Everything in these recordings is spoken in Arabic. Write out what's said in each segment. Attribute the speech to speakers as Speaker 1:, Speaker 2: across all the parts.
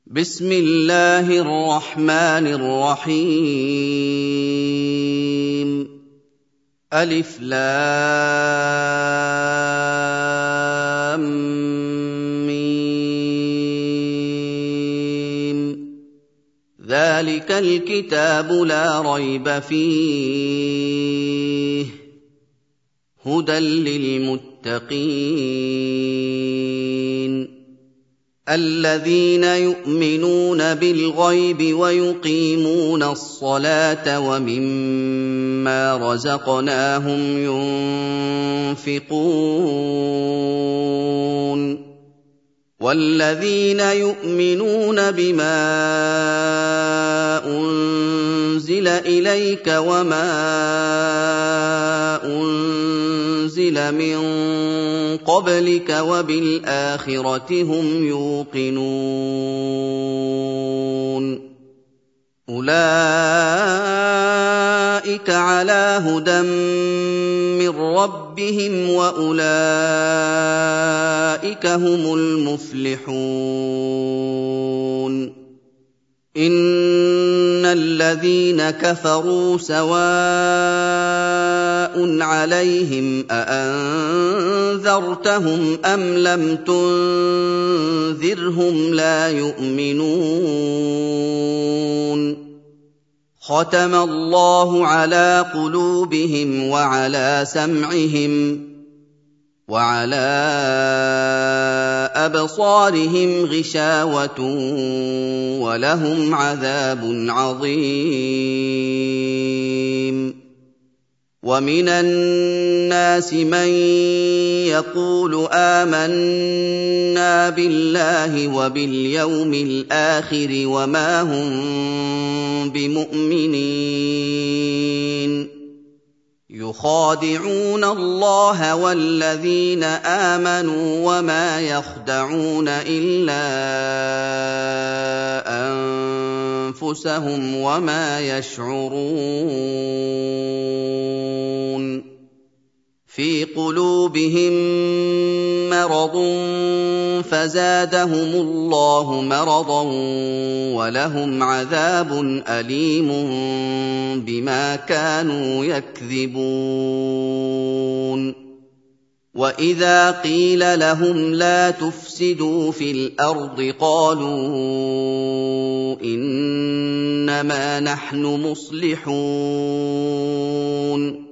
Speaker 1: بسم الله الرحمن الرحيم ألف لام ميم ذلك الكتاب لا ريب فيه هدى للمتقين الذين يؤمنون بالغيب ويقيمون الصلاة ومما رزقناهم ينفقون والذين يؤمنون بما أنزل إليك وما أنزل من قبلك وبالآخرة هم يوقنون أولئك على هدى من ربهم وأولئك هم المفلحون إن الذين كفروا سواء عليهم أأنذرتهم أم لم تنذرهم لا يؤمنون ختم الله على قلوبهم وعلى سمعهم وعلى أبصارهم غشاوة ولهم عذاب عظيم ومن الناس من يقول آمنا بالله وباليوم الآخر وما هم بمؤمنين يخادعون الله والذين آمنوا وما يخدعون إلا أنفسهم وما يشعرون في قلوبهم مرض فزادهم الله مرضا ولهم عذاب أليم بما كانوا يكذبون وإذا قيل لهم لا تفسدوا في الأرض قالوا إنما نحن مصلحون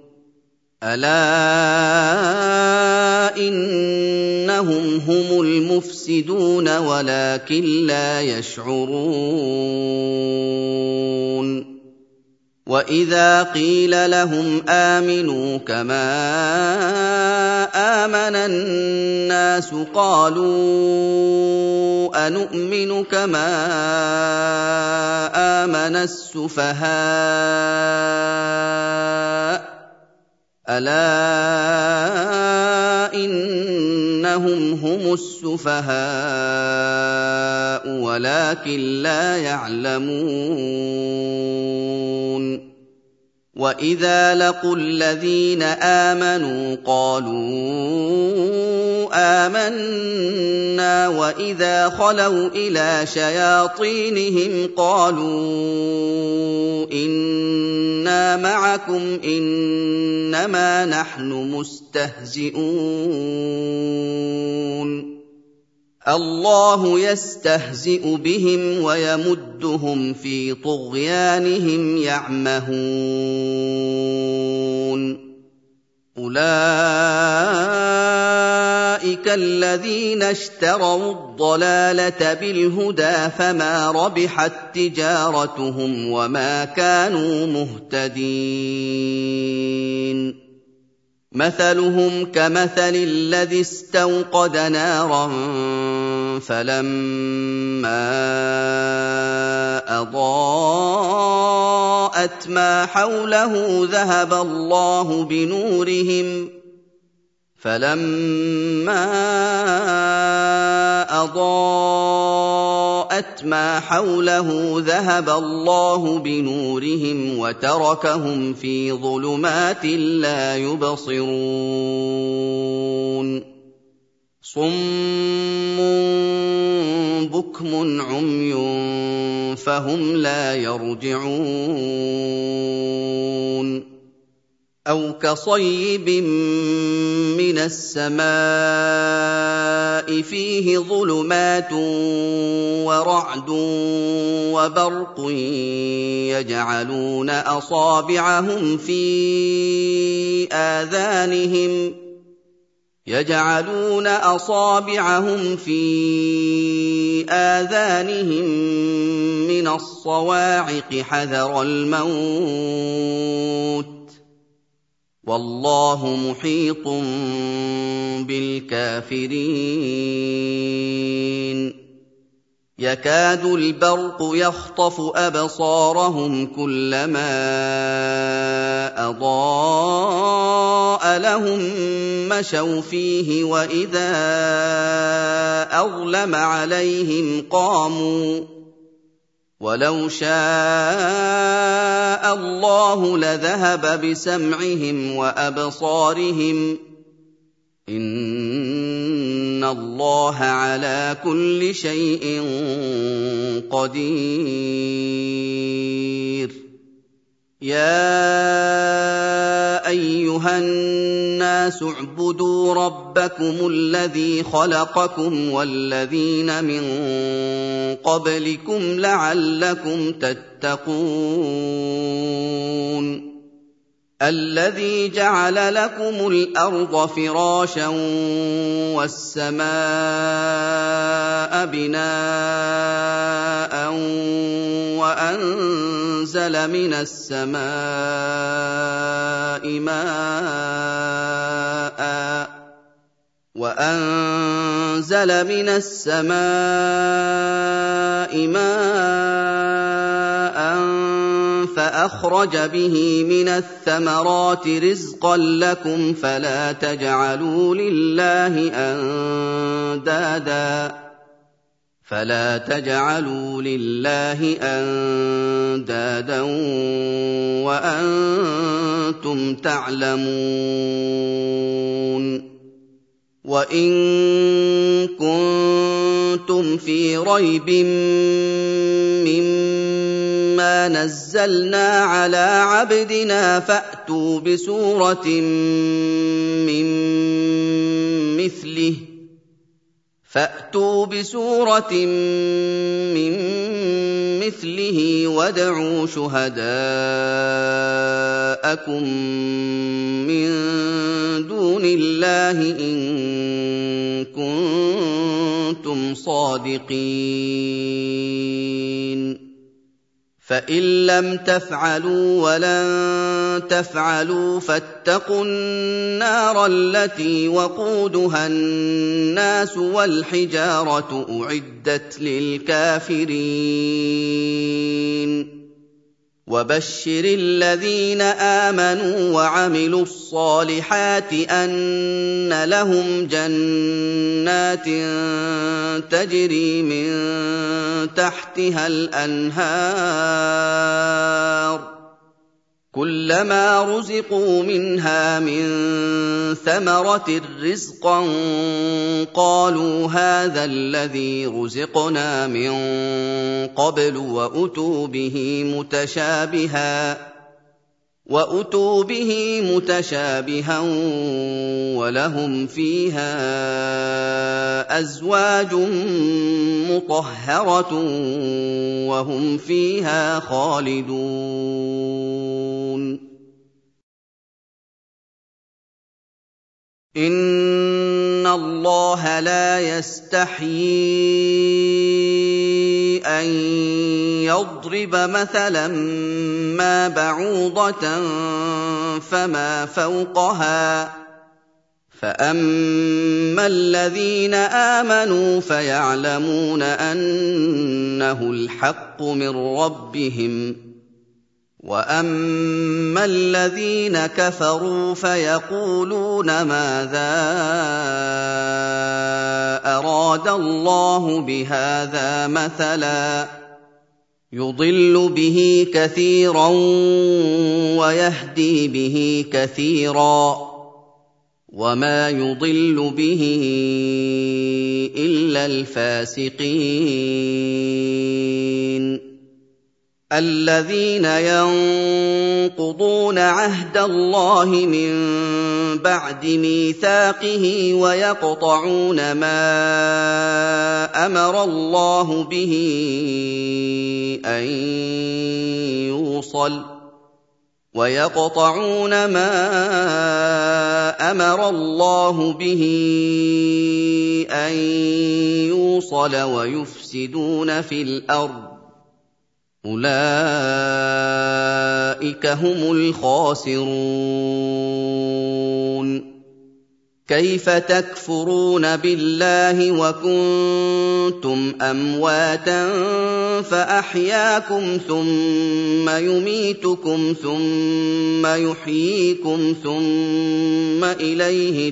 Speaker 1: ألا إنهم هم المفسدون ولكن لا يشعرون وإذا قيل لهم آمنوا كما آمن الناس قالوا أنؤمن كما آمن السفهاء ألا إنهم هم السفهاء ولكن لا يعلمون وإذا لقوا الذين آمنوا قالوا آمنا وإذا خلوا إلى شياطينهم قالوا إنا معكم إنما نحن مستهزئون الله يستهزئ بهم ويمدهم في طغيانهم يعمهون أولئك الذين اشتروا الضلالة بالهدى فما ربحت تجارتهم وما كانوا مهتدين مثلهم كمثل الذي استوقد نارا فلما أضاءت ما حوله ذهب الله بنورهم وتركهم في ظلمات لا يبصرون صُمٌّ بُكْمٌ عُمْيٌ فَهُمْ لَا يَرْجِعُونَ أَوْ كَصَيِّبٍ مِّنَ السَّمَاءِ فِيهِ ظُلُمَاتٌ وَرَعْدٌ وَبَرْقٌ يَجْعَلُونَ أَصَابِعَهُمْ فِي آذَانِهِم مِّنَ الصَّوَاعِقِ حَذَرَ الْمَوْتِ ۚ وَاللَّهُ مُحِيطٌ بِالْكَافِرِينَ يَكَادُ الْبَرْقُ يَخْطَفُ أَبْصَارَهُمْ كُلَّمَا أَضَاءَ لَهُم مَّشَوْا فِيهِ وَإِذَا أَظْلَمَ عَلَيْهِمْ قَامُوا ۚ وَلَوْ شَاءَ اللَّهُ لَذَهَبَ بِسَمْعِهِمْ وَأَبْصَارِهِمْ ۚ إِنَّ اللَّهَ عَلَىٰ كُلِّ شَيْءٍ قَدِيرٌ يَا أَيُّهَا النَّاسُ اعْبُدُوا رَبَّكُمُ الَّذِي خَلَقَكُمْ وَالَّذِينَ مِن قَبْلِكُمْ لَعَلَّكُمْ تَتَّقُونَ الَّذِي جَعَلَ لَكُمُ الْأَرْضَ فِرَاشًا وَالسَّمَاءَ بِنَاءً وَأَنزَلَ مِنَ السَّمَاءِ مَاءً فَأَخْرَجَ بِهِ مِنَ الثَّمَرَاتِ رِزْقًا لَّكُمْ فَلَا تَجْعَلُوا لِلَّهِ أَندَادًا وَأَنتُمْ تَعْلَمُونَ وَإِن كُنتُمْ فِي رَيْبٍ مِّمَّا نَزَّلْنَا عَلَىٰ عَبْدِنَا فَأْتُوا بِسُورَةٍ مِّن مِّثْلِهِ وَادْعُوا شُهَدَاءَكُم مِّن دُونِ اللَّهِ إِن كُنتُمْ صَادِقِينَ فَإِن لَّمْ تَفْعَلُوا وَلَن تَفْعَلُوا فَاتَّقُوا النَّارَ الَّتِي وَقُودُهَا النَّاسُ وَالْحِجَارَةُ أُعِدَّتْ لِلْكَافِرِينَ وَبَشِّرِ الَّذِينَ آمَنُوا وَعَمِلُوا الصَّالِحَاتِ أَنَّ لَهُمْ جَنَّاتٍ تَجْرِي مِن تَحْتِهَا الْأَنْهَارُ كُلَّمَا رُزِقُوا مِنْهَا مِن ثَمَرَةٍ رِّزْقًا قَالُوا هَٰذَا الَّذِي رُزِقْنَا مِن قَبْلُ وَأُتُوا بِهِ مُتَشَابِهًا وَلَهُمْ فِيهَا أَزْوَاجٌ مُّطَهَّرَةٌ وَهُمْ فِيهَا خَالِدُونَ إِنَّ اللَّهَ لَا يَسْتَحْيِي أَن يَضْرِبَ مَثَلًا مَّا بَعُوضَةً فَمَا فَوْقَهَا ۚ فَأَمَّا الَّذِينَ آمَنُوا فَيَعْلَمُونَ أَنَّهُ الْحَقُّ مِن رَّبِّهِمْ ۖ وَأَمَّا الَّذِينَ كَفَرُوا فَيَقُولُونَ مَاذَا أَرَادَ اللَّهُ بِهَٰذَا مَثَلًا ۚ يُضِلُّ بِهِ كَثِيرًا وَيَهْدِي بِهِ كَثِيرًا ۚ وما يضل به إلا الفاسقين الذين ينقضون عهد الله من بعد ميثاقه ويقطعون ما أمر الله به أن يوصل ويفسدون في الأرض أولئك هم الخاسرون كيف تكفرون بالله وكنتم أمواتا فأحياكم ثم يميتكم ثم يحييكم ثم إليه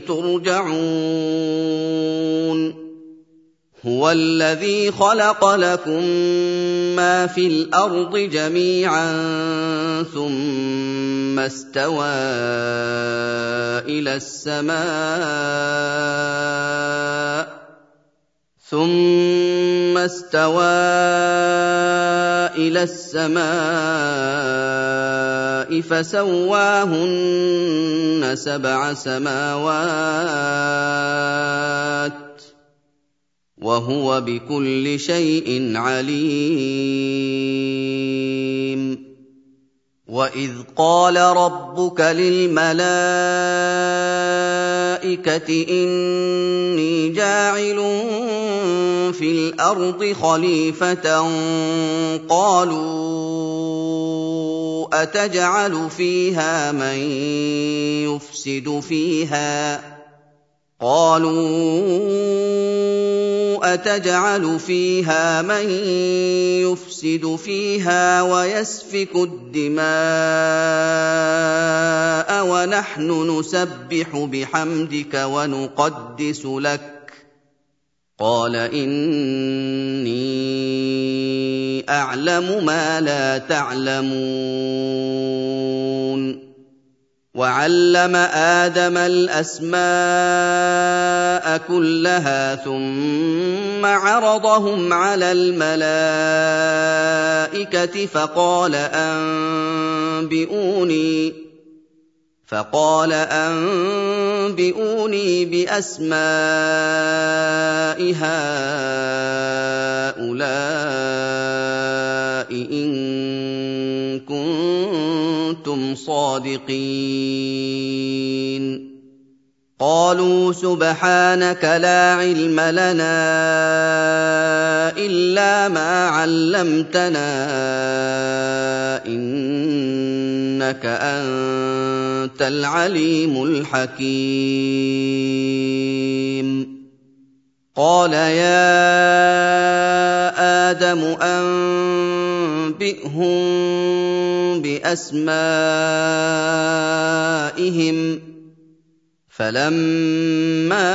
Speaker 1: ترجعون هو الذي خلق لكم ما في الأرض جميعا ثم استوى إلى السماء فسواهن 7 سماوات وهو بكل شيء عليم وإذ قال ربك للملائكة إني جاعل في الأرض خليفة قالوا أتجعل فيها من يفسد فيها ويسفك الدماء ونحن نسبح بحمدك ونقدس لك قال إني أعلم ما لا تعلمون وعلم آدم الأسماء كلها ثم عرضهم على الملائكة فقال أنبئوني بأسماء هؤلاء إن كنتم صادقين قالوا سبحانك لا علم لنا إلا ما علمتنا إنك أنت العليم الحكيم قال يا آدم أنبئهم بأسمائهم فلما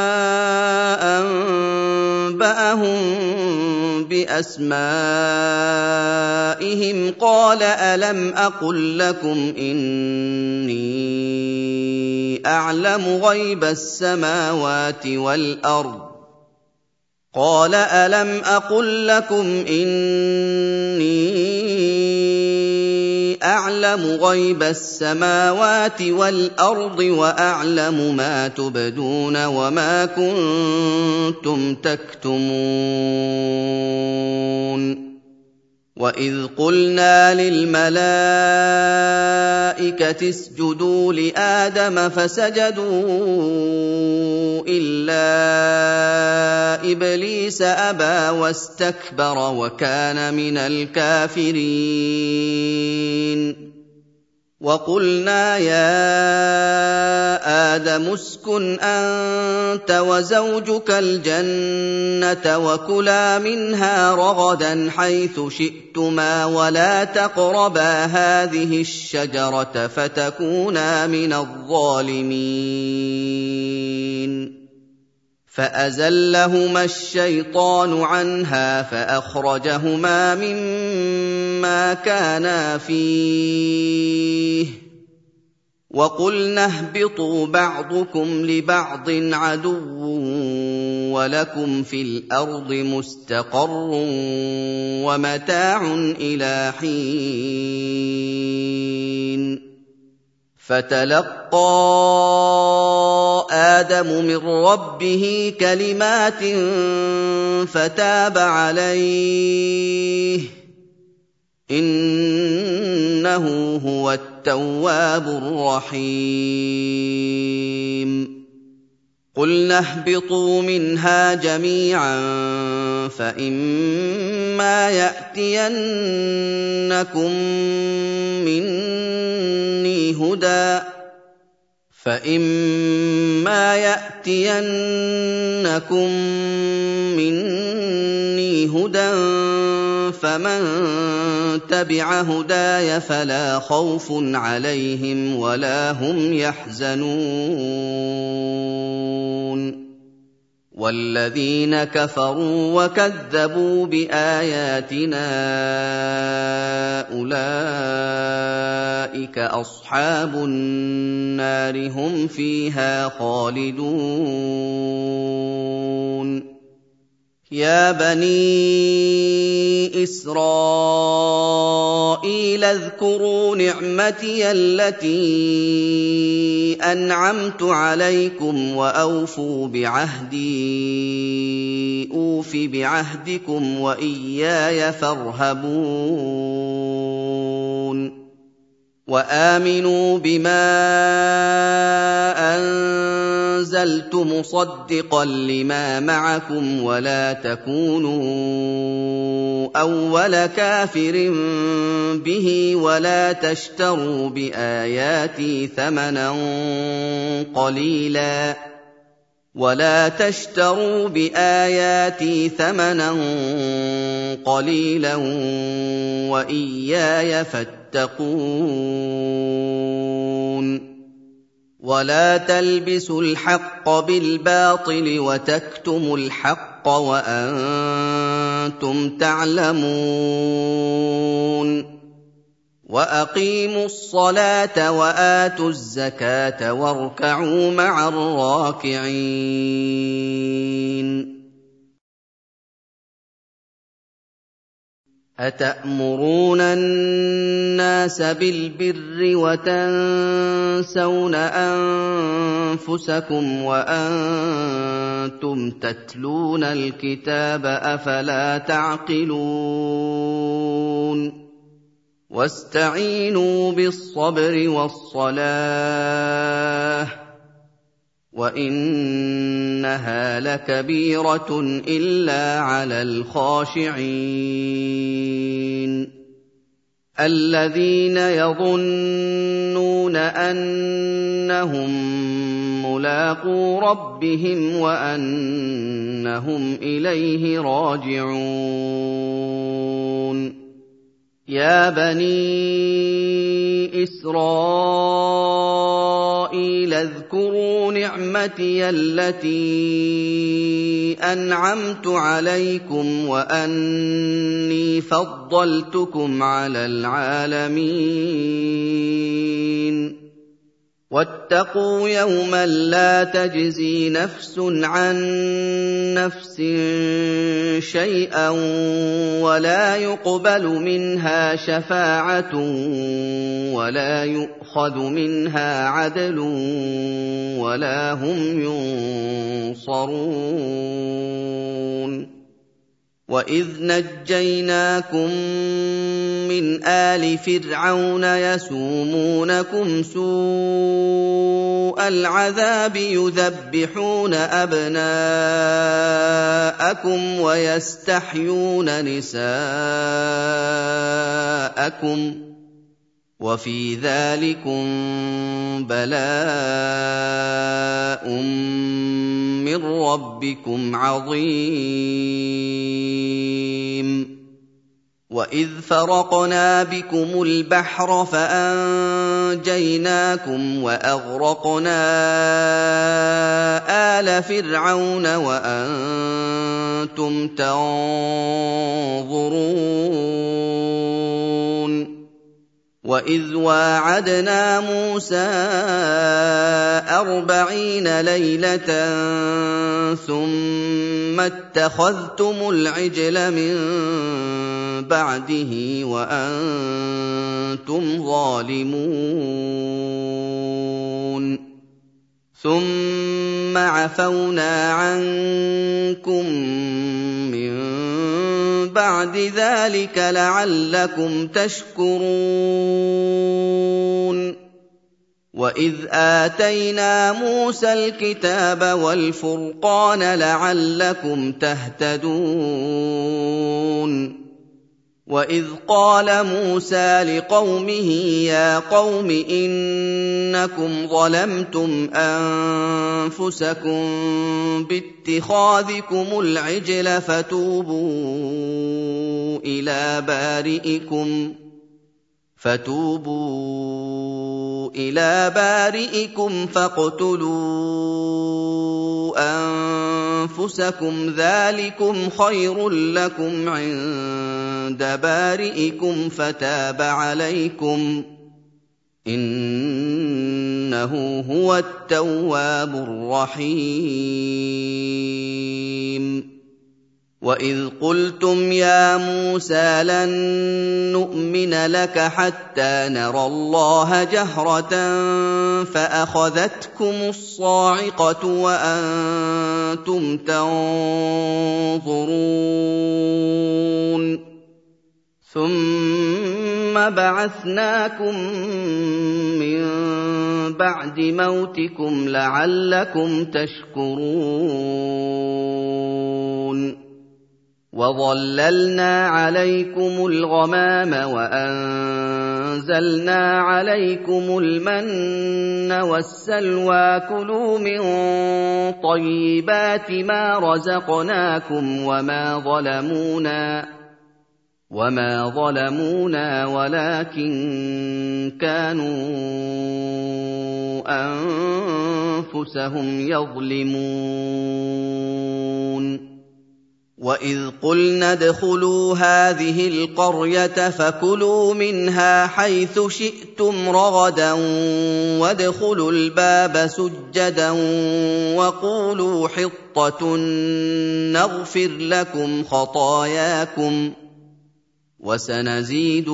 Speaker 1: أنبأهم بأسمائهم قال ألم أقل لكم إني أعلم غيب السماوات والأرض وأعلم ما تبدون وما كنتم تكتمون وإذ قلنا للملائكة اسجدوا لآدم فسجدوا إلا إبليس أبى واستكبر وكان من الكافرين وقلنا يا آدم اسكن أنت وزوجك الجنة وكلا منها رغدا حيث شئتما ولا تقربا هذه الشجرة فتكونا من الظالمين فأزلهما الشيطان عنها فأخرجهما مما كانا فيه وَقُلْنَا اهْبِطُوا بَعْضُكُمْ لِبَعْضٍ عَدُوٌّ وَلَكُمْ فِي الْأَرْضِ مُسْتَقَرٌّ وَمَتَاعٌ إِلَىٰ حِينٍ فَتَلَقَّىٰ آدَمُ مِن رَّبِّهِ كَلِمَاتٍ فَتَابَ عَلَيْهِ ۚ إِنَّهُ هُوَ التَّوَّابُ الرَّحِيمُ قُلْنَا اهْبِطُوا مِنْهَا جَمِيعًا فَإِمَّا يَأْتِيَنَّكُم مِّنِّي هُدًى فَمَن تَبِعَ هُدَايَ فَلَا خَوْفٌ عَلَيْهِمْ وَلَا هُمْ يَحْزَنُونَ وَالَّذِينَ كَفَرُوا وَكَذَّبُوا بِآيَاتِنَا أُولَٰئِكَ أَصْحَابُ النَّارِ ۖ هُمْ فِيهَا خَالِدُونَ يَا بَنِي إِسْرَائِيلَ اذْكُرُوا نِعْمَتِيَ الَّتِي أَنْعَمْتُ عَلَيْكُمْ وَأَوْفُوا بِعَهْدِي أُوفِ بِعَهْدِكُمْ وَإِيَّايَ فَارْهَبُونِ وَآمِنُوا بِمَا أَنزَلْتُ مُصَدِّقًا لِّمَا مَعَكُمْ وَلَا تَكُونُوا أَوَّلَ كَافِرٍ بِهِ وَلَا تَشْتَرُوا بِآيَاتِي ثَمَنًا قَلِيلًا وَإِيَّايَ فَاتَّقُونِ وَلَا تَلْبِسُوا الْحَقَّ بِالْبَاطِلِ وَتَكْتُمُوا الْحَقَّ وَأَنتُمْ تَعْلَمُونَ وَأَقِيمُوا الصَّلَاةَ وَآتُوا الزَّكَاةَ وَارْكَعُوا مَعَ الرَّاكِعِينَ أَتَأْمُرُونَ النَّاسَ بِالْبِرِّ وَتَنسَوْنَ أَنفُسَكُمْ وَأَنتُمْ تَتْلُونَ الْكِتَابَ ۚ أَفَلَا تَعْقِلُونَ وَاسْتَعِينُوا بِالصَّبْرِ وَالصَّلَاةِ ۚ وَإِنَّهَا لَكَبِيرَةٌ إِلَّا عَلَى الْخَاشِعِينَ الَّذِينَ يَظُنُّونَ أَنَّهُم مُّلَاقُو رَبِّهِمْ وَأَنَّهُمْ إِلَيْهِ رَاجِعُونَ يَا بَنِي إِسْرَائِيلَ اذْكُرُوا نِعْمَتِيَ الَّتِي أَنْعَمْتُ عَلَيْكُمْ وَأَنِّي فَضَّلْتُكُمْ عَلَى الْعَالَمِينَ وَاتَّقُوا يَوْمًا لَّا تَجْزِي نَفْسٌ عَن نَّفْسٍ شَيْئًا وَلَا يُقْبَلُ مِنْهَا شَفَاعَةٌ وَلَا يُؤْخَذُ مِنْهَا عَدْلٌ وَلَا هُمْ يُنصَرُونَ وَإِذْ نَجَّيْنَاكُم مِّنْ آلِ فِرْعَوْنَ يَسُومُونَكُمْ سُوءَ الْعَذَابِ يُذَبِّحُونَ أَبْنَاءَكُمْ وَيَسْتَحْيُونَ نِسَاءَكُمْ ۚ وَفِي ذَٰلِكُم بَلَاءٌ مِّن رَّبِّكُمْ عَظِيمٌ وَإِذْ فَرَقْنَا بِكُمُ الْبَحْرَ فَأَنجَيْنَاكُمْ وَأَغْرَقْنَا آلَ فِرْعَوْنَ وَأَنتُمْ تَنظُرُونَ وَإِذْ وَاعَدْنَا مُوسَىٰ 40 لَيْلَةً ثُمَّ اتَّخَذْتُمُ الْعِجْلَ مِن بَعْدِهِ وَأَنتُمْ ظَالِمُونَ ثُمَّ عَفَوْنَا عَنكُم مِّن بَعْدِ ذَٰلِكَ لَعَلَّكُمْ تَشْكُرُونَ وَإِذْ آتَيْنَا مُوسَى الْكِتَابَ وَالْفُرْقَانَ لَعَلَّكُمْ تَهْتَدُونَ وَإِذْ قَالَ مُوسَىٰ لِقَوْمِهِ يَا قَوْمِ إِنَّكُمْ ظَلَمْتُمْ أَنفُسَكُم بِاتِّخَاذِكُمُ الْعِجْلَ فَتُوبُوا إِلَىٰ بَارِئِكُمْ فَاقْتُلُوا أَنفُسَكُمْ ذَٰلِكُمْ خَيْرٌ لَّكُمْ عِندَ بَارِئِكُمْ فَتَابَ عَلَيْكُمْ ۖ إِنَّهُ هُوَ التَّوَّابُ الرَّحِيمُ وَإِذْ قُلْتُمْ يَا مُوسَىٰ لَن نُّؤْمِنَ لَكَ حَتَّىٰ نَرَى اللَّهَ جَهْرَةً فَأَخَذَتْكُمُ الصَّاعِقَةُ وَأَنتُمْ تَنظُرُونَ ثُمَّ بَعَثْنَاكُم مِّن بَعْدِ مَوْتِكُمْ لَعَلَّكُمْ تَشْكُرُونَ وَظَلَّلْنَا عَلَيْكُمُ الْغَمَامَ وَأَنزَلْنَا عَلَيْكُمُ الْمَنَّ وَالسَّلْوَىٰ كُلُوا مِن طَيِّبَاتِ مَا رَزَقْنَاكُمْ وَمَا ظَلَمُونَا وَلَٰكِن كَانُوا أَنفُسَهُمْ يَظْلِمُونَ وَإِذْ قُلْنَا ادْخُلُوا هَٰذِهِ الْقَرْيَةَ فَكُلُوا مِنْهَا حَيْثُ شِئْتُمْ رَغَدًا وَادْخُلُوا الْبَابَ سُجَّدًا وَقُولُوا حِطَّةٌ نَّغْفِرْ لَكُمْ خَطَايَاكُمْ ۚ وَسَنَزِيدُ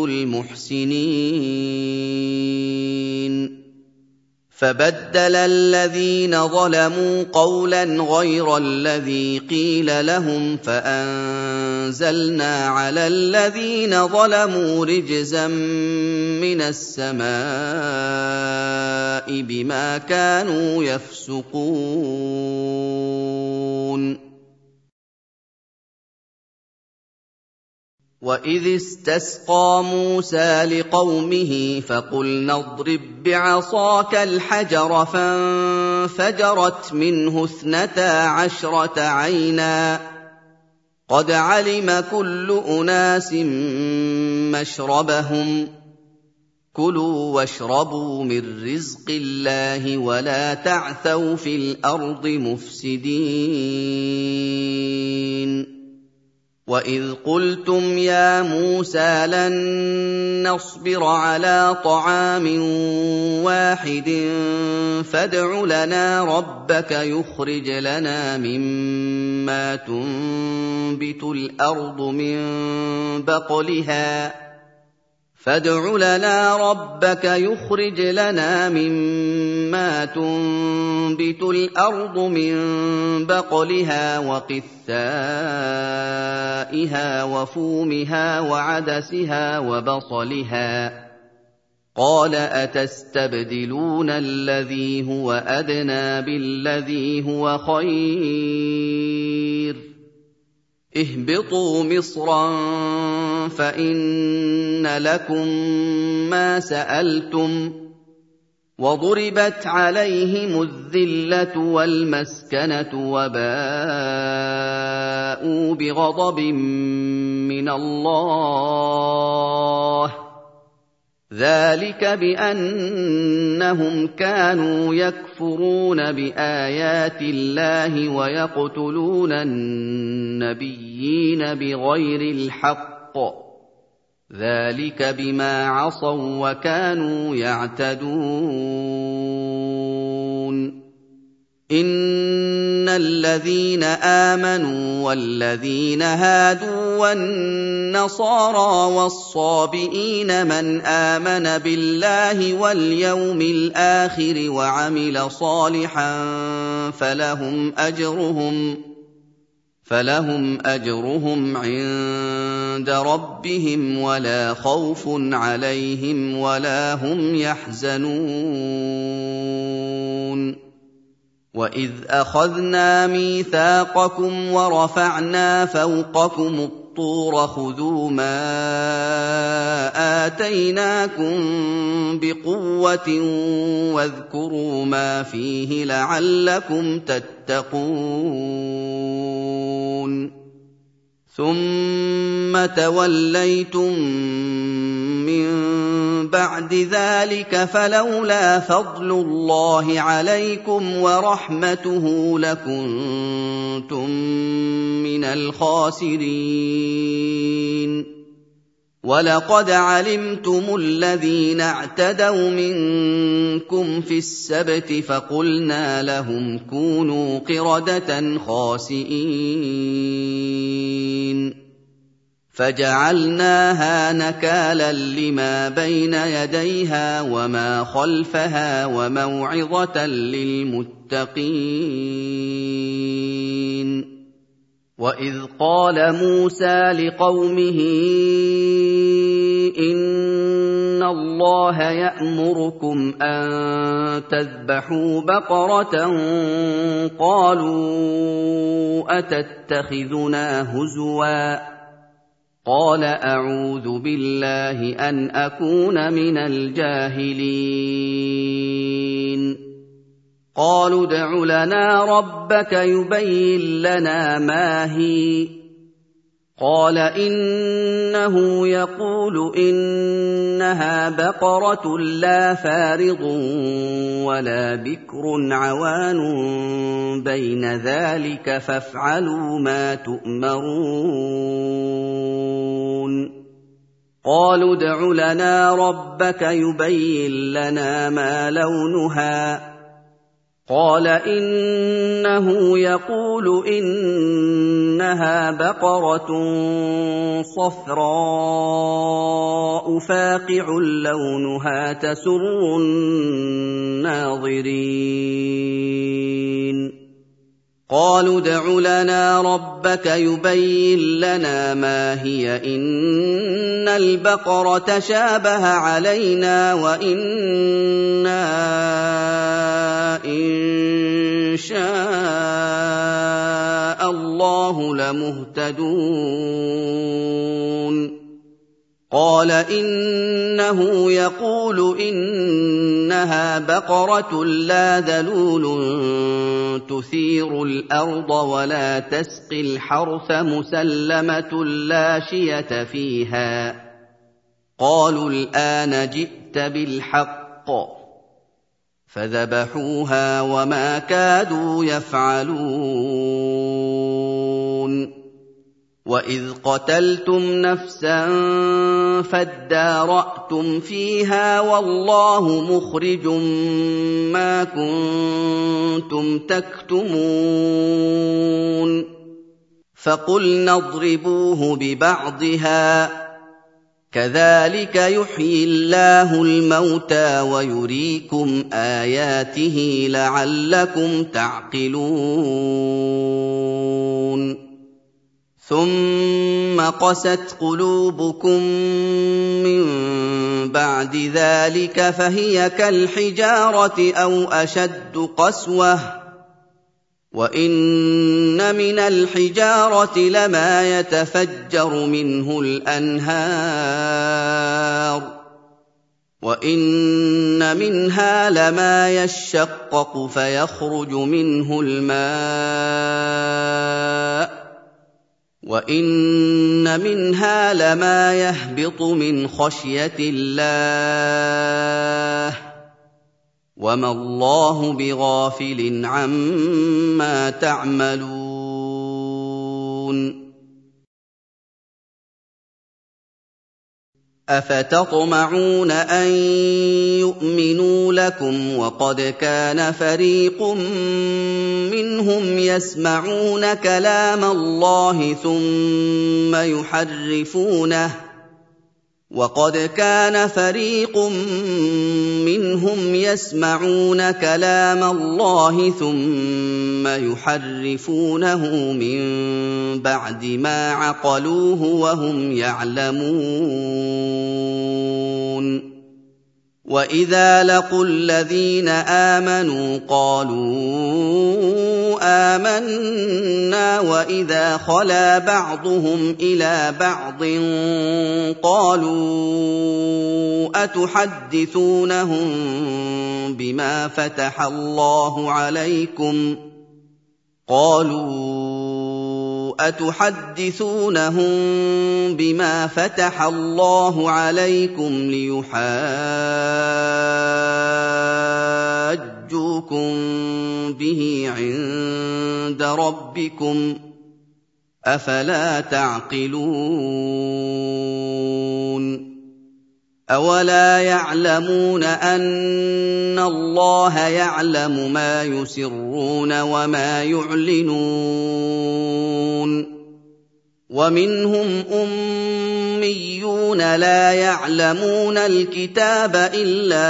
Speaker 1: الْمُحْسِنِينَ فَبَدَّلَ الَّذِينَ ظَلَمُوا قَوْلًا غَيْرَ الَّذِي قِيلَ لَهُمْ فَأَنزَلْنَا عَلَى الَّذِينَ ظَلَمُوا رِجْزًا مِّنَ السَّمَاءِ بِمَا كَانُوا يَفْسُقُونَ وَإِذِ اسْتَسْقَىٰ مُوسَىٰ لِقَوْمِهِ فَقُلْنَا اضْرِب بِّعَصَاكَ الْحَجَرَ فَانفَجَرَتْ مِنْهُ 12 عَيْنًا ۖ قَدْ عَلِمَ كُلُّ أُنَاسٍ مَّشْرَبَهُمْ ۖ كُلُوا وَاشْرَبُوا مِن رِّزْقِ اللَّهِ وَلَا تَعْثَوْا فِي الْأَرْضِ مُفْسِدِينَ وَإِذْ قُلْتُمْ يَا مُوسَىٰ لَن نَّصْبِرَ عَلَىٰ طَعَامٍ وَاحِدٍ فَادْعُ لَنَا رَبَّكَ يُخْرِجْ لَنَا مِمَّا تُنبِتُ الْأَرْضُ مِن بَقْلِهَا وَقِثَّائِهَا وَفُومِهَا وَعَدَسِهَا وَبَصَلِهَا ۖ قَالَ أَتَسْتَبْدِلُونَ الَّذِي هُوَ أَدْنَىٰ بِالَّذِي هُوَ خَيْرٌ ۚ اهْبِطُوا مِصْرًا فَإِنَّ لَكُم مَّا سَأَلْتُمْ ۗ وَضُرِبَتْ عَلَيْهِمُ الذِّلَّةُ وَالْمَسْكَنَةُ وَبَاءُوا بِغَضَبٍ مِّنَ اللَّهِ ۗ ذَٰلِكَ بِأَنَّهُمْ كَانُوا يَكْفُرُونَ بِآيَاتِ اللَّهِ وَيَقْتُلُونَ النَّبِيِّينَ بِغَيْرِ الْحَقِّ ۗ ذلك بما عصوا وكانوا يعتدون إن الذين آمنوا والذين هادوا والنصارى والصابئين من آمن بالله واليوم الآخر وعمل صالحا فلهم أجرهم عند ربهم ولا خوف عليهم ولا هم يحزنون وإذ أخذنا ميثاقكم ورفعنا فوقكم الطور خذوا ما آتيناكم بقوة واذكروا ما فيه لعلكم تتقون ثم توليتم من بعد ذلك فلولا فضل الله عليكم ورحمته لكنتم من الخاسرين ولقد علمتم الذين اعتدوا منكم في السبت فقلنا لهم كونوا قردة خاسئين فجعلناها نكالا لما بين يديها وما خلفها وموعظة للمتقين وإذ قال موسى لقومه إن الله يأمركم أن تذبحوا بقرة قالوا أتتخذنا هزوا قال أعوذ بالله أن أكون من الجاهلين قالوا ادع لنا ربك يبين لنا ما هي قال إنه يقول إنها بقرة لا فارض ولا بكر عوان بين ذلك فافعلوا ما تؤمرون قالوا ادع لنا ربك يبين لنا ما لونها قال إنه يقول إنها بقرة صفراء فاقع لونها تسر الناظرين قالوا ادع لنا ربك يبين لنا ما هي إن البقرة شابه علينا وإنا إن شاء الله لمهتدون قال إنه يقول إنها بقرة لا ذلول تثير الأرض ولا تسقي الحرث مسلمة لا شية فيها قالوا الآن جئت بالحق فذبحوها وما كادوا يفعلون وإذ قتلتم نفسا فادارأتم فيها والله مخرج ما كنتم تكتمون فقلنا اضربوه ببعضها كذلك يحيي الله الموتى ويريكم آياته لعلكم تعقلون ثم قست قلوبكم من بعد ذلك فهي كالحجارة أو أشد قسوة وإن من الحجارة لما يتفجر منه الأنهار وإن منها لما يشقق فيخرج منه الماء وإن منها لما يهبط من خشية الله وما الله بغافل عما تعملون أفتطمعون أن يؤمنوا لكم وقد كان فريق منهم يسمعون كلام الله ثم يحرفونه من بعد ما عقلوه وهم يعلمون وإذا لقوا الذين آمنوا قالوا آمنا وإذا خلا بعضهم إلى بعض قالوا أتحدثونهم بما فتح الله عليكم ليحاجوكم به عند ربكم أفلا تعقلون أولا يعلمون أن الله يعلم ما يسرون وما يعلنون ومنهم أميون لا يعلمون الكتاب إلا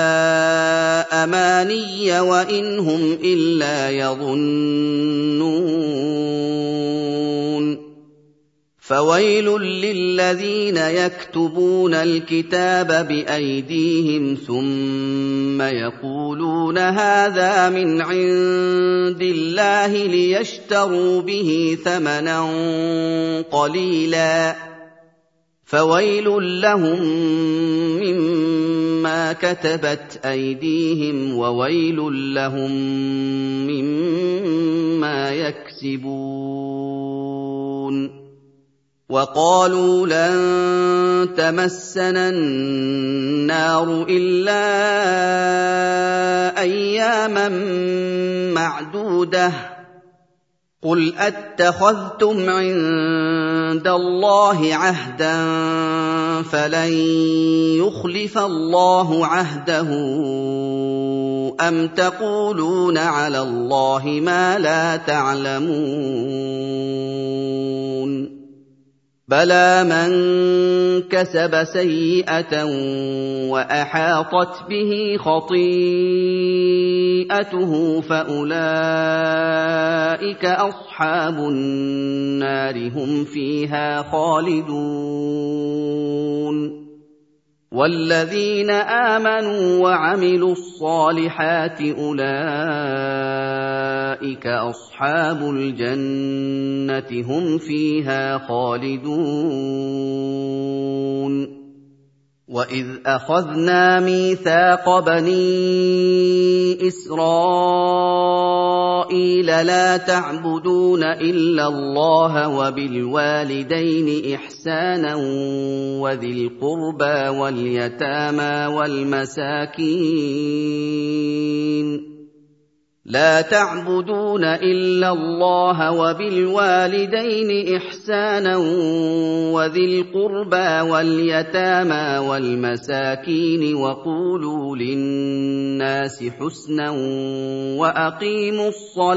Speaker 1: أماني وإن هم إلا يظنون فويل للذين يكتبون الكتاب بأيديهم ثم يقولون هذا من عند الله ليشتروا به ثمنا قليلا فويل لهم مما كتبت أيديهم وويل لهم مما يكسبون وقالوا لن تمسنا النار إلا أياما معدودة قل أتخذتم عند الله عهدا فلن يخلف الله عهده أم تقولون على الله ما لا تعلمون بلى من كسب سيئة وأحاطت به خطيئته فأولئك أصحاب النار هم فيها خالدون والذين آمنوا وعملوا الصالحات أولئك أصحاب الجنة هم فيها خالدون وإذ أخذنا ميثاق بني إسرائيل لا تعبدون إلا الله وبالوالدين إحسانا وذي القربى واليتامى والمساكين لا تعبدون إلا الله وبالوالدين إحسانا وذي القربى واليتامى والمساكين وقولوا للناس حسنا وأقيموا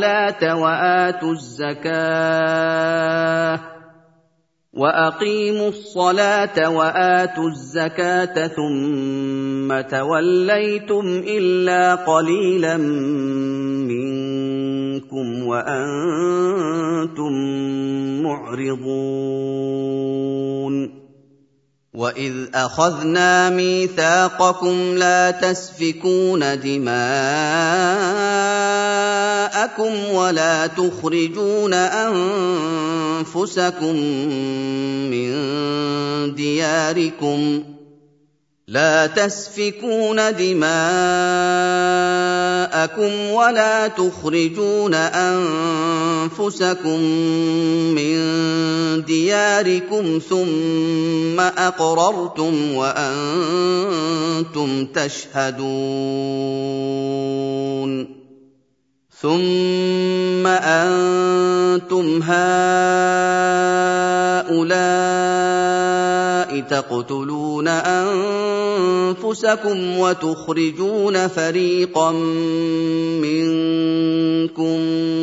Speaker 1: الصلاة وآتوا الزكاة ثم توليتم إلا قليلا منكم وأنتم معرضون وإذ أخذنا ميثاقكم لا تسفكون دماءكم ولا تخرجون أنفسكم من دياركم ثم أقررتم وأنتم تشهدون ثم أنتم هؤلاء تقتلون أنفسكم وتخرجون فريقا منكم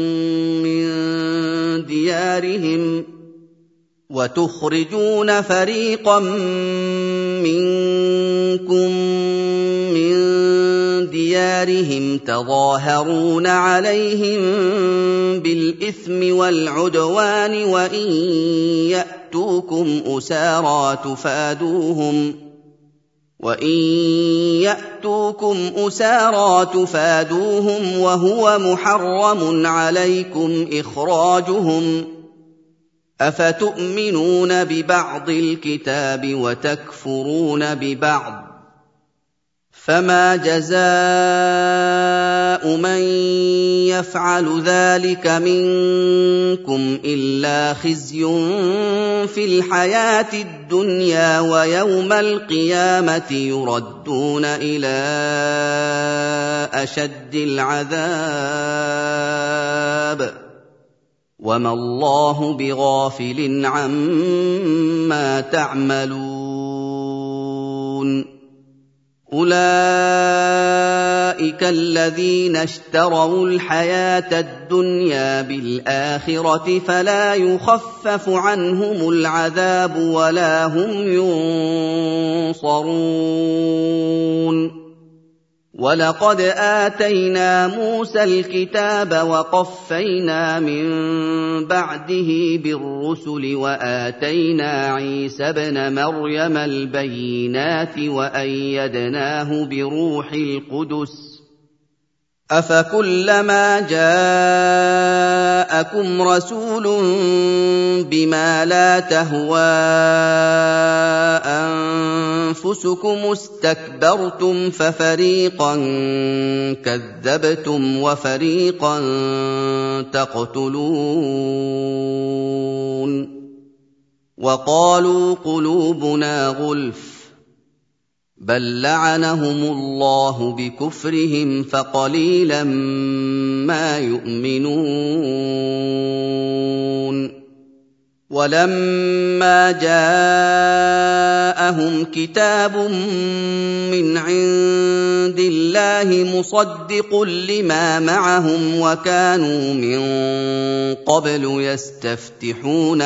Speaker 1: من ديارهم تظاهرون عليهم بالإثم والعدوان وإن يأتوكم أسارى تفادوهم وهو محرم عليكم إخراجهم أفتؤمنون ببعض الكتاب وتكفرون ببعض فما جزاء من يفعل ذلك منكم إلا خزي في الحياة الدنيا ويوم القيامة يردون إلى أشد العذاب وما الله بغافل عما تعملون أولئك الذين اشتروا الحياة الدنيا بالآخرة فلا يخفف عنهم العذاب ولا هم ينصرون ولقد آتينا موسى الكتاب وقفينا من بعده بالرسل وآتينا عيسى ابن مريم البينات وأيدناه بروح القدس أفكلما جاءكم رسول بما لا تهوى أنفسكم استكبرتم ففريقا كذبتم وفريقا تقتلون وقالوا قلوبنا غلف بل لعنهم الله بكفرهم فقليلا ما يؤمنون ولما جاءهم كتاب من عند الله مصدق لما معهم وكانوا من قبل يستفتحون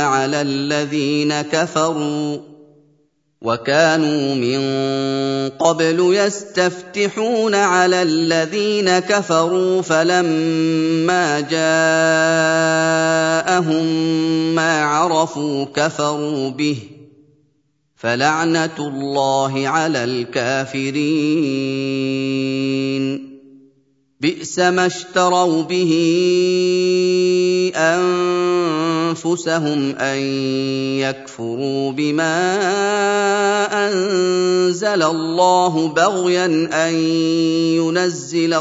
Speaker 1: على الذين كفروا فلما جاءهم ما عرفوا كفروا به فلعنة الله على الكافرين بئس ما اشتروا به أنفسهم أن يكفروا بما أنزل الله بغيا أن ينزل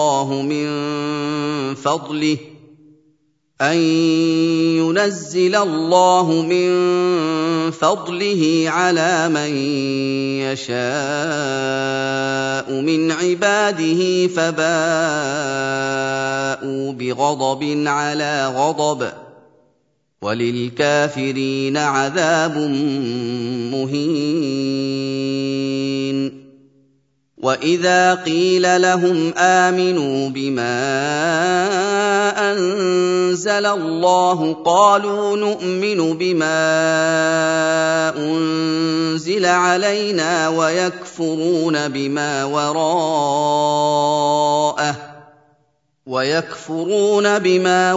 Speaker 1: الله من فضله على من يشاء من عباده فباءوا بغضب على غضب وللكافرين عذاب مهين وإذا قيل لهم آمنوا بما أنزل الله قالوا نؤمن بما أنزل علينا ويكفرون بما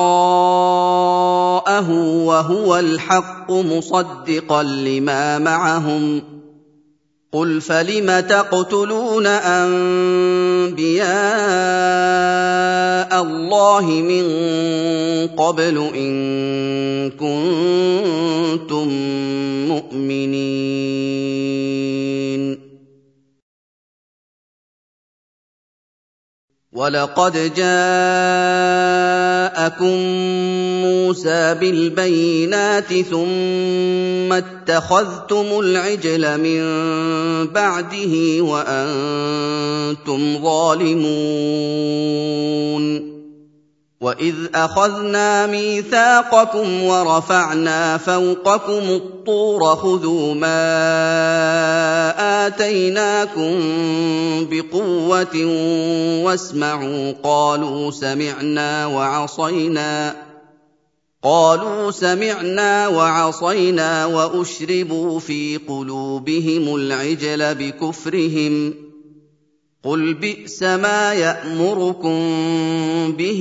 Speaker 1: وراءه وهو الحق مصدقا لما معهم قل فلم تقتلون أنبياء الله من قبل إن كنتم مؤمنين ولقد جاءكم موسى بالبينات ثم اتخذتم العجل من بعده وأنتم ظالمون وَإِذْ أَخَذْنَا مِيثَاقَكُمْ وَرَفَعْنَا فَوْقَكُمُ الطُّورَ خُذُوا مَا آتَيْنَاكُم بِقُوَّةٍ وَاسْمَعُوا قَالُوا سَمِعْنَا وَعَصَيْنَا وَأُشْرِبُوا فِي قُلُوبِهِمُ الْعِجْلَ بِكُفْرِهِمْ ۚ قُلْ بِئْسَ مَا يَأْمُرُكُم بِهِ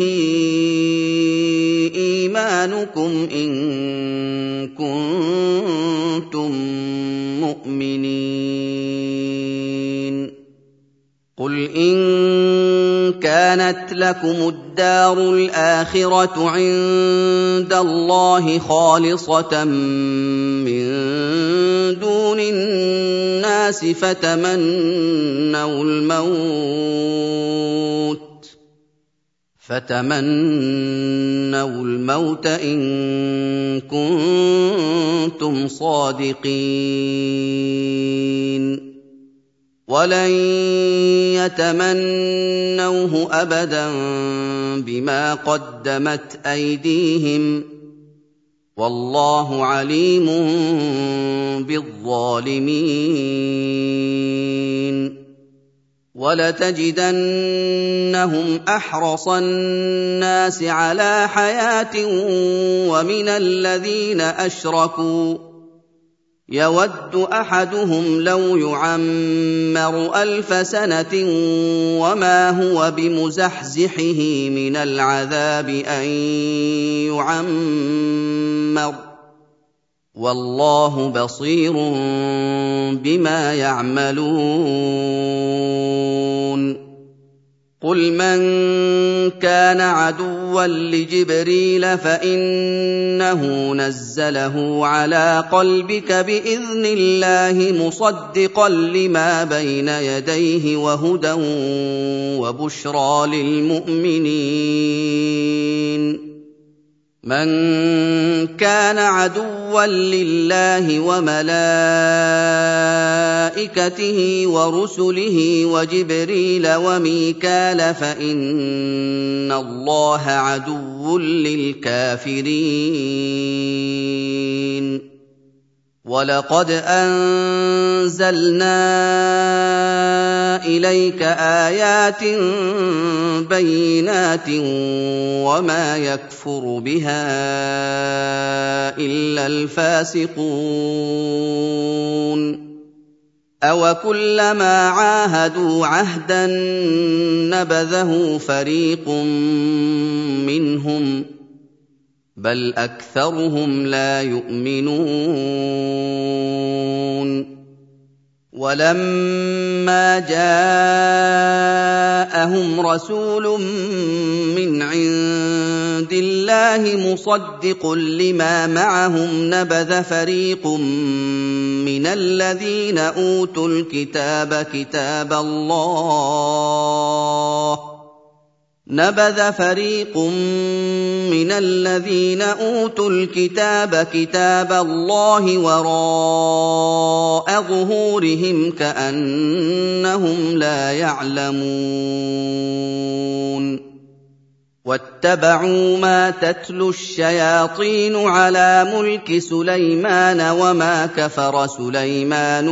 Speaker 1: إِيمَانُكُمْ إِن كُنتُم مُّؤْمِنِينَ قُلْ إِن كَانَتْ لَكُمُ الدَّارُ الْآخِرَةُ عِندَ اللَّهِ خَالِصَةً مِّن دُونِ النَّاسِ فَتَمَنَّوُا الْمَوْتَ إِن كُنتُمْ صَادِقِينَ وَلَن يَتَمَنَّوْهُ أَبَدًا بِمَا قَدَّمَتْ أَيْدِيهِمْ ۗ وَاللَّهُ عَلِيمٌ بِالظَّالِمِينَ وَلَتَجِدَنَّهُمْ أَحْرَصَ النَّاسِ عَلَىٰ حَيَاةٍ وَمِنَ الَّذِينَ أَشْرَكُوا يَوَدُّ أَحَدُهُمْ لَوْ يُعَمَّرُ أَلْفَ سَنَةٍ وَمَا هُوَ بِمُزَحْزِحِهِ مِنَ الْعَذَابِ أَن يُعَمَّرَ ۗ وَاللَّهُ بَصِيرٌ بِمَا يَعْمَلُونَ قُلْ مَن كَانَ عَدُوًّا لِّجِبْرِيلَ فَإِنَّهُ نَزَّلَهُ عَلَىٰ قَلْبِكَ بِإِذْنِ اللَّهِ مُصَدِّقًا لِّمَا بَيْنَ يَدَيْهِ وَهُدًى وَبُشْرَىٰ لِلْمُؤْمِنِينَ مَن كَانَ عَدُوًّا لِّلَّهِ وَمَلَائِكَتِهِ وَرُسُلِهِ وَجِبْرِيلَ وَمِيكَالَ فَإِنَّ اللَّهَ عَدُوٌّ لِّلْكَافِرِينَ وَلَقَدْ أَنزَلْنَا إِلَيْكَ آيَاتٍ بَيِّنَاتٍ وَمَا يَكْفُرُ بِهَا إِلَّا الْفَاسِقُونَ أَوَكُلَّمَا عَاهَدُوا عَهْدًا نَّبَذَهُ فَرِيقٌ مِّنْهُم ۚ بَلْ أَكْثَرُهُمْ لَا يُؤْمِنُونَ وَلَمَّا جَاءَهُمْ رَسُولٌ مِّنْ عِندِ اللَّهِ مُصَدِّقٌ لِّمَا مَعَهُمْ نَبَذَ فَرِيقٌ مِّنَ الَّذِينَ أُوتُوا الْكِتَابَ كِتَابَ اللَّهِ وَرَاءَ ظُهُورِهِمْ كَأَنَّهُمْ لَا يَعْلَمُونَ وَاتَّبَعُوا مَا تَتْلُو الشَّيَاطِينُ عَلَىٰ مُلْكِ سُلَيْمَانَ وَمَا كَفَرَ سُلَيْمَانُ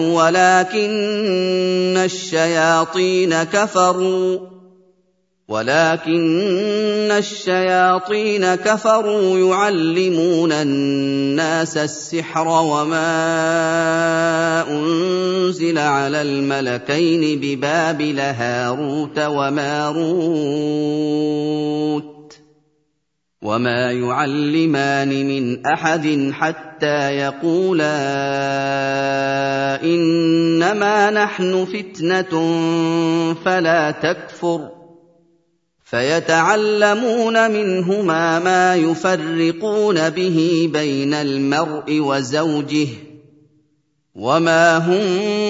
Speaker 1: وَلَٰكِنَّ الشَّيَاطِينَ كَفَرُوا يُعَلِّمُونَ النَّاسَ السِّحْرَ وَمَا أُنزِلَ عَلَى الْمَلَكَيْنِ بِبَابِلَ هَارُوتَ وَمَارُوتَ وَمَا يُعَلِّمَانِ مِنْ أَحَدٍ حَتَّىٰ يَقُولَا إِنَّمَا نَحْنُ فِتْنَةٌ فَلَا تَكْفُرْ فَيَتَعَلَّمُونَ مِنْهُمَا مَا يُفَرِّقُونَ بِهِ بَيْنَ الْمَرْءِ وَزَوْجِهِ وَمَا هُم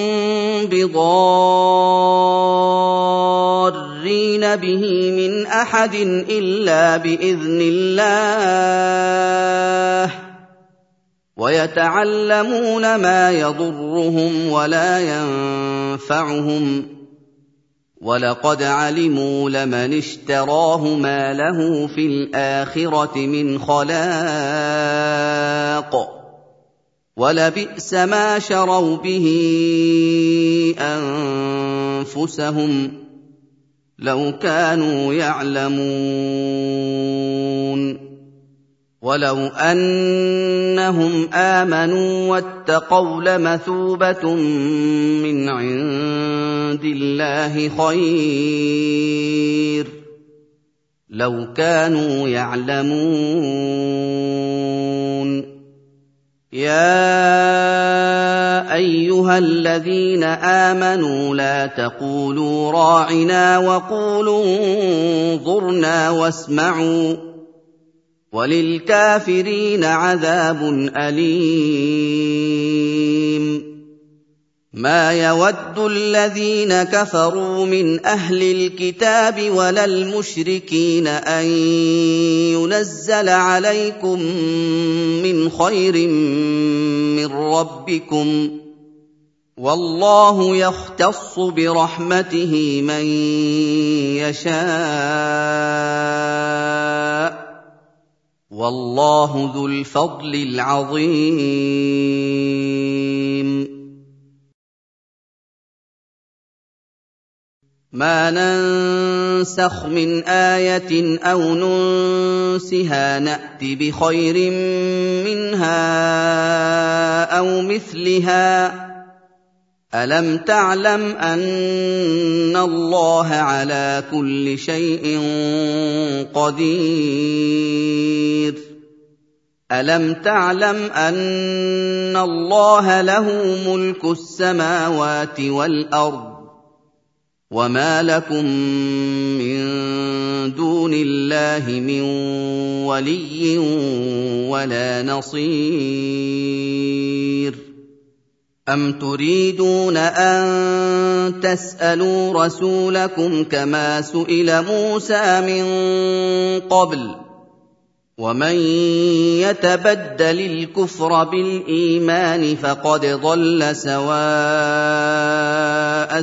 Speaker 1: بِضَارِّينَ بِهِ مِنْ أَحَدٍ إِلَّا بِإِذْنِ اللَّهِ وَيَتَعَلَّمُونَ مَا يَضُرُّهُمْ وَلَا يَنفَعُهُمْ وَلَقَدْ عَلِمُوا لَمَنِ اشْتَرَاهُ مَا لَهُ فِي الْآخِرَةِ مِنْ خَلَاقٍ وَلَبِئْسَ مَا شَرَوْا بِهِ أَنفُسَهُمْ لَوْ كَانُوا يَعْلَمُونَ وَلَوْ أَنَّهُمْ آمَنُوا وَاتَّقَوْا لَمَثُوبَةٌ مِّنْ عِندِ اللَّهِ خَيْرٌ لَوْ كَانُوا يَعْلَمُونَ يَا أَيُّهَا الَّذِينَ آمَنُوا لَا تَقُولُوا رَاعِنَا وَقُولُوا انظُرْنَا وَاسْمَعُوا وَلِلْكَافِرِينَ عَذَابٌ أَلِيمٌ مَا يَوَدُّ الَّذِينَ كَفَرُوا مِنْ أَهْلِ الْكِتَابِ وَلَا الْمُشْرِكِينَ أَن يُنَزَّلَ عَلَيْكُم مِّنْ خَيْرٍ مِّن رَّبِّكُمْ ۗ وَاللَّهُ يَخْتَصُّ بِرَحْمَتِهِ مَن يَشَاءُ ۗ وَاللَّهُ ذُو الْفَضْلِ الْعَظِيمِ مَا نَنسَخْ مِنْ آيَةٍ أَوْ نُنسِهَا نَأْتِ بِخَيْرٍ مِّنْهَا أَوْ مِثْلِهَا ۗ أَلَمْ تَعْلَمْ أَنَّ اللَّهَ عَلَىٰ كُلِّ شَيْءٍ قَدِيرٌ أَلَمْ تَعْلَمْ أَنَّ اللَّهَ لَهُ مُلْكُ السَّمَاوَاتِ وَالْأَرْضِ وَمَا لَكُم مِّن دُونِ اللَّهِ مِن وَلِيٍّ وَلَا نَصِيرٍ أَمْ تُرِيدُونَ أَن تَسْأَلُوا رَسُولَكُمْ كَمَا سُئِلَ مُوسَىٰ مِن قَبْلُ ۗ وَمَن يَتَبَدَّلِ الْكُفْرَ بِالْإِيمَانِ فَقَدْ ضَلَّ سَوَاءَ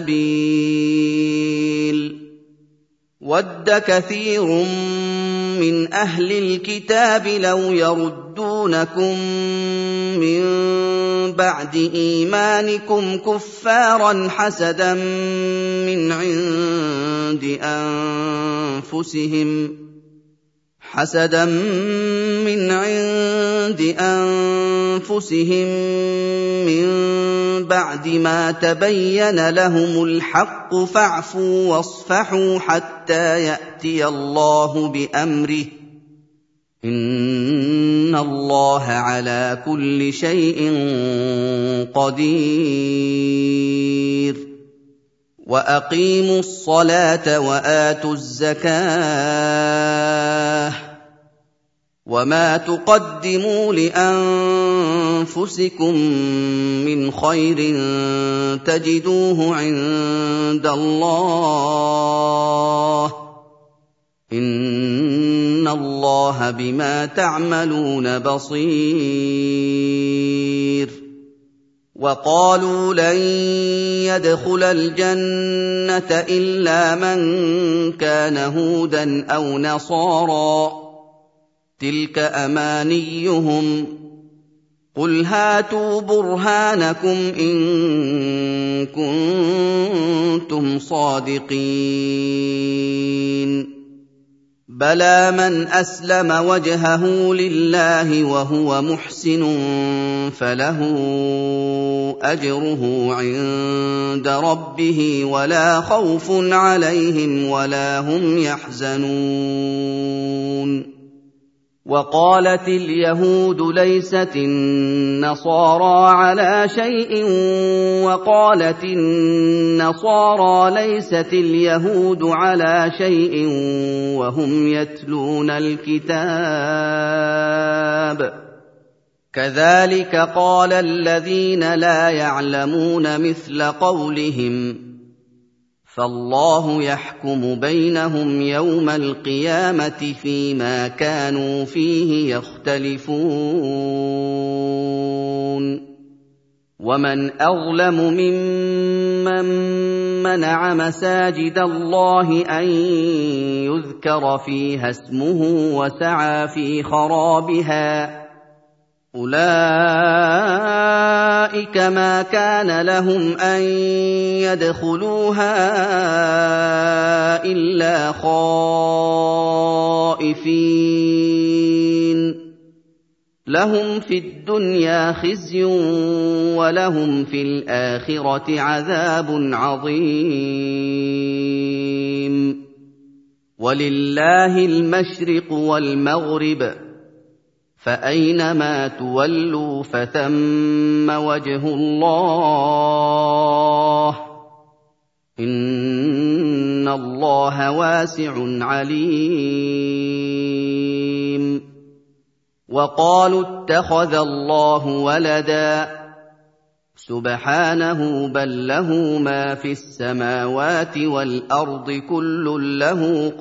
Speaker 1: السَّبِيلِ وَدَّ كَثِيرٌ مِّنْ أَهْلِ الْكِتَابِ لَوْ يَرُدُّونَكُم مِّن بَعْدِ إِيمَانِكُمْ كُفَّارًا حَسَدًا مِّنْ عِندِ أَنفُسِهِم مِّن بَعْدِ مَا تَبَيَّنَ لَهُمُ الْحَقُّ فَاعْفُوا وَاصْفَحُوا حَتَّىٰ يَأْتِيَ اللَّهُ بِأَمْرِهِ ۗ إِنَّ اللَّهَ عَلَىٰ كُلِّ شَيْءٍ قَدِيرٌ وَأَقِيمُوا الصَّلَاةَ وَآتُوا الزَّكَاةَ ۗ وَمَا تُقَدِّمُوا لِأَنفُسِكُم مِّنْ خَيْرٍ تَجِدُوهُ عِندَ اللَّهِ ۗ إِنَّ اللَّهَ بِمَا تَعْمَلُونَ بَصِيرٌ وَقَالُوا لَن يَدْخُلَ الْجَنَّةَ إِلَّا مَن كَانَ هُودًا أَوْ نَصَارَىٰ ۗ تِلْكَ أَمَانِيُّهُمْ ۗ قُلْ هَاتُوا بُرْهَانَكُمْ إِن كُنتُمْ صَادِقِينَ بَلَىٰ مَنْ أَسْلَمَ وَجْهَهُ لِلَّهِ وَهُوَ مُحْسِنٌ فَلَهُ أَجْرُهُ عِندَ رَبِّهِ وَلَا خَوْفٌ عَلَيْهِمْ وَلَا هُمْ يَحْزَنُونَ وَقَالَتِ الْيَهُودُ لَيْسَتِ النَّصَارَىٰ عَلَىٰ شَيْءٍ وَقَالَتِ النَّصَارَىٰ لَيْسَتِ الْيَهُودُ عَلَىٰ شَيْءٍ وَهُمْ يَتْلُونَ الْكِتَابَ ۗ كَذَٰلِكَ قَالَ الَّذِينَ لَا يَعْلَمُونَ مِثْلَ قَوْلِهِمْ ۚ فَاللَّهُ يَحْكُمُ بَيْنَهُمْ يَوْمَ الْقِيَامَةِ فِيمَا كَانُوا فِيهِ يَخْتَلِفُونَ ومن أظلم ممن منع مساجد الله أن يذكر فيها اسمه وسعى في خرابها أولئك ما كان لهم أن يدخلوها إلا خائفين لهم في الدنيا خزي ولهم في الآخرة عذاب عظيم ولله المشرق والمغرب فأينما تولوا فثم وجه الله إن الله واسع عليم وقالوا اتخذ الله ولدا سبحانه بل له ما في السماوات والأرض كل له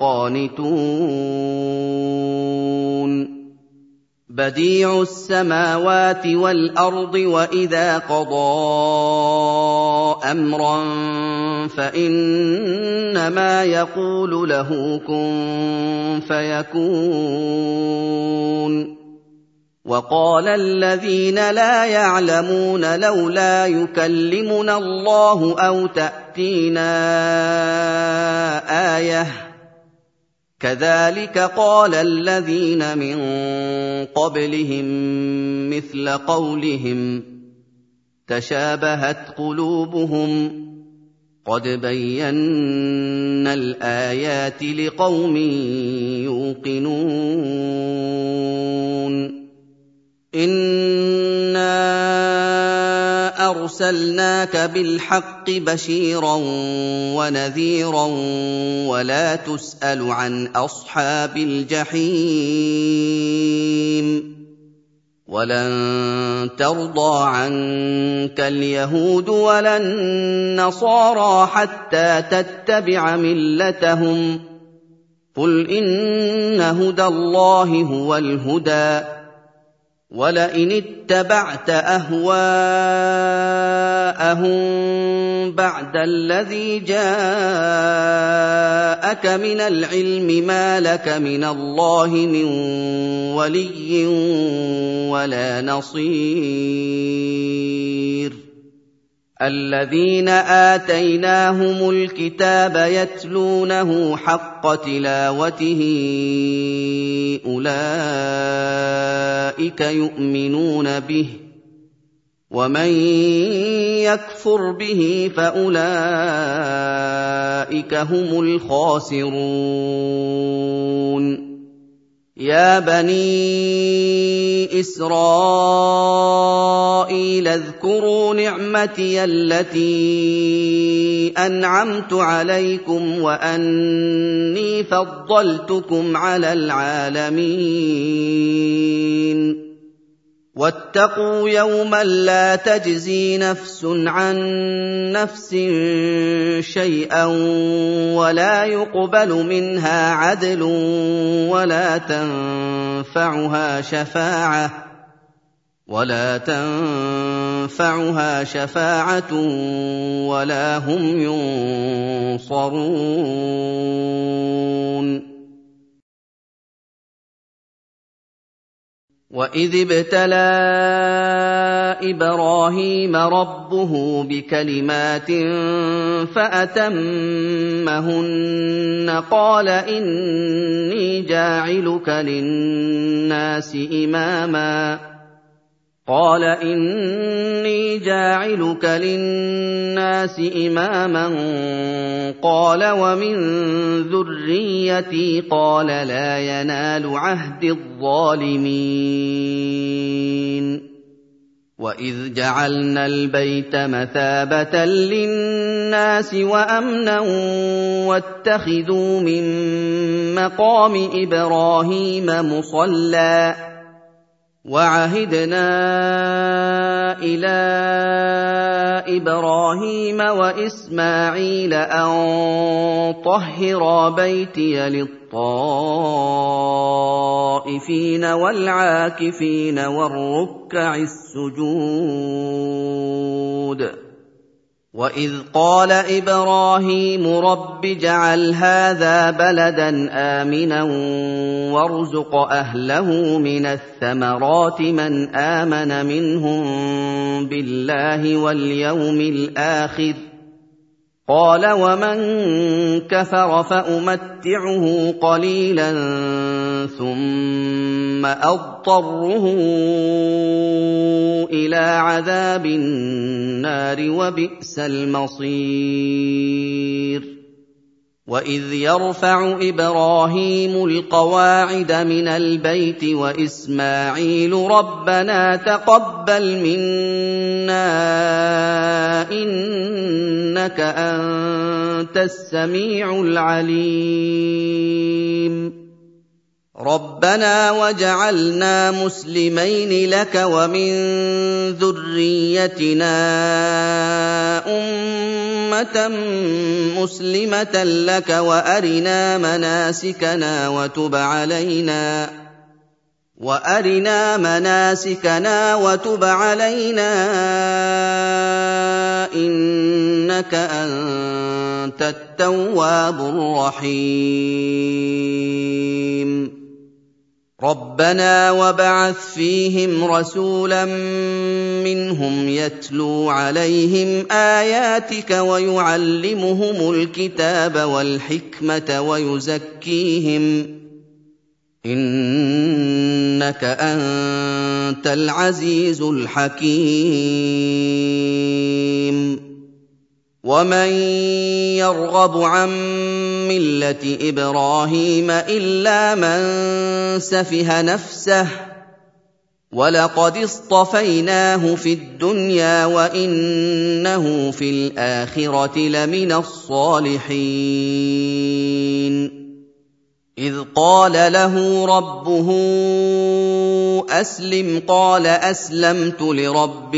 Speaker 1: قانتون بديع السماوات والأرض وإذا قضى أمرا فإنما يقول له كن فيكون وقال الذين لا يعلمون لولا يكلمنا الله أو تأتينا آية كذلك قال الذين من قبلهم مثل قولهم تشابهت قلوبهم قد بينا الآيات لقوم يوقنون إنا أرسلناك بالحق بشيرا ونذيرا ولا تسأل عن أصحاب الجحيم ولن ترضى عنك اليهود ولا النصارى حتى تتبع ملتهم قل إن هدى الله هو الهدى ولئن اتبعت أهواءهم بعد الذي جاءك من العلم ما لك من الله من ولي ولا نصير الذين آتيناهم الكتاب يتلونه حق تلاوته أولئك يؤمنون به ومن يكفر به فأولئك هم الخاسرون يا بني إسرائيل اذكروا نعمتي التي أنعمت عليكم وأني فضلتكم على العالمين واتقوا يوما لا تجزي نفس عن نفس شيئا ولا يقبل منها عدل ولا تنفعها شفاعة ولا هم ينصرون وَإِذِ ابْتَلَىٰ إِبْرَاهِيمَ رَبُّهُ بِكَلِمَاتٍ فَأَتَمَّهُنَّ قَالَ إِنِّي جَاعِلُكَ لِلنَّاسِ إِمَامًا قَالَ وَمِن ذُرِّيَّتِي قَالَ لَا يَنَالُ عَهْدِي الظَّالِمِينَ وَإِذْ جَعَلْنَا الْبَيْتَ مَثَابَةً لِّلنَّاسِ وَأَمْنًا وَاتَّخِذُوا مِن مَّقَامِ إِبْرَاهِيمَ مُصَلًّى وَعَهِدْنَا إِلَىٰ إِبْرَاهِيمَ وَإِسْمَاعِيلَ أَنْ طَهِّرَ بَيْتِي لِلطَّائِفِينَ وَالْعَاكِفِينَ وَالرُّكَّعِ السُّجُودِ وَإِذْ جَعَلْنَا إِلَىٰ إِبْرَاهِيمَ وَإِسْمَاعِيلَ أَن طَهِّرَا بَيْتِيَ لِلطَّائِفِينَ وَالْعَاكِفِينَ وَالرُّكَّعِ السُّجُودِ وَإِذْ قَالَ إِبْرَاهِيمُ رَبِّ اجْعَلْ هَٰذَا بَلَدًا آمِنًا وَارْزُقْ أَهْلَهُ مِنَ الثَّمَرَاتِ مَنْ آمَنَ مِنْهُم بِاللَّهِ وَالْيَوْمِ الْآخِرِ ۖ قَالَ وَمَن كَفَرَ فَأُمَتِّعُهُ قَلِيلًا ثُمَّ أَضْطَرُّهُ إِلَىٰ عَذَابِ النَّارِ ۖ وَبِئْسَ الْمَصِيرُ وَإِذْ يَرْفَعُ إِبْرَاهِيمُ الْقَوَاعِدَ مِنَ الْبَيْتِ وَإِسْمَاعِيلُ رَبَّنَا تَقَبَّلْ مِنَّا إِنَّكَ أَنتَ السَّمِيعُ الْعَلِيمُ رَبَّنَا وَاجْعَلْنَا مُسْلِمَيْنِ لَكَ وَمِن ذُرِّيَّتِنَا أُمَّةً مُّسْلِمَةً لَّكَ وَأَرِنَا مَنَاسِكَنَا وَتُبْ عَلَيْنَا إِنَّكَ أَنتَ التَّوَّابُ الرَّحِيمُ رَبَّنَا وَابْعَثْ فِيهِمْ رَسُولًا مِّنْهُمْ يَتْلُو عَلَيْهِمْ آيَاتِكَ وَيُعَلِّمُهُمُ الْكِتَابَ وَالْحِكْمَةَ وَيُزَكِّيهِمْ ۚ إِنَّكَ أَنتَ الْعَزِيزُ الْحَكِيمُ وَمَن يَرْغَبُ عَن مِّلَّةِ إِبْرَاهِيمَ إِلَّا مَن سَفِهَ نَفْسَهُ ۚ وَلَقَدِ اصْطَفَيْنَاهُ فِي الدُّنْيَا وَإِنَّهُ فِي الْآخِرَةِ لَمِنَ الصَّالِحِينَ إِذْ قَالَ لَهُ رَبُّهُ أَسْلِمْ قَالَ أَسْلَمْتُ لِرَبِّ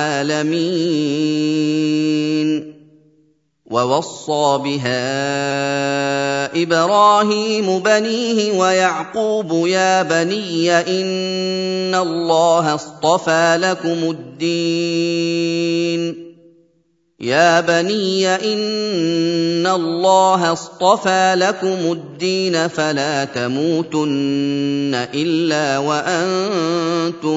Speaker 1: الْعَالَمِينَ وَوَصَّىٰ بِهَا إِبْرَاهِيمُ بَنِيهِ وَيَعْقُوبُ يَا بَنِيَّ إِنَّ اللَّهَ اصْطَفَىٰ لَكُمُ الدِّينَ فَلَا تَمُوتُنَّ إِلَّا وَأَنتُم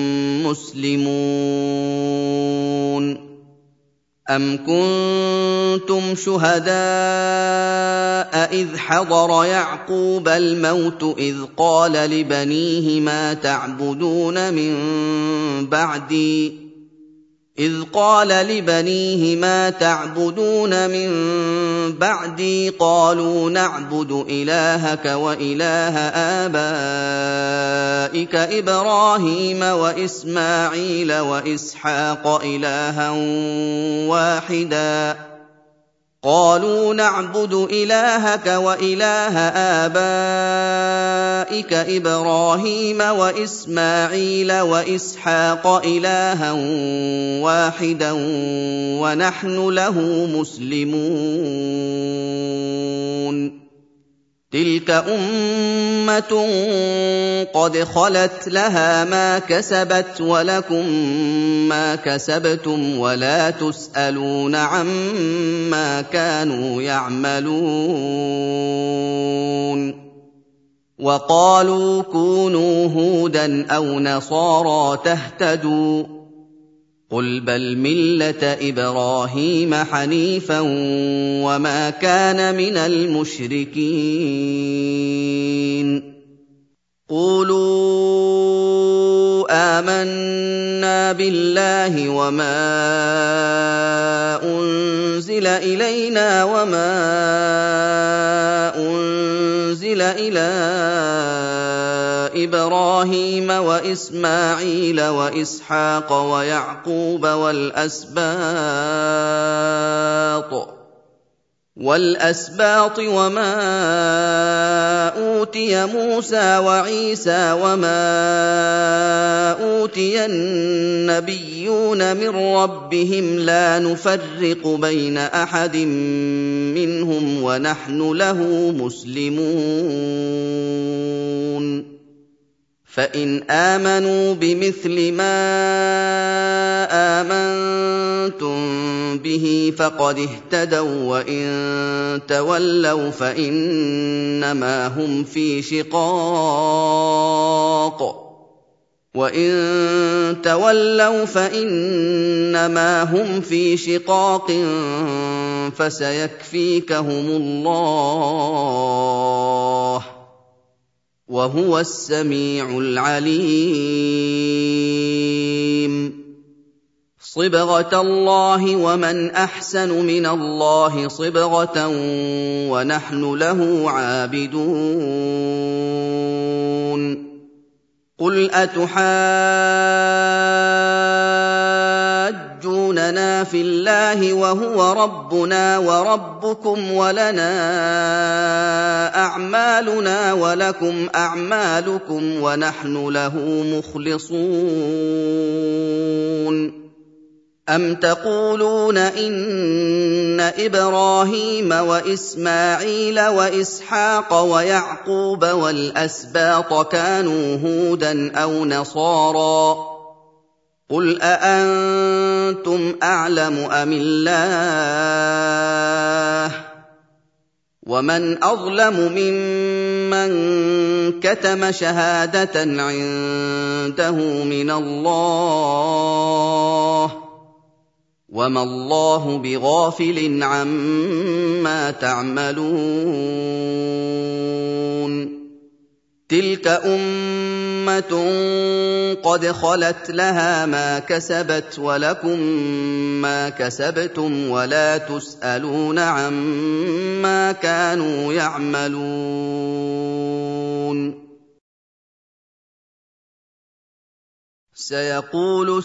Speaker 1: مُّسْلِمُونَ أَمْ كُنتُمْ شُهَدَاءَ إِذْ حَضَرَ يَعْقُوبَ الْمَوْتُ إِذْ قَالَ لِبَنِيهِ مَا تَعْبُدُونَ مِن بَعْدِي قَالُوا نَعْبُدُ إِلَٰهَكَ وَإِلَٰهَ آبَائِكَ إِبْرَاهِيمَ وَإِسْمَاعِيلَ وَإِسْحَاقَ إِلَٰهًا وَاحِدًا وَنَحْنُ لَهُ مُسْلِمُونَ تِلْكَ أُمَّةٌ قَدْ خَلَتْ لَهَا مَا كَسَبَتْ وَلَكُم مَّا كَسَبْتُمْ وَلَا تُسْأَلُونَ عَمَّا كَانُوا يَعْمَلُونَ وَقَالُوا كُونُوا هُودًا أَوْ نَصَارَىٰ تَهْتَدُوا ۗ قُلْ بَلْ مِلَّةَ إِبْرَاهِيمَ حَنِيفًا وَمَا كَانَ مِنَ الْمُشْرِكِينَ قُولُوا آمَنَّا بِاللَّهِ وَمَا أُنزِلَ إِلَيْنَا وَمَا أُنزِلَ إِلَىٰ إِبْرَاهِيمَ وَإِسْمَاعِيلَ وَإِسْحَاقَ وَيَعْقُوبَ وَالْأَسْبَاطِ وَمَا أوتي موسى وعيسى وما أوتي النبيون من ربهم لا نفرق بين أحد منهم ونحن له مسلمون فإن آمنوا بمثل ما آمنتم به فقد اهتدوا وإن تولوا فإنما هم في شقاق فسيكفيكهم الله وهو السميع العليم صبغة الله ومن أحسن من الله صبغة ونحن له عابدون قل أتحاجوننا في الله وهو ربنا وربكم ولنا أعمالنا ولكم أعمالكم ونحن له مخلصون أم تقولون إن إبراهيم وإسماعيل وإسحاق ويعقوب والأسباط كانوا هودا أو نصارى قل أأنتم أعلم أم الله ومن أظلم ممن كتم شهادة عنده من الله وما الله بغافل عما تعملون تلك أمة قد خلت لها ما كسبت ولكم ما كسبتم ولا تسألون عما كانوا يعملون سيقول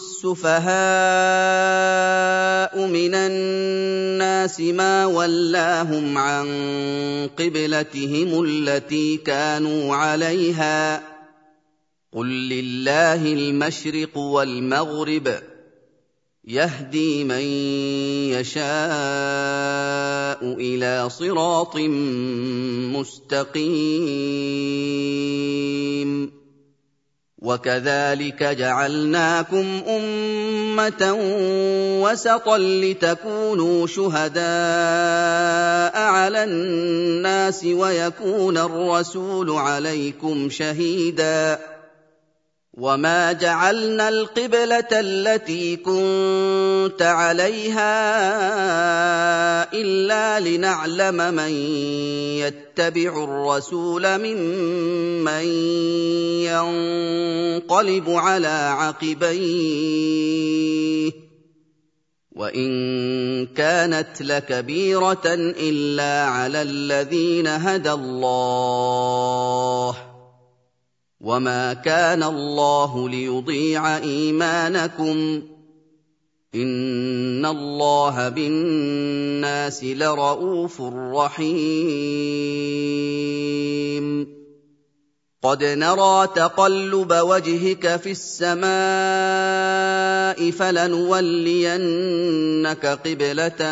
Speaker 1: السفهاء من الناس ما ولاهم عن قبلتهم التي كانوا عليها قل لله المشرق والمغرب يهدي من يشاء إلى صراط مستقيم وكذلك جعلناكم أمة وسطا لتكونوا شهداء على الناس ويكون الرسول عليكم شهيدا وما جعلنا القبلة التي كنت عليها إلا لنعلم من يتبع الرسول ممن ينقلب على عقبيه وإن كانت لكبيرة إلا على الذين هدى الله وما كان الله ليضيع إيمانكم إن الله بالناس لرءوف رحيم قد نرى تقلب وجهك في السماء فلنولينك قبلة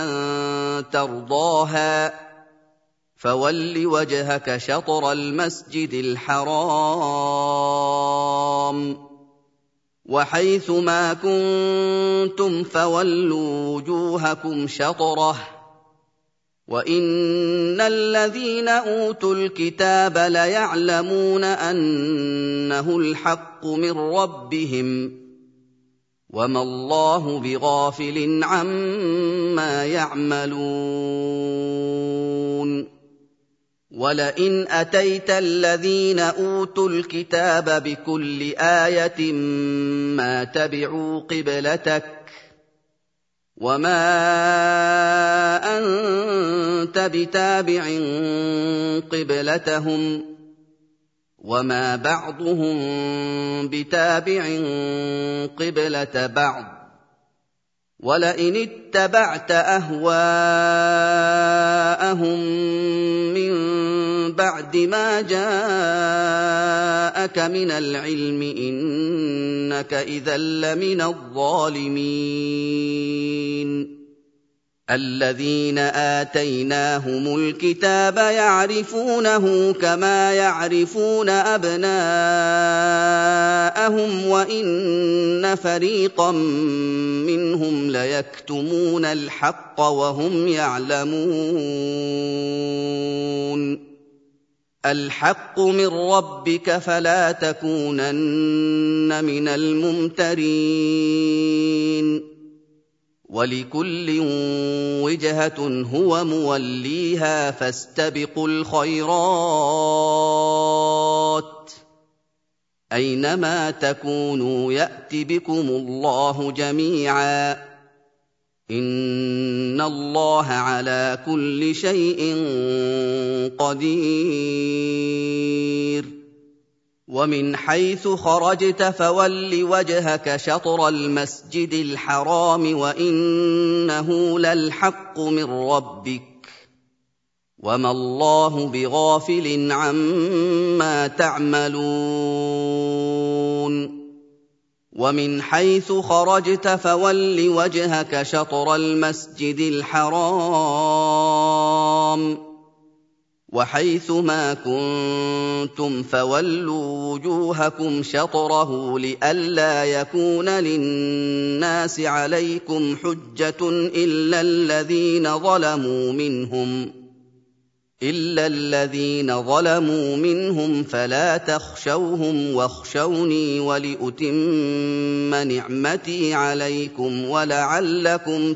Speaker 1: ترضاها فول وجهك شطر المسجد الحرام وحيث ما كنتم فولوا وجوهكم شطره وإن الذين أوتوا الكتاب ليعلمون أنه الحق من ربهم وما الله بغافل عما يعملون ولئن أتيت الذين أوتوا الكتاب بكل آية ما تبعوا قبلتك وما أنت بتابع قبلتهم وما بعضهم بتابع قبلة بعض وَلَئِنِ اتَّبَعْتَ أَهْوَاءَهُم مِّن بَعْدِ مَا جَاءَكَ مِنَ الْعِلْمِ إِنَّكَ إِذًا لَّمِنَ الظَّالِمِينَ الَّذِينَ آتَيْنَاهُمُ الْكِتَابَ يَعْرِفُونَهُ كَمَا يَعْرِفُونَ أَبْنَاءَهُمْ وَإِنَّ فَرِيقًا مِّنْهُمْ لَيَكْتُمُونَ الْحَقَّ وَهُمْ يَعْلَمُونَ الْحَقُّ مِن رَّبِّكَ فَلَا تَكُونَنَّ مِنَ الْمُمْتَرِينَ وَلِكُلٍّ وِجْهَةٌ هُوَ مُوَلِّيهَا فَاسْتَبِقُوا الْخَيْرَاتِ أَيْنَمَا تَكُونُوا يَأْتِ بِكُمُ اللَّهُ جَمِيعًا ۚ إِنَّ اللَّهَ عَلَىٰ كُلِّ شَيْءٍ قَدِيرٌ وَمِنْ حَيْثُ خَرَجْتَ فَوَلِّ وَجْهَكَ شَطْرَ الْمَسْجِدِ الْحَرَامِ وَإِنَّهُ لَلْحَقُّ مِن رَّبِّكَ وَمَا اللَّهُ بِغَافِلٍ عَمَّا تَعْمَلُونَ وَمِنْ حَيْثُ خَرَجْتَ فَوَلِّ وَجْهَكَ شَطْرَ الْمَسْجِدِ الْحَرَامِ وَحَيْثُ مَا كُنتُمْ فَوَلُّوا وُجُوهَكُمْ شَطْرَهُ لِئَلَّا يَكُونَ لِلنَّاسِ عَلَيْكُمْ حُجَّةٌ إِلَّا الَّذِينَ ظَلَمُوا مِنْهُمْ فَلَا تَخْشَوْهُمْ وَاخْشَوْنِي وَلِأُتِمَّ نِعْمَتِي عَلَيْكُمْ وَلَعَلَّكُمْ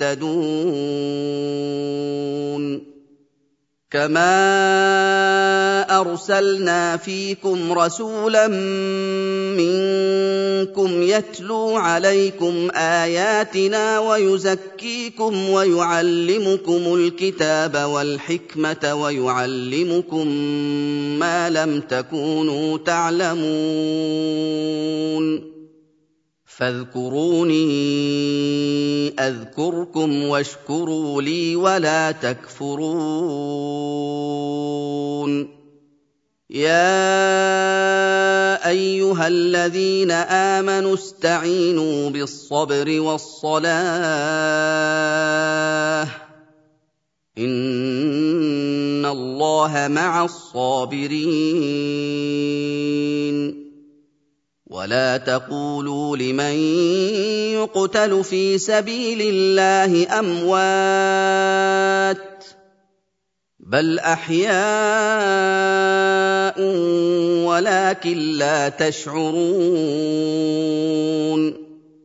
Speaker 1: تَهْتَدُونَ كَمَا أَرْسَلْنَا فِيكُمْ رَسُولًا مِّنكُمْ يَتْلُو عَلَيْكُمْ آيَاتِنَا وَيُزَكِّيكُمْ وَيُعَلِّمُكُمُ الْكِتَابَ وَالْحِكْمَةَ وَيُعَلِّمُكُم مَّا لَمْ تَكُونُوا تَعْلَمُونَ فاذكروني أذكركم واشكروا لي ولا تكفرون يا أيها الذين آمنوا استعينوا بالصبر والصلاة إن الله مع الصابرين ولا تقولوا لمن يقتل في سبيل الله أموات بل أحياء ولكن لا تشعرون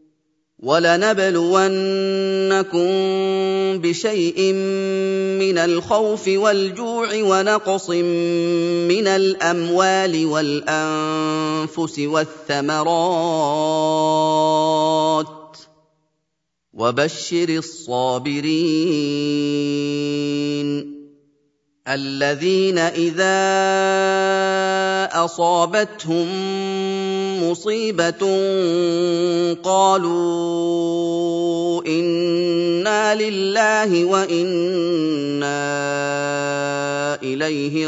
Speaker 1: وَلَنَبْلُوَنَّكُم بِشَيْءٍ مِّنَ الْخَوْفِ وَالْجُوعِ وَنَقْصٍ مِّنَ الْأَمْوَالِ وَالْأَنفُسِ وَالثَّمَرَاتِ وَبَشِّرِ الصَّابِرِينَ الَّذِينَ إِذَا أَصَابَتْهُم مُّصِيبَةٌ قَالُوا إِنَّا لِلَّهِ وَإِنَّا إِلَيْهِ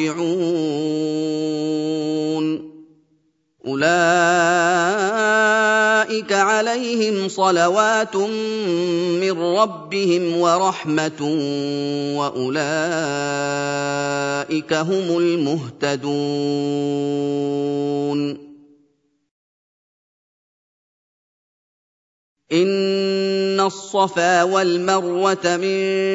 Speaker 1: رَاجِعُونَ أُولَٰئِكَ عَلَيْهِمْ صَلَوَاتٌ مِّن رَّبِّهِمْ وَرَحْمَةٌ وَأُولَٰئِكَ هُمُ الْمُهْتَدُونَ إِنَّ الصَّفَا وَالْمَرْوَةَ مِن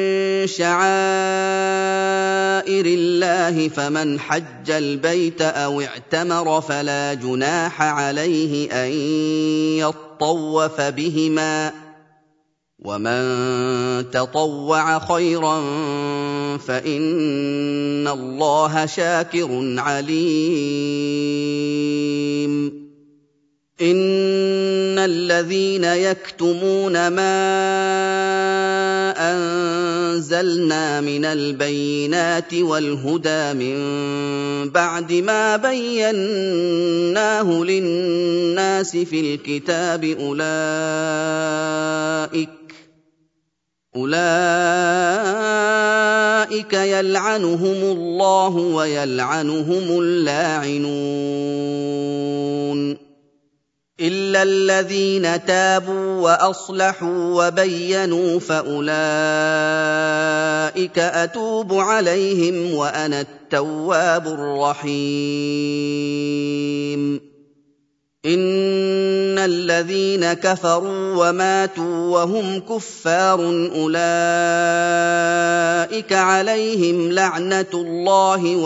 Speaker 1: شَعَائِرِ اللَّهِ فَمَنْ حَجَّ الْبَيْتَ أَوِ اعْتَمَرَ فَلَا جُنَاحَ عَلَيْهِ أَن يَطَّوَّفَ بِهِمَا ۚ وَمَن تَطَوَّعَ خَيْرًا فَإِنَّ اللَّهَ شَاكِرٌ عَلِيمٌ إِنَّ الَّذِينَ يَكْتُمُونَ مَا أَنزَلْنَا مِنَ الْبَيِّنَاتِ وَالْهُدَىٰ مِن بَعْدِ مَا بَيَّنَّاهُ لِلنَّاسِ فِي الْكِتَابِ أُولَٰئِكَ يَلْعَنُهُمُ اللَّهُ وَيَلْعَنُهُمُ اللَّاعِنُونَ إِلَّا الَّذِينَ تَابُوا وَأَصْلَحُوا وَبَيَّنُوا فَأُولَٰئِكَ أَتُوبُ عَلَيْهِمْ وَأَنَا التَّوَّابُ الرَّحِيمُ إِنَّ الَّذِينَ كَفَرُوا وَمَاتُوا وَهُمْ كُفَّارٌ أُولَٰئِكَ عَلَيْهِمْ لَعْنَةُ اللَّهِ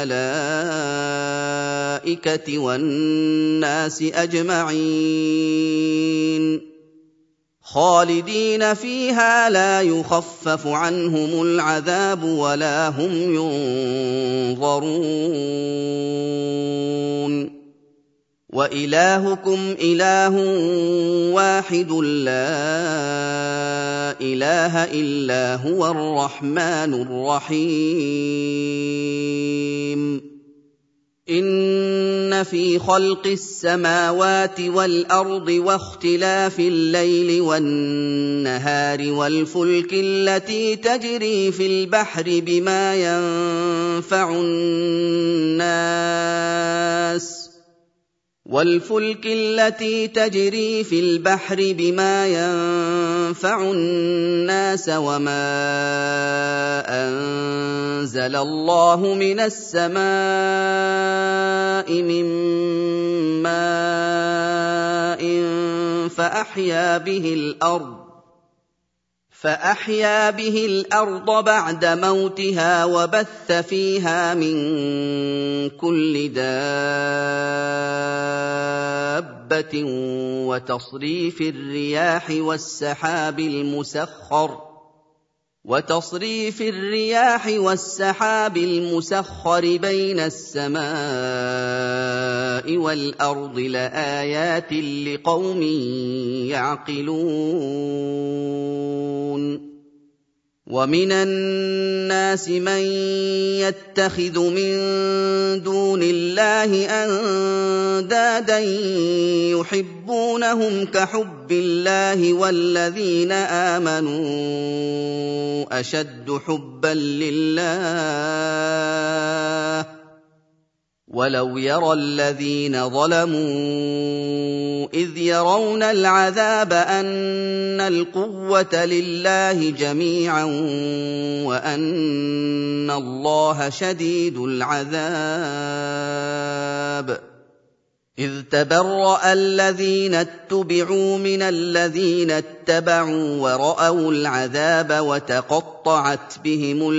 Speaker 1: وَالْمَلَائِكَةِ وَالنَّاسِ أَجْمَعِينَ خَالِدِينَ فِيهَا لَا يُخَفَّفُ عَنْهُمُ الْعَذَابُ وَلَا هُمْ يُنظَرُونَ وَإِلَٰهُكُمْ إِلَٰهٌ وَاحِدٌ لَّا إِلَٰهَ إِلَّا هُوَ الرَّحْمَٰنُ الرَّحِيمُ إِنَّ فِي خَلْقِ السَّمَاوَاتِ وَالْأَرْضِ وَاخْتِلَافِ اللَّيْلِ وَالنَّهَارِ وَالْفُلْكِ الَّتِي تَجْرِي فِي الْبَحْرِ بِمَا يَنفَعُ النَّاسَ وَمَا أَنزَلَ اللَّهُ مِنَ السَّمَاءِ مِن مَّاءٍ فَأَحْيَا بِهِ الْأَرْضَ بَعْدَ مَوْتِهَا وَبَثَّ فِيهَا مِن كُلِّ دَابَّةٍ وَتَصْرِيفِ الرِّيَاحِ وَالسَّحَابِ الْمُسَخَّرِ بَيْنَ السَّمَاءِ وَالْأَرْضِ لَآيَاتٍ لِّقَوْمٍ يَعْقِلُونَ وَمِنَ النَّاسِ مَن يَتَّخِذُ مِن دُونِ اللَّهِ أَندَادًا يُحِبُّونَهُمْ كَحُبِّ اللَّهِ وَالَّذِينَ آمَنُوا أَشَدُّ حُبًّا لِّلَّهِ وَلَوْ يَرَى الَّذِينَ ظَلَمُوا إِذْ يَرَوْنَ الْعَذَابَ أَنَّ الْقُوَّةَ لِلَّهِ جَمِيعًا وَأَنَّ اللَّهَ شَدِيدُ الْعَذَابِ إِذْ تَبَرَّأَ الَّذِينَ اتُّبِعُوا مِنَ الَّذِينَ اتَّبَعُوا وَرَأَوُا الْعَذَابَ وَتَقَطَّعَتْ بِهِمُ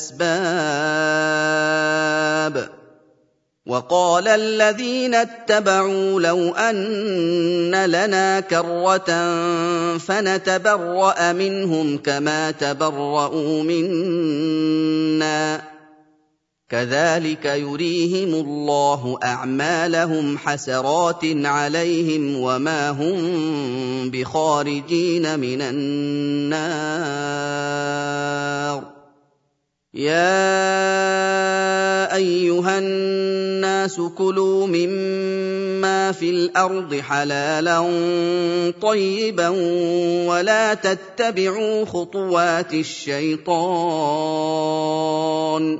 Speaker 1: الْأَسْبَابُ وَقَالَ الَّذِينَ اتَّبَعُوا لَوْ أَنَّ لَنَا كَرَّةً فَنَتَبَرَّأَ مِنْهُمْ كَمَا تَبَرَّءُوا مِنَّا ۗ كَذَٰلِكَ يُرِيهِمُ اللَّهُ أَعْمَالَهُمْ حَسَرَاتٍ عَلَيْهِمْ وَمَا هُم بِخَارِجِينَ مِنَ النَّارِ يَا أَيُّهَا النَّاسُ كُلُوا مِمَّا فِي الْأَرْضِ حَلَالًا طَيِّبًا وَلَا تَتَّبِعُوا خُطُوَاتِ الشَّيْطَانِ ۚ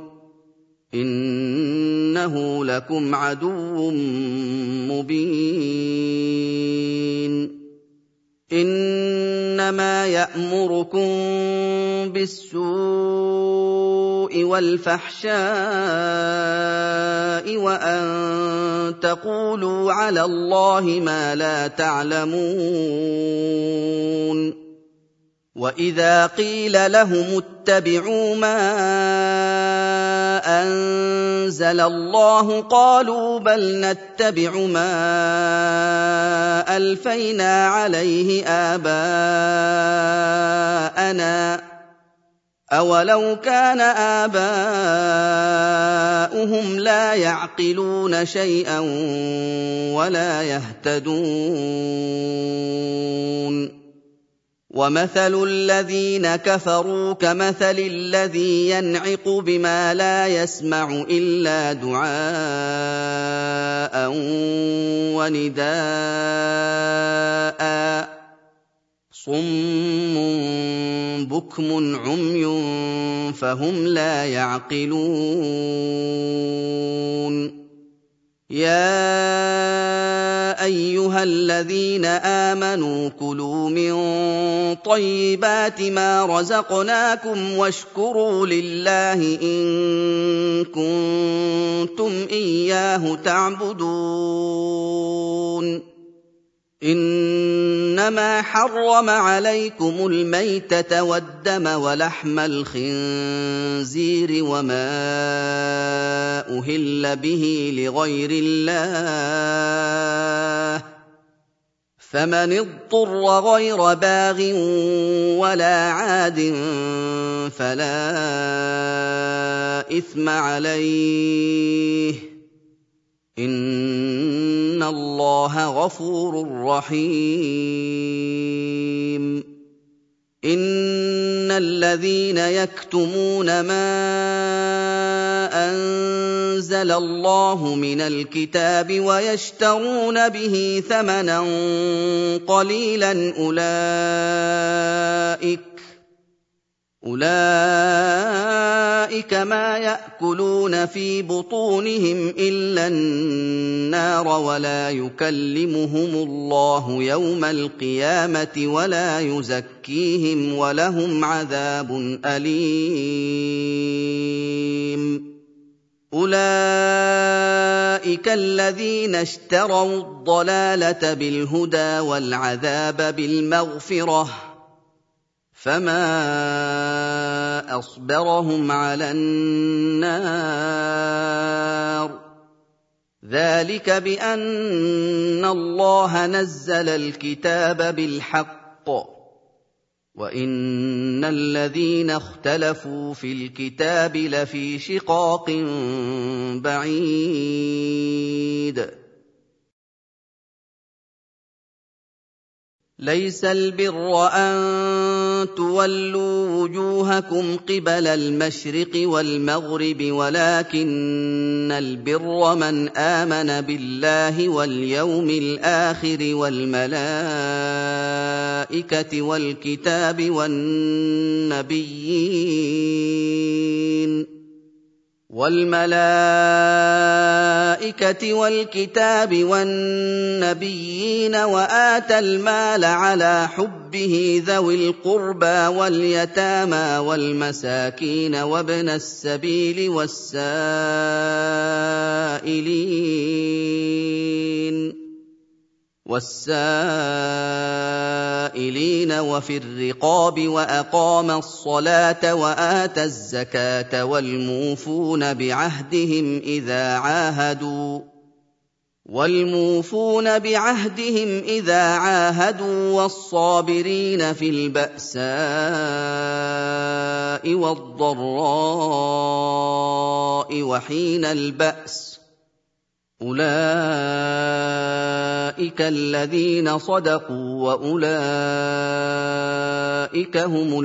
Speaker 1: إِنَّهُ لَكُمْ عَدُوٌّ مُّبِينٌ إِنَّمَا يَأْمُرُكُم بِالسُّوءِ وَالْفَحْشَاءِ وَأَن تَقُولُوا عَلَى اللَّهِ مَا لَا تَعْلَمُونَ وَإِذَا قِيلَ لَهُمُ اتَّبِعُوا مَا أَنزَلَ اللَّهُ قَالُوا بَلْ نَتَّبِعُ مَا أَلْفَيْنَا عَلَيْهِ آبَاءَنَا ۚ أَوَلَوْ كَانَ آبَاؤُهُمْ لَا يَعْقِلُونَ شَيْئًا وَلَا يَهْتَدُونَ وَمَثَلُ الَّذِينَ كَفَرُوا كَمَثَلِ الَّذِي يَنْعِقُ بِمَا لَا يَسْمَعُ إِلَّا دُعَاءً وَنِدَاءً ۚ صُمٌّ بُكْمٌ عُمْيٌ فَهُمْ لَا يَعْقِلُونَ يَا أَيُّهَا الَّذِينَ آمَنُوا كُلُوا مِن طَيِّبَاتِ مَا رَزَقْنَاكُمْ وَاشْكُرُوا لِلَّهِ إِن كُنتُمْ إِيَّاهُ تَعْبُدُونَ إِنَّمَا حَرَّمَ عَلَيْكُمُ الْمَيْتَةَ وَالدَّمَ وَلَحْمَ الْخِنزِيرِ وَمَا أُهِلَّ بِهِ لِغَيْرِ اللَّهِ ۖ فَمَنِ اضْطُرَّ غَيْرَ بَاغٍ وَلَا عَادٍ فَلَا إِثْمَ عَلَيْهِ ۚ إِنَّ اللَّهَ غَفُورٌ رَّحِيمٌ إِنَّ الَّذِينَ يَكْتُمُونَ مَا أَنزَلَ اللَّهُ مِنَ الْكِتَابِ وَيَشْتَرُونَ بِهِ ثَمَنًا قَلِيلًا أُولَٰئِكَ مَا يَأْكُلُونَ فِي بُطُونِهِمْ إِلَّا النَّارَ وَلَا يُكَلِّمُهُمُ اللَّهُ يَوْمَ الْقِيَامَةِ وَلَا يُزَكِّيهِمْ وَلَهُمْ عَذَابٌ أَلِيمٌ أُولَٰئِكَ الَّذِينَ اشْتَرَوُا الضَّلَالَةَ بِالْهُدَىٰ وَالْعَذَابَ بِالْمَغْفِرَةِ ۚ فَمَا أَصْبَرَهُمْ عَلَى النَّارِ ۚ ذَٰلِكَ بِأَنَّ اللَّهَ نَزَّلَ الْكِتَابَ بِالْحَقِّ ۗ وَإِنَّ الَّذِينَ اخْتَلَفُوا فِي الْكِتَابِ لَفِي شِقَاقٍ بَعِيدٍ لَيْسَ الْبِرَّ أَن تُوَلُّوا وُجُوهَكُمْ قِبَلَ الْمَشْرِقِ وَالْمَغْرِبِ وَلَٰكِنَّ الْبِرَّ مَنْ آمَنَ بِاللَّهِ وَالْيَوْمِ الْآخِرِ وَالْمَلَائِكَةِ وَالْكِتَابِ وَالنَّبِيِّينَ وَآتَى المال على حبه ذوي القربى واليتامى والمساكين وابن السبيل والسائلين وفي الرقاب وأقام الصلاة وآتى الزكاة والموفون بعهدهم إذا عاهدوا والصابرين في البأساء والضراء وحين البأس ۗ أُولَٰئِكَ الَّذِينَ صَدَقُوا وَأُولَٰئِكَ هُمُ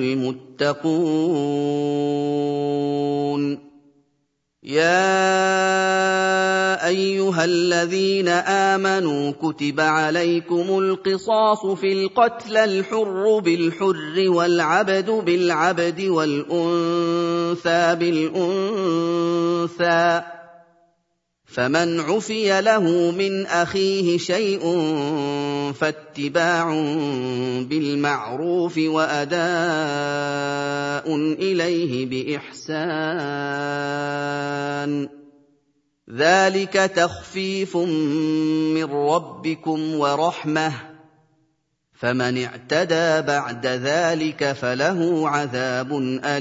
Speaker 1: الْمُتَّقُونَ يَا أَيُّهَا الَّذِينَ آمَنُوا كُتِبَ عَلَيْكُمُ الْقِصَاصُ فِي الْقَتْلَى الْحُرُّ بِالْحُرِّ وَالْعَبْدُ بِالْعَبْدِ وَالْأُنثَىٰ بِالْأُنثَىٰ ۚ فَمَنْ عُفِيَ لَهُ مِنْ أَخِيهِ شَيْءٌ فَاتِّبَاعٌ بِالْمَعْرُوفِ وَأَدَاءٌ إِلَيْهِ بِإِحْسَانٍ ۗ ذَٰلِكَ تَخْفِيفٌ مِّن رَّبِّكُمْ وَرَحْمَةٌ ۚ فَمَنِ اعْتَدَىٰ بَعْدَ ذَٰلِكَ فَلَهُ عَذَابٌ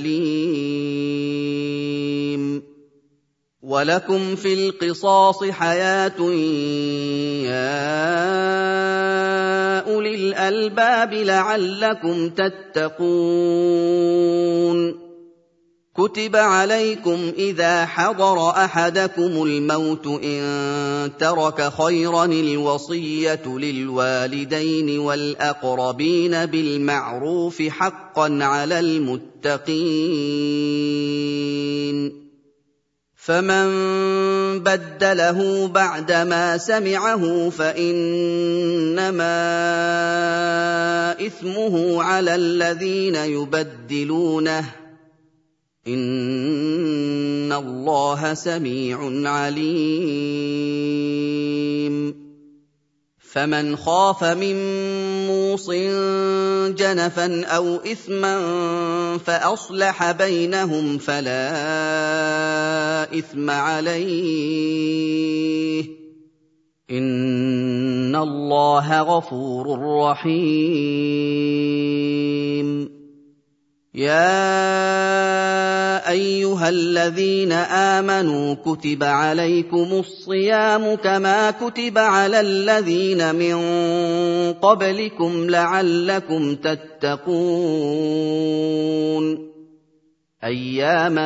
Speaker 1: أَلِيمٌ وَلَكُمْ فِي الْقِصَاصِ حَيَاةٌ يَا أُولِي الْأَلْبَابِ لَعَلَّكُمْ تَتَّقُونَ كتب عليكم إذا حضر أحدكم الموت إن ترك خيرا الوصية للوالدين والأقربين بالمعروف حقا على المتقين فمن بدله بعدما سمعه فإنما إثمه على الذين يبدلونه إن الله سميع عليم فمن خاف من موص جنفا أو إثما فأصلح بينهم فلا إثم عليه إن الله غفور رحيم يا أيها الذين آمنوا كتب عليكم الصيام كما كتب على الذين من قبلكم لعلكم تتقون أياما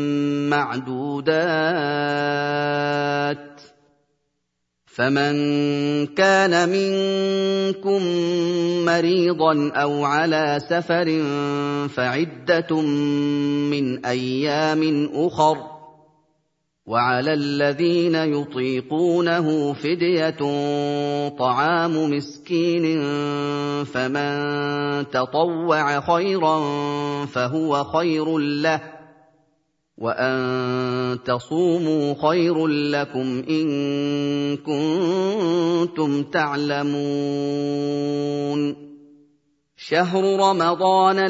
Speaker 1: معدودات فمن كان منكم مريضا أو على سفر فعدة من أيام أخر وعلى الذين يطيقونه فدية طعام مسكين فمن تطوع خيرا فهو خير له وأن تصوموا خير لكم إن كنتم تعلمون شهر رمضان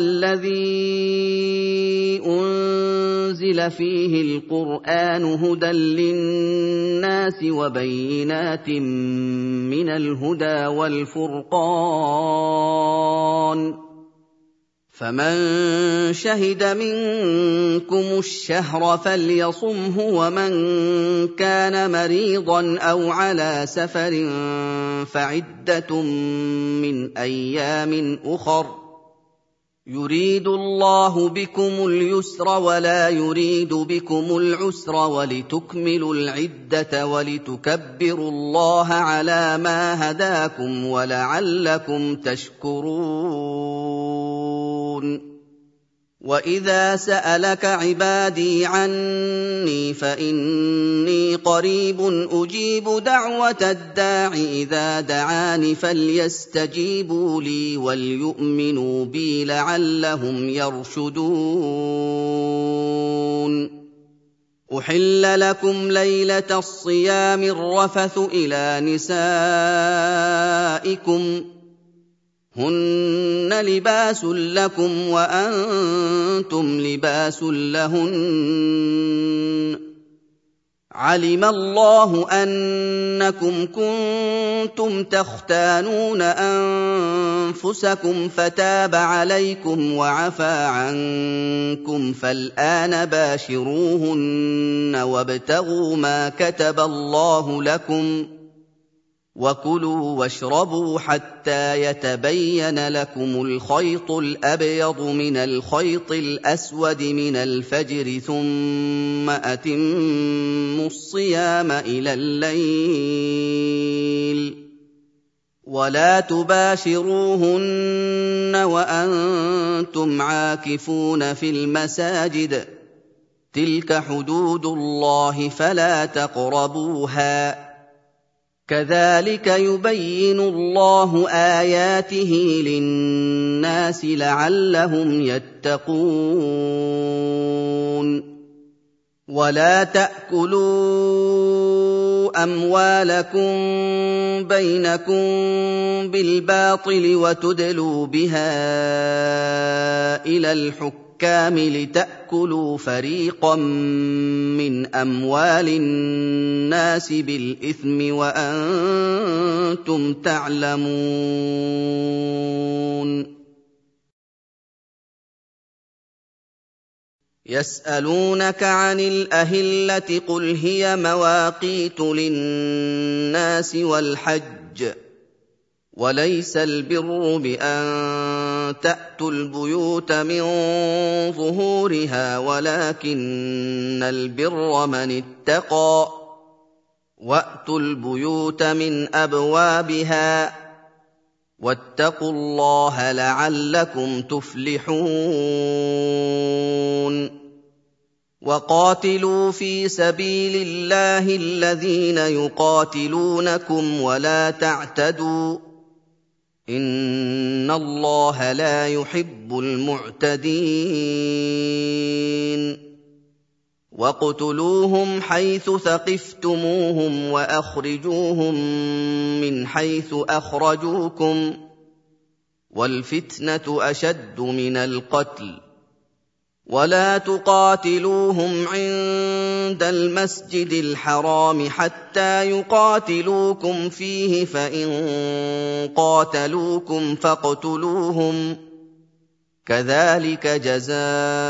Speaker 1: الذي أنزل فيه القرآن هدى للناس وبينات من الهدى والفرقان فمن شهد منكم الشهر فليصمه ومن كان مريضا أو على سفر فعدة من أيام أخر يريد الله بكم اليسر ولا يريد بكم العسر ولتكملوا العدة ولتكبروا الله على ما هداكم ولعلكم تشكرون وإذا سألك عبادي عني فإني قريب أجيب دعوة الداع إذا دعان فليستجيبوا لي وليؤمنوا بي لعلهم يرشدون أحل لكم ليلة الصيام الرفث إلى نسائكم هن لباس لكم وأنتم لباس لهن علم الله أنكم كنتم تختانون أنفسكم فتاب عليكم وعفى عنكم فالآن باشروهن وابتغوا ما كتب الله لكم وكلوا واشربوا حتى يتبين لكم الخيط الأبيض من الخيط الأسود من الفجر ثم أتموا الصيام إلى الليل ولا تباشروهن وأنتم عاكفون في المساجد تلك حدود الله فلا تقربوها كذلك يبين الله آياته للناس لعلهم يتقون ولا تأكلوا أموالكم بينكم بالباطل وتدلوا بها إلى الحكام لتأكلوا فريقا من أموال الناس بالإثم وأنتم تعلمون يسألونك عن الأهلة قل هي مواقيت للناس والحج وليس البر بأن تأتوا البيوت من ظهورها ولكن البر من اتقى وأتوا البيوت من أبوابها واتقوا الله لعلكم تفلحون وقاتلوا في سبيل الله الذين يقاتلونكم ولا تعتدوا إن الله لا يحب المعتدين واقتلوهم حيث ثقفتموهم وأخرجوهم من حيث أخرجوكم والفتنة أشد من القتل ولا تقاتلوهم عند المسجد الحرام حتى يقاتلوكم فيه فإن قاتلوكم فاقتلوهم كذلك جزاء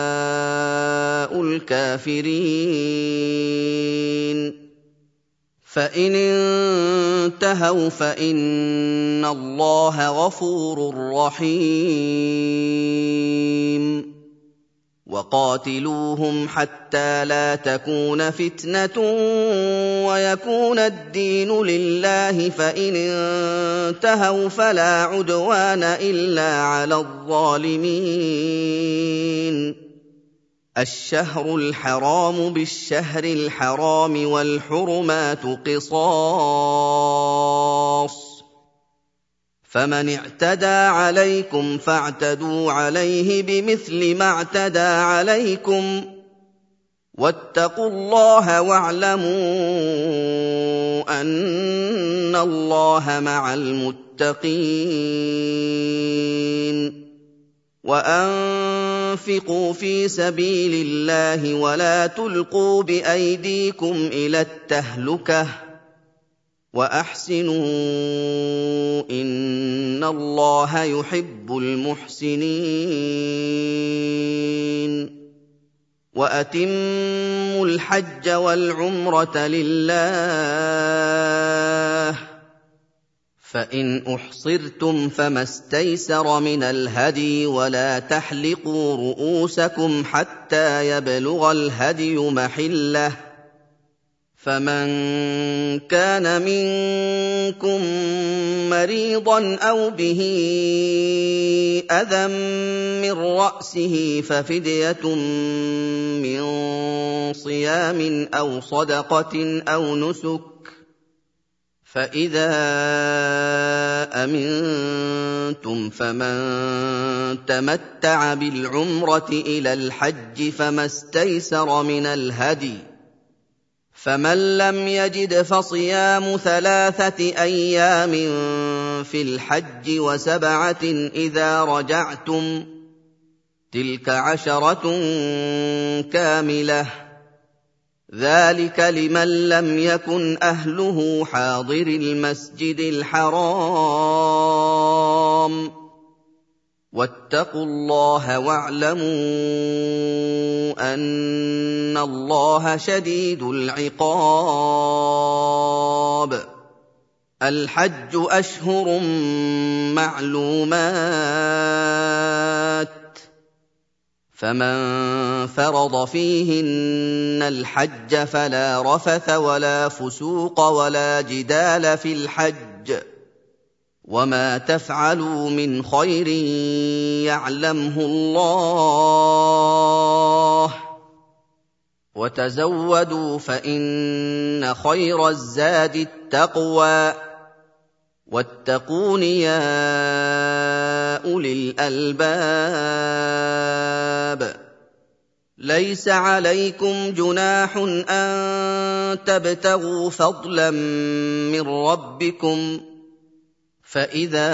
Speaker 1: الكافرين فإن انتهوا فإن الله غفور رحيم وقاتلوهم حتى لا تكون فتنة ويكون الدين لله فإن انتهوا فلا عدوان إلا على الظالمين الشهر الحرام بالشهر الحرام والحرمات قصاص فمن اعتدى عليكم فاعتدوا عليه بمثل ما اعتدى عليكم واتقوا الله واعلموا أن الله مع المتقين وأنفقوا في سبيل الله ولا تلقوا بأيديكم إلى التهلكة وأحسنوا إن الله يحب المحسنين وأتموا الحج والعمرة لله فإن أحصرتم فما استيسر من الهدي ولا تحلقوا رؤوسكم حتى يبلغ الهدي محله فمن كان منكم مريضا أو به أذى من رأسه ففدية من صيام أو صدقة أو نسك فإذا أمنتم فمن تمتع بالعمرة إلى الحج فما استيسر من الهدي فمن لم يجد فصيام 3 أيام في الحج و7 إذا رجعتم تلك 10 كاملة ذلك لمن لم يكن أهله حاضر المسجد الحرام واتقوا الله واعلموا أن الله شديد العقاب الحج أشهر معلومات فمن فرض فيهن الحج فلا رفث ولا فسوق ولا جدال في الحج وما تفعلوا من خير يعلمه الله وتزودوا فإن خير الزاد التقوى واتقون يا أولي الألباب ليس عليكم جناح أن تبتغوا فضلا من ربكم فإذا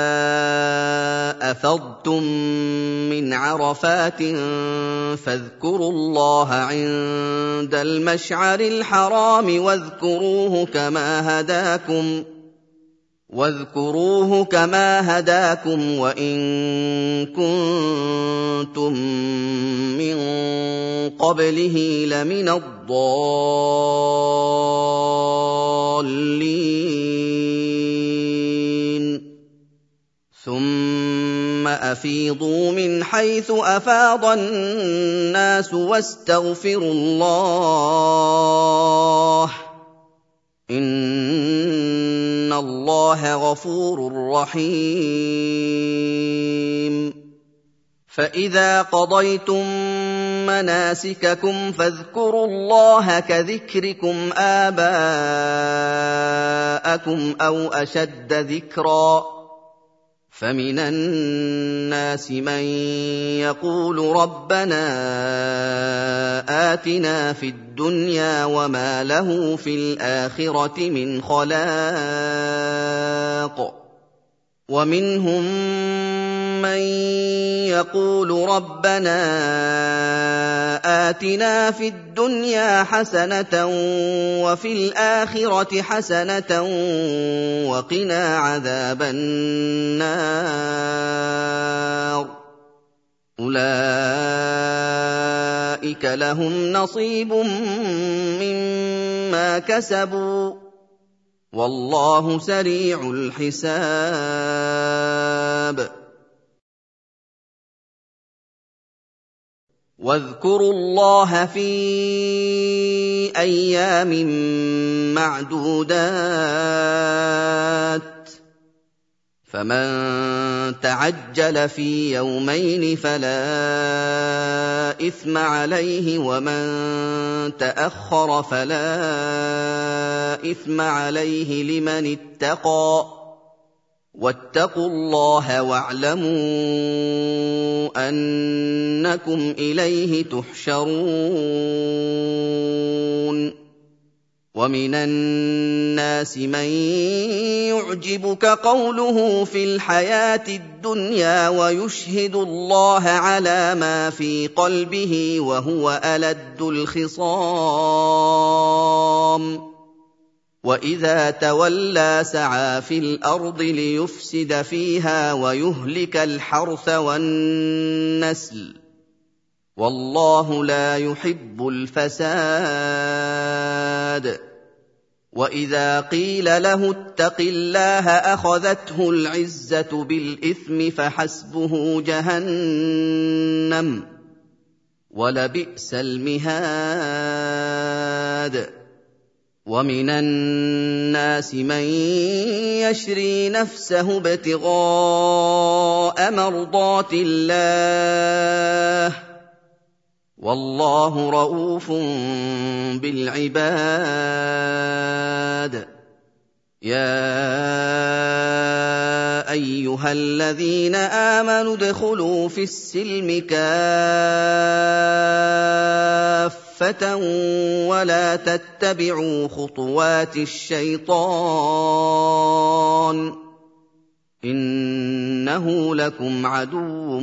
Speaker 1: أفضتم من عرفات فاذكروا الله عند المشعر الحرام واذكروه كما هداكم وإن كنتم من قبله لمن الضالين ثم أفيضوا من حيث أفاض الناس واستغفروا الله إن الله غفور رحيم فإذا قضيتم مناسككم فاذكروا الله كذكركم آباءكم أو أشد ذكرا فمن الناس من يقول ربنا آتنا في الدنيا وما له في الآخرة من خلاق ومنهم من يقول ربنا آتنا في الدنيا حسنة وفي الآخرة حسنة وقنا عذاب النار أولئك لهم نصيب مما كسبوا والله سريع الحساب واذكروا الله في أيام معدودات فمن تعجل في يومين فلا إثم عليه ومن تأخر فلا إثم عليه لمن اتقى واتقوا الله واعلموا أنكم إليه تحشرون ومن الناس من يعجبك قوله في الحياة الدنيا ويشهد الله على ما في قلبه وهو ألد الخصام وإذا تولى سعى في الأرض ليفسد فيها ويهلك الحرث والنسل والله لا يحب الفساد وإذا قيل له اتق الله أخذته العزة بالإثم فحسبه جهنم ولبئس المهاد ومن الناس من يشري نفسه ابتغاء مرضات الله والله رءوف بالعباد يا أيها الذين آمنوا ادخلوا في السلم كافة ولا تتبعوا خطوات الشيطان إنه لكم عدو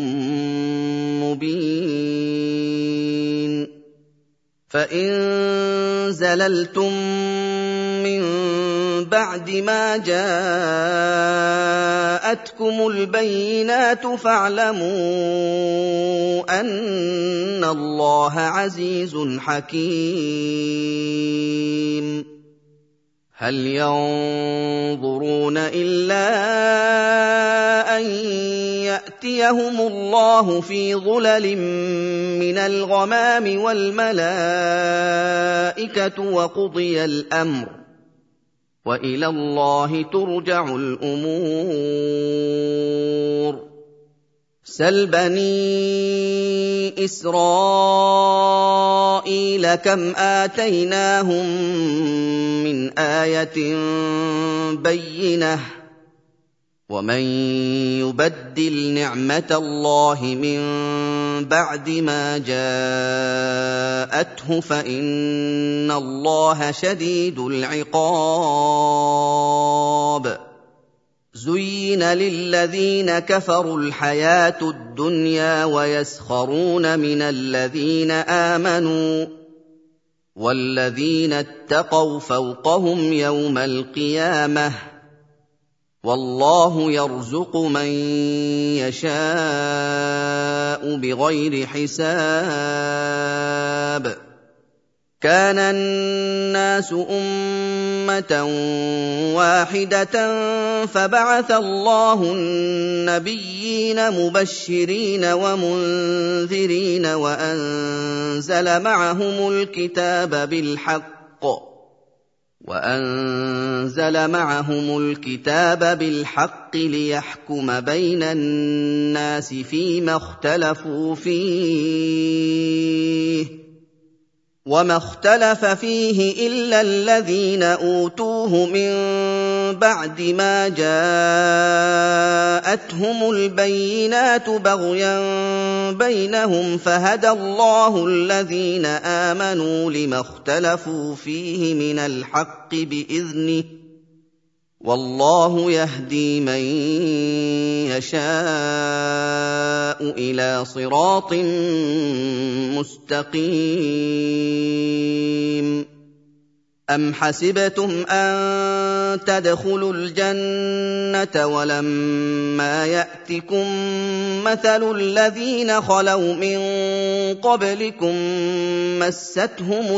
Speaker 1: مبين فإن زللتم من بعد ما جاءتكم البينات فاعلموا أن الله عزيز حكيم هل ينظرون إلا أن يأتيهم الله في ظلل من الغمام والملائكة وقضي الأمر وإلى الله ترجع الأمور سل بني إسرائيل كم آتيناهم من آية بينة ومن يبدل نعمة الله من بعد ما جاءته فإن الله شديد العقاب زين للذين كفروا الحياة الدنيا ويسخرون من الذين آمنوا والذين اتقوا فوقهم يوم القيامة والله يرزق من يشاء بغير حساب كَانَ النَّاسُ أُمَّةً وَاحِدَةً فَبَعَثَ اللَّهُ النَّبِيِّينَ مُبَشِّرِينَ وَمُنذِرِينَ وَأَنزَلَ مَعَهُمُ الْكِتَابَ بِالْحَقِّ لِيَحْكُمَ بَيْنَ النَّاسِ فِيمَا اخْتَلَفُوا فِيهِ ۚ وَمَا اخْتَلَفَ فِيهِ إِلَّا الَّذِينَ أُوتُوهُ مِن بَعْدِ مَا جَاءَتْهُمُ الْبَيِّنَاتُ بَغْيًا بَيْنَهُمْ فَهَدَى اللَّهُ الَّذِينَ آمَنُوا لِمَا اخْتَلَفُوا فِيهِ مِنَ الْحَقِّ بِإِذْنِهِ ۗ وَاللَّهُ يَهْدِي مَن يَشَاءُ إِلَىٰ صِرَاطٍ مُّسْتَقِيمٍ أَمْ حَسِبْتُمْ أَن تَدْخُلُوا الْجَنَّةَ وَلَمَّا يَأْتِكُم مَّثَلُ الَّذِينَ خَلَوْا مِن قَبْلِكُم مَّسَّتْهُمُ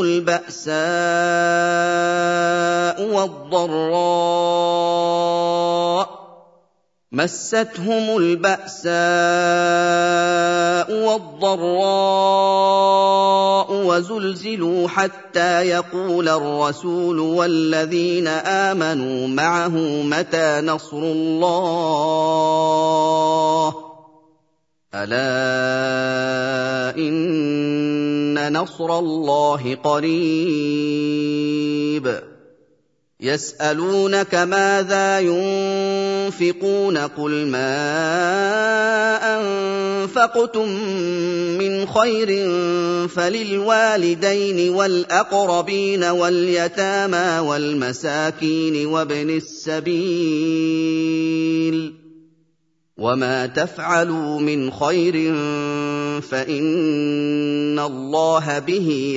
Speaker 1: الْبَأْسَاءُ وَالضَّرَّاءُ وَزُلْزِلُوا حَتَّىٰ يَقُولَ الرَّسُولُ وَالَّذِينَ آمَنُوا مَعَهُ مَتَىٰ نَصْرُ اللَّهِ ۗ أَلَا إِنَّ نَصْرَ اللَّهِ قَرِيبٌ يَسْأَلُونَكَ مَاذَا يُنفِقُونَ قُلْ مَا أَنفَقْتُم مِّنْ خَيْرٍ فَلِلْوَالِدَيْنِ وَالْأَقْرَبِينَ وَالْيَتَامَىٰ وَالْمَسَاكِينِ وَابْنِ السَّبِيلِ ۗ وَمَا تَفْعَلُوا مِنْ خَيْرٍ فَإِنَّ اللَّهَ بِهِ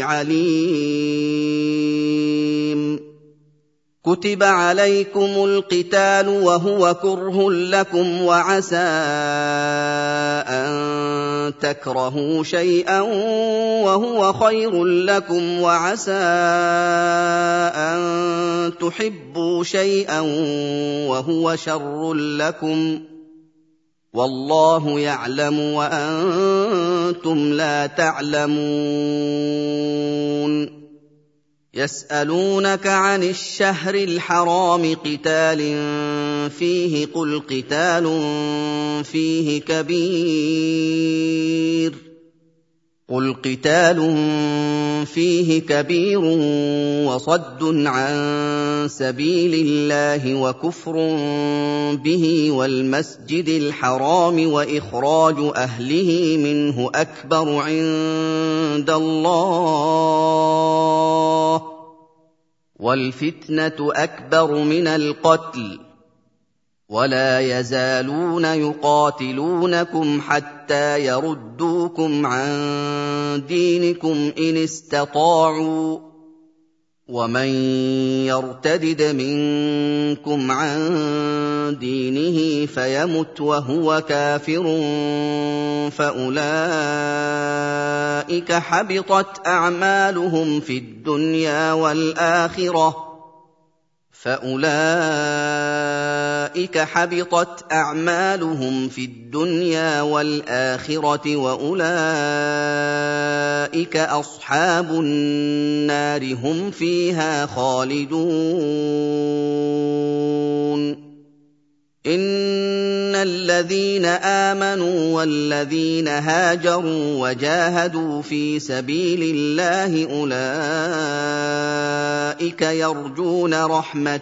Speaker 1: عَلِيمٌ كُتِبَ عَلَيْكُمُ الْقِتَالُ وَهُوَ كُرْهٌ لَّكُمْ وَعَسَىٰ أَن تَكْرَهُوا شَيْئًا وَهُوَ خَيْرٌ لَّكُمْ وَعَسَىٰ أَن تُحِبُّوا شَيْئًا وَهُوَ شَرٌّ لَّكُمْ ۗ وَاللَّهُ يَعْلَمُ وَأَنتُمْ لَا تَعْلَمُونَ يَسْأَلُونَكَ عَنِ الشَّهْرِ الْحَرَامِ قِتَالٍ فِيهِ ۖ قُلْ قِتَالٌ فِيهِ كَبِيرٌ وَصَدٌّ عَن سَبِيلِ اللَّهِ وَكُفْرٌ بِهِ وَالْمَسْجِدِ الْحَرَامِ وَإِخْرَاجُ أَهْلِهِ مِنْهُ أَكْبَرُ عِندَ اللَّهِ ۚ وَالْفِتْنَةُ أَكْبَرُ مِنَ الْقَتْلِ ۗ وَلَا يَزَالُونَ يُقَاتِلُونَكُمْ حَتَّىٰ يَرُدُّوكُمْ عَن دِينِكُمْ إِنِ اسْتَطَاعُوا ۚ وَمَن يَرْتَدِدْ مِنكُمْ عَن دِينِهِ فَيَمُتْ وَهُوَ كَافِرٌ فَأُولَٰئِكَ حَبِطَتْ أَعْمَالُهُمْ فِي الدُّنْيَا وَالْآخِرَةِ وَأُولَٰئِكَ أَصْحَابُ النَّارِ ۖ هُمْ فِيهَا خَالِدُونَ إِنَّ الَّذِينَ آمَنُوا وَالَّذِينَ هَاجَرُوا وَجَاهَدُوا فِي سَبِيلِ اللَّهِ أُولَٰئِكَ يَرْجُونَ رَحْمَتَ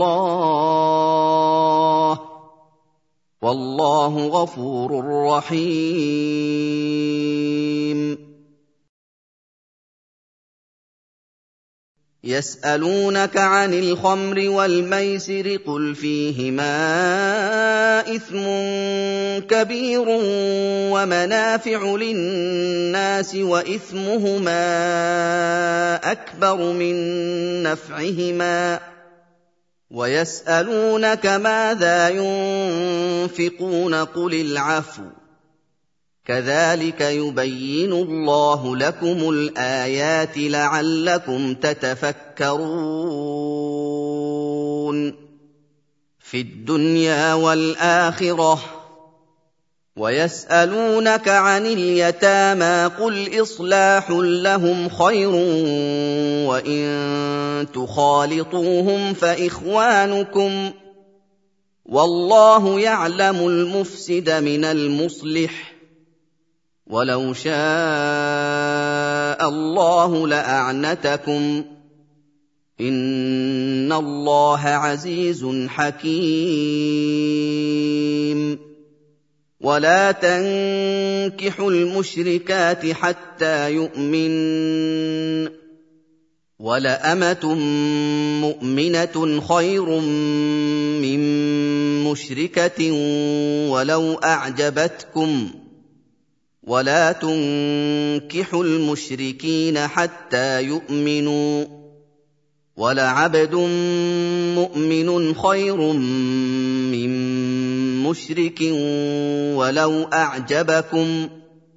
Speaker 1: اللَّهِ ۗ وَاللَّهُ غَفُورٌ رَّحِيمٌ يَسْأَلُونَكَ عَنِ الْخَمْرِ وَالْمَيْسِرِ قُلْ فِيهِمَا إِثْمٌ كَبِيرٌ وَمَنَافِعُ لِلنَّاسِ وَإِثْمُهُمَا أَكْبَرُ مِن نَّفْعِهِمَا ۗ وَيَسْأَلُونَكَ مَاذَا يُنفِقُونَ قُلِ الْعَفْوَ ۗ كَذَٰلِكَ يُبَيِّنُ اللَّهُ لَكُمُ الْآيَاتِ لَعَلَّكُمْ تَتَفَكَّرُونَ فِي الدُّنْيَا وَالْآخِرَةِ. وَيَسْأَلُونَكَ عَنِ الْيَتَامَىٰ قُلْ إِصْلَاحٌ لَّهُمْ خَيْرٌ وَإِن تُخَالِطُوهُمْ فَإِخْوَانُكُمْ ۚ وَاللَّهُ يَعْلَمُ الْمُفْسِدَ مِنَ الْمُصْلِحِ ۚ وَلَوْ شَاءَ اللَّهُ لَأَعْنَتَكُمْ ۚ إِنَّ اللَّهَ عَزِيزٌ حَكِيمٌ. وَلَا تَنكِحُوا الْمُشْرِكَاتِ حَتَّىٰ يُؤْمِنَّ ۚ وَلَأَمَةٌ مُّؤْمِنَةٌ خَيْرٌ مِّن مُّشْرِكَةٍ وَلَوْ أَعْجَبَتْكُمْ ۗ وَلَا تُنكِحُوا الْمُشْرِكِينَ حَتَّىٰ يُؤْمِنُوا ۚ وَلَعَبْدٌ مُّؤْمِنٌ خَيْرٌ مِّن مُّشْرِكٍ وَلَوْ أَعْجَبَكُمْ ۗ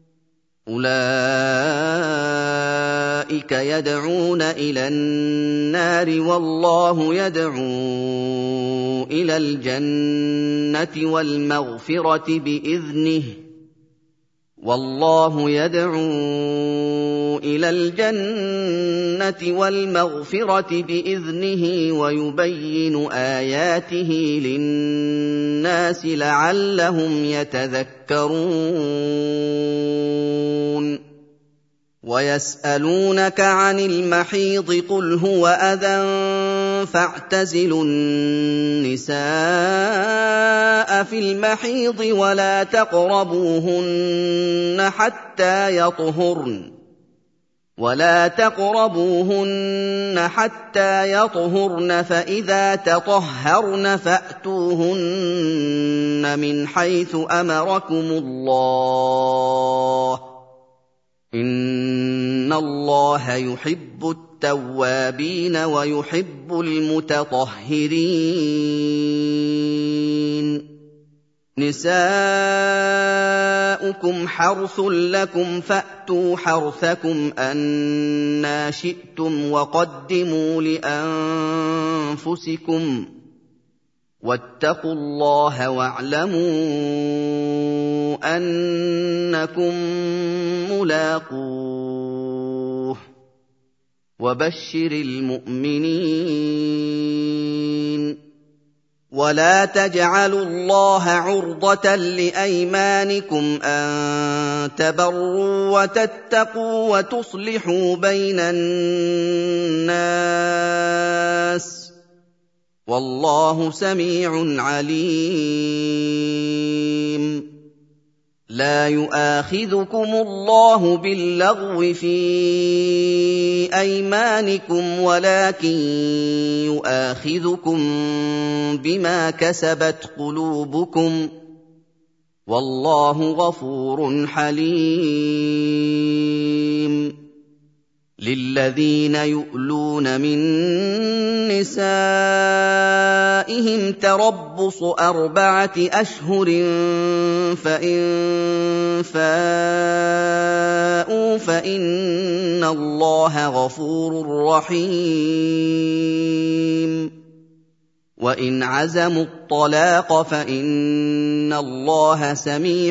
Speaker 1: أُولَٰئِكَ يَدْعُونَ إِلَى النَّارِ وَاللَّهُ يَدْعُو إِلَى الْجَنَّةِ وَالْمَغْفِرَةِ بِإِذْنِهِ ۖ وَاللَّهُ يَدْعُو إِلَى الْجَنَّةِ وَالْمَغْفِرَةِ بِإِذْنِهِ وَيُبَيِّنُ آيَاتِهِ لِلنَّاسِ لَعَلَّهُمْ يَتَذَكَّرُونَ وَيَسْأَلُونَكَ عَنِ الْمَحِيضِ ۖ قُلْ هُوَ أَذًى فَاعْتَزِلُوا النِّسَاءَ فِي الْمَحِيضِ وَلَا تَقْرَبُوهُنَّ حَتَّىٰ يَطْهُرْنَ ۖ فَإِذَا تَطَهَّرْنَ فَأْتُوهُنَّ مِنْ حَيْثُ أَمَرَكُمُ اللَّهُ ۚ إِنَّ اللَّهَ يُحِبُّ التَّوَّابِينَ وَيُحِبُّ الْمُتَطَهِّرِينَ. نِسَاؤُكُمْ حَرْثٌ لَّكُمْ فَأْتُوا حَرْثَكُمْ أَنَّىٰ شِئْتُمْ وَقَدِّمُوا لِأَنفُسِكُمْ ۚ وَاتَّقُوا اللَّهَ وَاعْلَمُوا أَنَّكُم مُّلَاقُوهُ ۗ وَبَشِّرِ الْمُؤْمِنِينَ. وَلَا تَجْعَلُوا اللَّهَ عُرْضَةً لِّأَيْمَانِكُمْ أَن تَبَرُّوا وَتَتَّقُوا وَتُصْلِحُوا بَيْنَ النَّاسِ ۗ وَاللَّهُ سَمِيعٌ عَلِيمٌ. لَا يُؤَاخِذُكُمُ اللَّهُ بِاللَّغْوِ فِي أَيْمَانِكُمْ وَلَٰكِن يُؤَاخِذُكُم بِمَا كَسَبَتْ قُلُوبُكُمْ ۗ وَاللَّهُ غَفُورٌ حَلِيمٌ. لِّلَّذِينَ يُؤْلُونَ مِن نِّسَائِهِمْ تَرَبُّصُ 4 أَشْهُرٍ ۖ فَإِن فَاءُوا فَإِنَّ اللَّهَ غَفُورٌ رَّحِيمٌ. وَإِنْ عَزَمُوا الطَّلَاقَ فَإِنَّ اللَّهَ سَمِيعٌ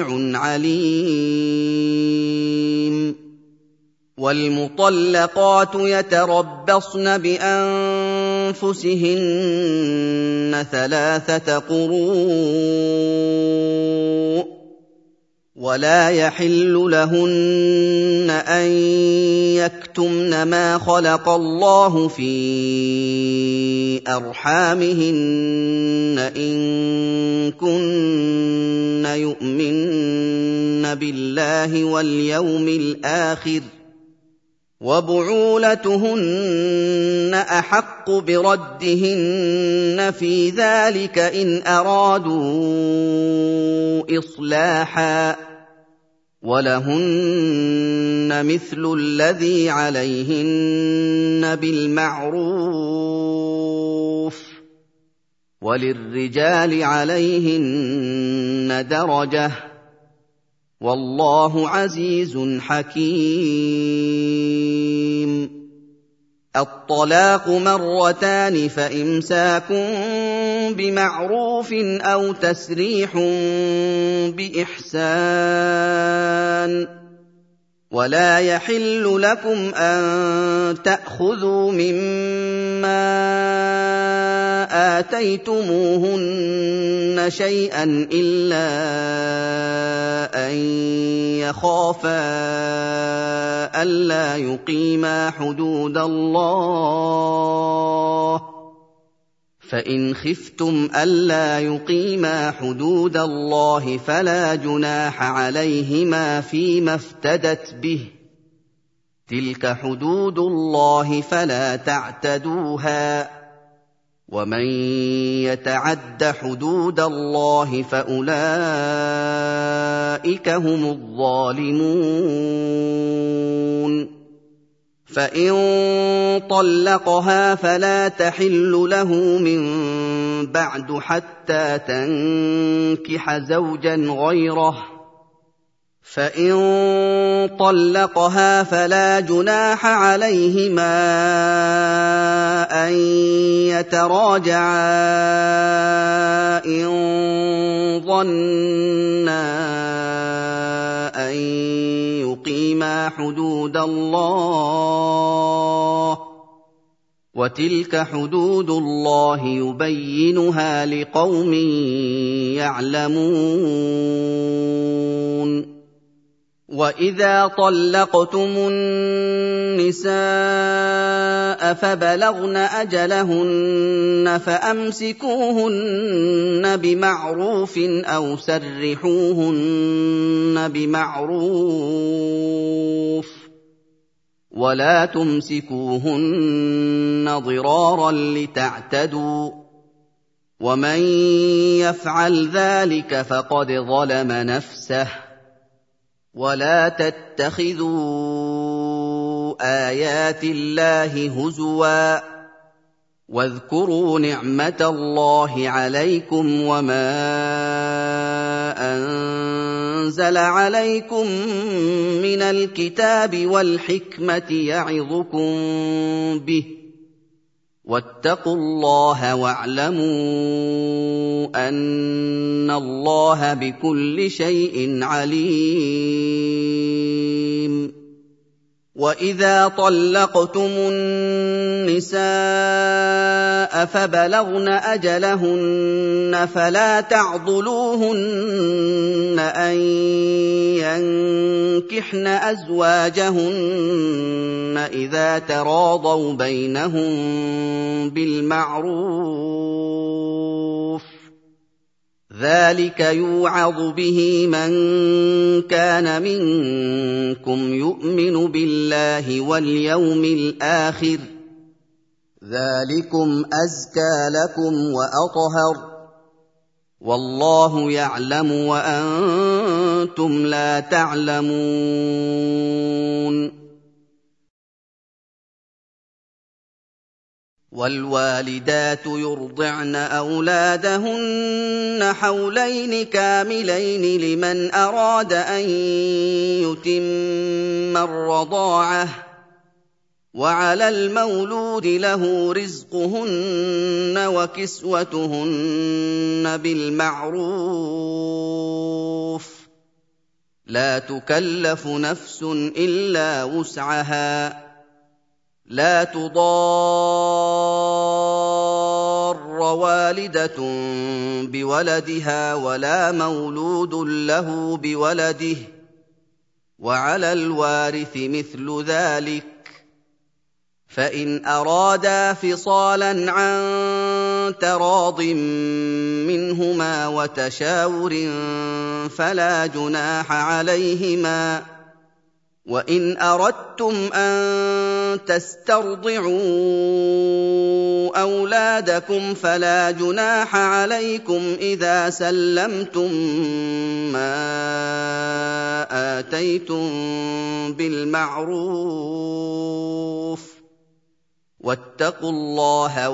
Speaker 1: عَلِيمٌ. وَالْمُطَلَّقَاتُ يَتَرَبَّصْنَ بِأَنفُسِهِنَّ 3 قُرُوءٍ ۚ وَلَا يَحِلُّ لَهُنَّ أَن يَكْتُمْنَ مَا خَلَقَ اللَّهُ فِي أَرْحَامِهِنَّ إِن كُنَّ يُؤْمِنَّ بِاللَّهِ وَالْيَوْمِ الْآخِرِ ۚ وَبُعُولَتُهُنَّ أَحَقُّ بِرَدِّهِنَّ فِي ذَٰلِكَ إِنْ أَرَادُوا إِصْلَاحًا ۚ وَلَهُنَّ مِثْلُ الَّذِي عَلَيْهِنَّ بِالْمَعْرُوفِ ۚ وَلِلرِّجَالِ عَلَيْهِنَّ دَرَجَةٌ ۗ والله عزيز حكيم. الطلاق مرتان، فإمساك بمعروف أو تسريح بإحسان. ولا يحل لكم أن تأخذوا مما آتيتموهن شيئا إلا أن يخافا ألا يقيما حدود الله، فإن خفتم ألا يقيما حدود الله فلا جناح عليهما فيما افتدت به، تلك حدود الله فلا تعتدوها، ومن يتعد حدود الله فأولئك هم الظالمون. فإن طلقها فلا تحل له من بعد حتى تنكح زوجا غيره، فإن طلقها فلا جناح عليهما أن يتراجعا إن ظنا أن يقيما حدود الله، وتلك حدود الله يبينها لقوم يعلمون. وإذا طلقتم النساء فبلغن أجلهن فأمسكوهن بمعروف أو سرحوهن بمعروف، ولا تمسكوهن ضرارا لتعتدوا، ومن يفعل ذلك فقد ظلم نفسه. ولا تتخذوا آيات الله هزوا، واذكروا نعمة الله عليكم وما أنزل عليكم من الكتاب والحكمة يعظكم به، واتقوا الله واعلموا أن الله بكل شيء عليم. وإذا طلقتم النساء فبلغن أجلهن فلا تعضلوهن أن ينكحن أزواجهن إذا تراضوا بينهم بالمعروف، ذلك يوعظ به من كان منكم يؤمن بالله واليوم الآخر، ذلكم أزكى لكم وأطهر، والله يعلم وأنتم لا تعلمون. والوالدات يرضعن أولادهن حولين كاملين لمن أراد أن يتم الرضاعة، وعلى المولود له رزقهن وكسوتهن بالمعروف، لا تكلف نفس إلا وسعها، لا تضار والدة بولدها ولا مولود له بولده، وعلى الوارث مثل ذلك، فإن أرادا فصالا عن تراض منهما وتشاور فلا جناح عليهما. وإن أردتم أن تسترضعوا أولادكم فلا جناح عليكم إذا سلمتم ما آتيتم بالمعروف، واتقوا الله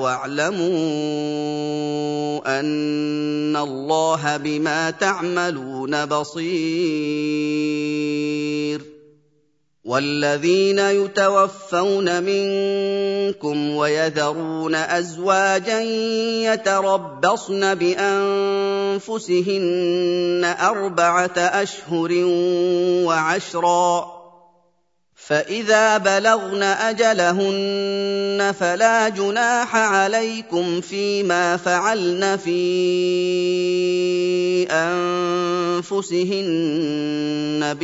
Speaker 1: واعلموا أن الله بما تعملون بصير والذين يتوفون منكم ويذرون أزواجا يتربصن بأنفسهن 4 أشهر وعشرا فإذا بلغن أجلهن فلا جناح عليكم فيما فعلن في أنفسهن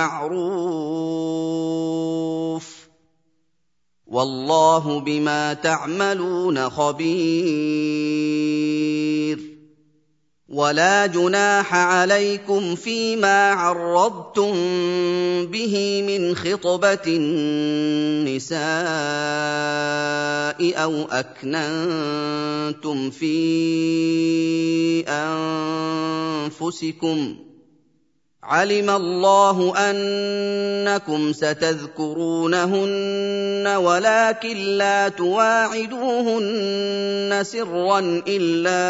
Speaker 1: بالمعروف والله بما تعملون خبير ولا جناح عليكم فيما عرضتم به من خطبة النساء أو أكننتم في أنفسكم علم الله أنكم ستذكرونهن ولكن لا تواعدوهن سرا إلا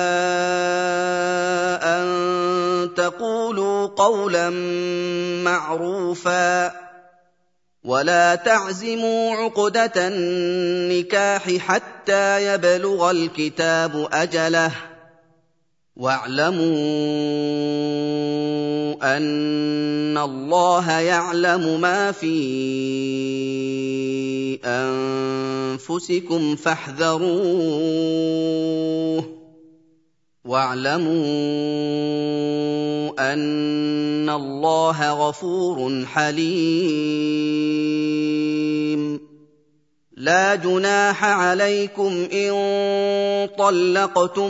Speaker 1: أن تقولوا قولا معروفا ولا تعزموا عقدة النكاح حتى يبلغ الكتاب أجله واعلموا أن الله يعلم ما في أنفسكم فاحذروه واعلموا أن الله غفور حليم لا جناح عليكم إن طلقتم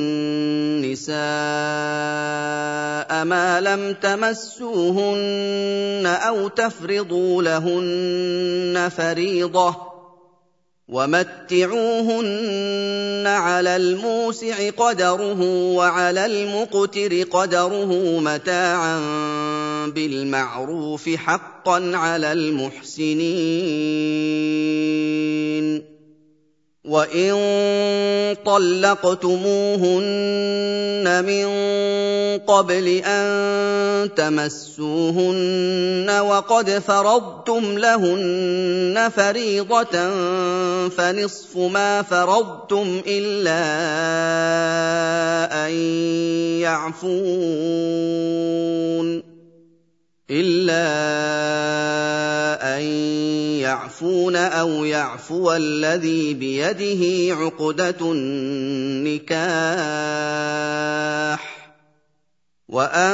Speaker 1: النساء ما لم تمسوهن أو تفرضوا لهن فريضة ومتعوهن على الموسع قدره وعلى المقتر قدره متاعا بالمعروف حقا على المحسنين وإن طلقتموهن من قبل أن تمسوهن وقد فرضتم لهن فريضة فنصف ما فرضتم إلا أن يعفون أو يعفو الذي بيده عقدة النكاح وأن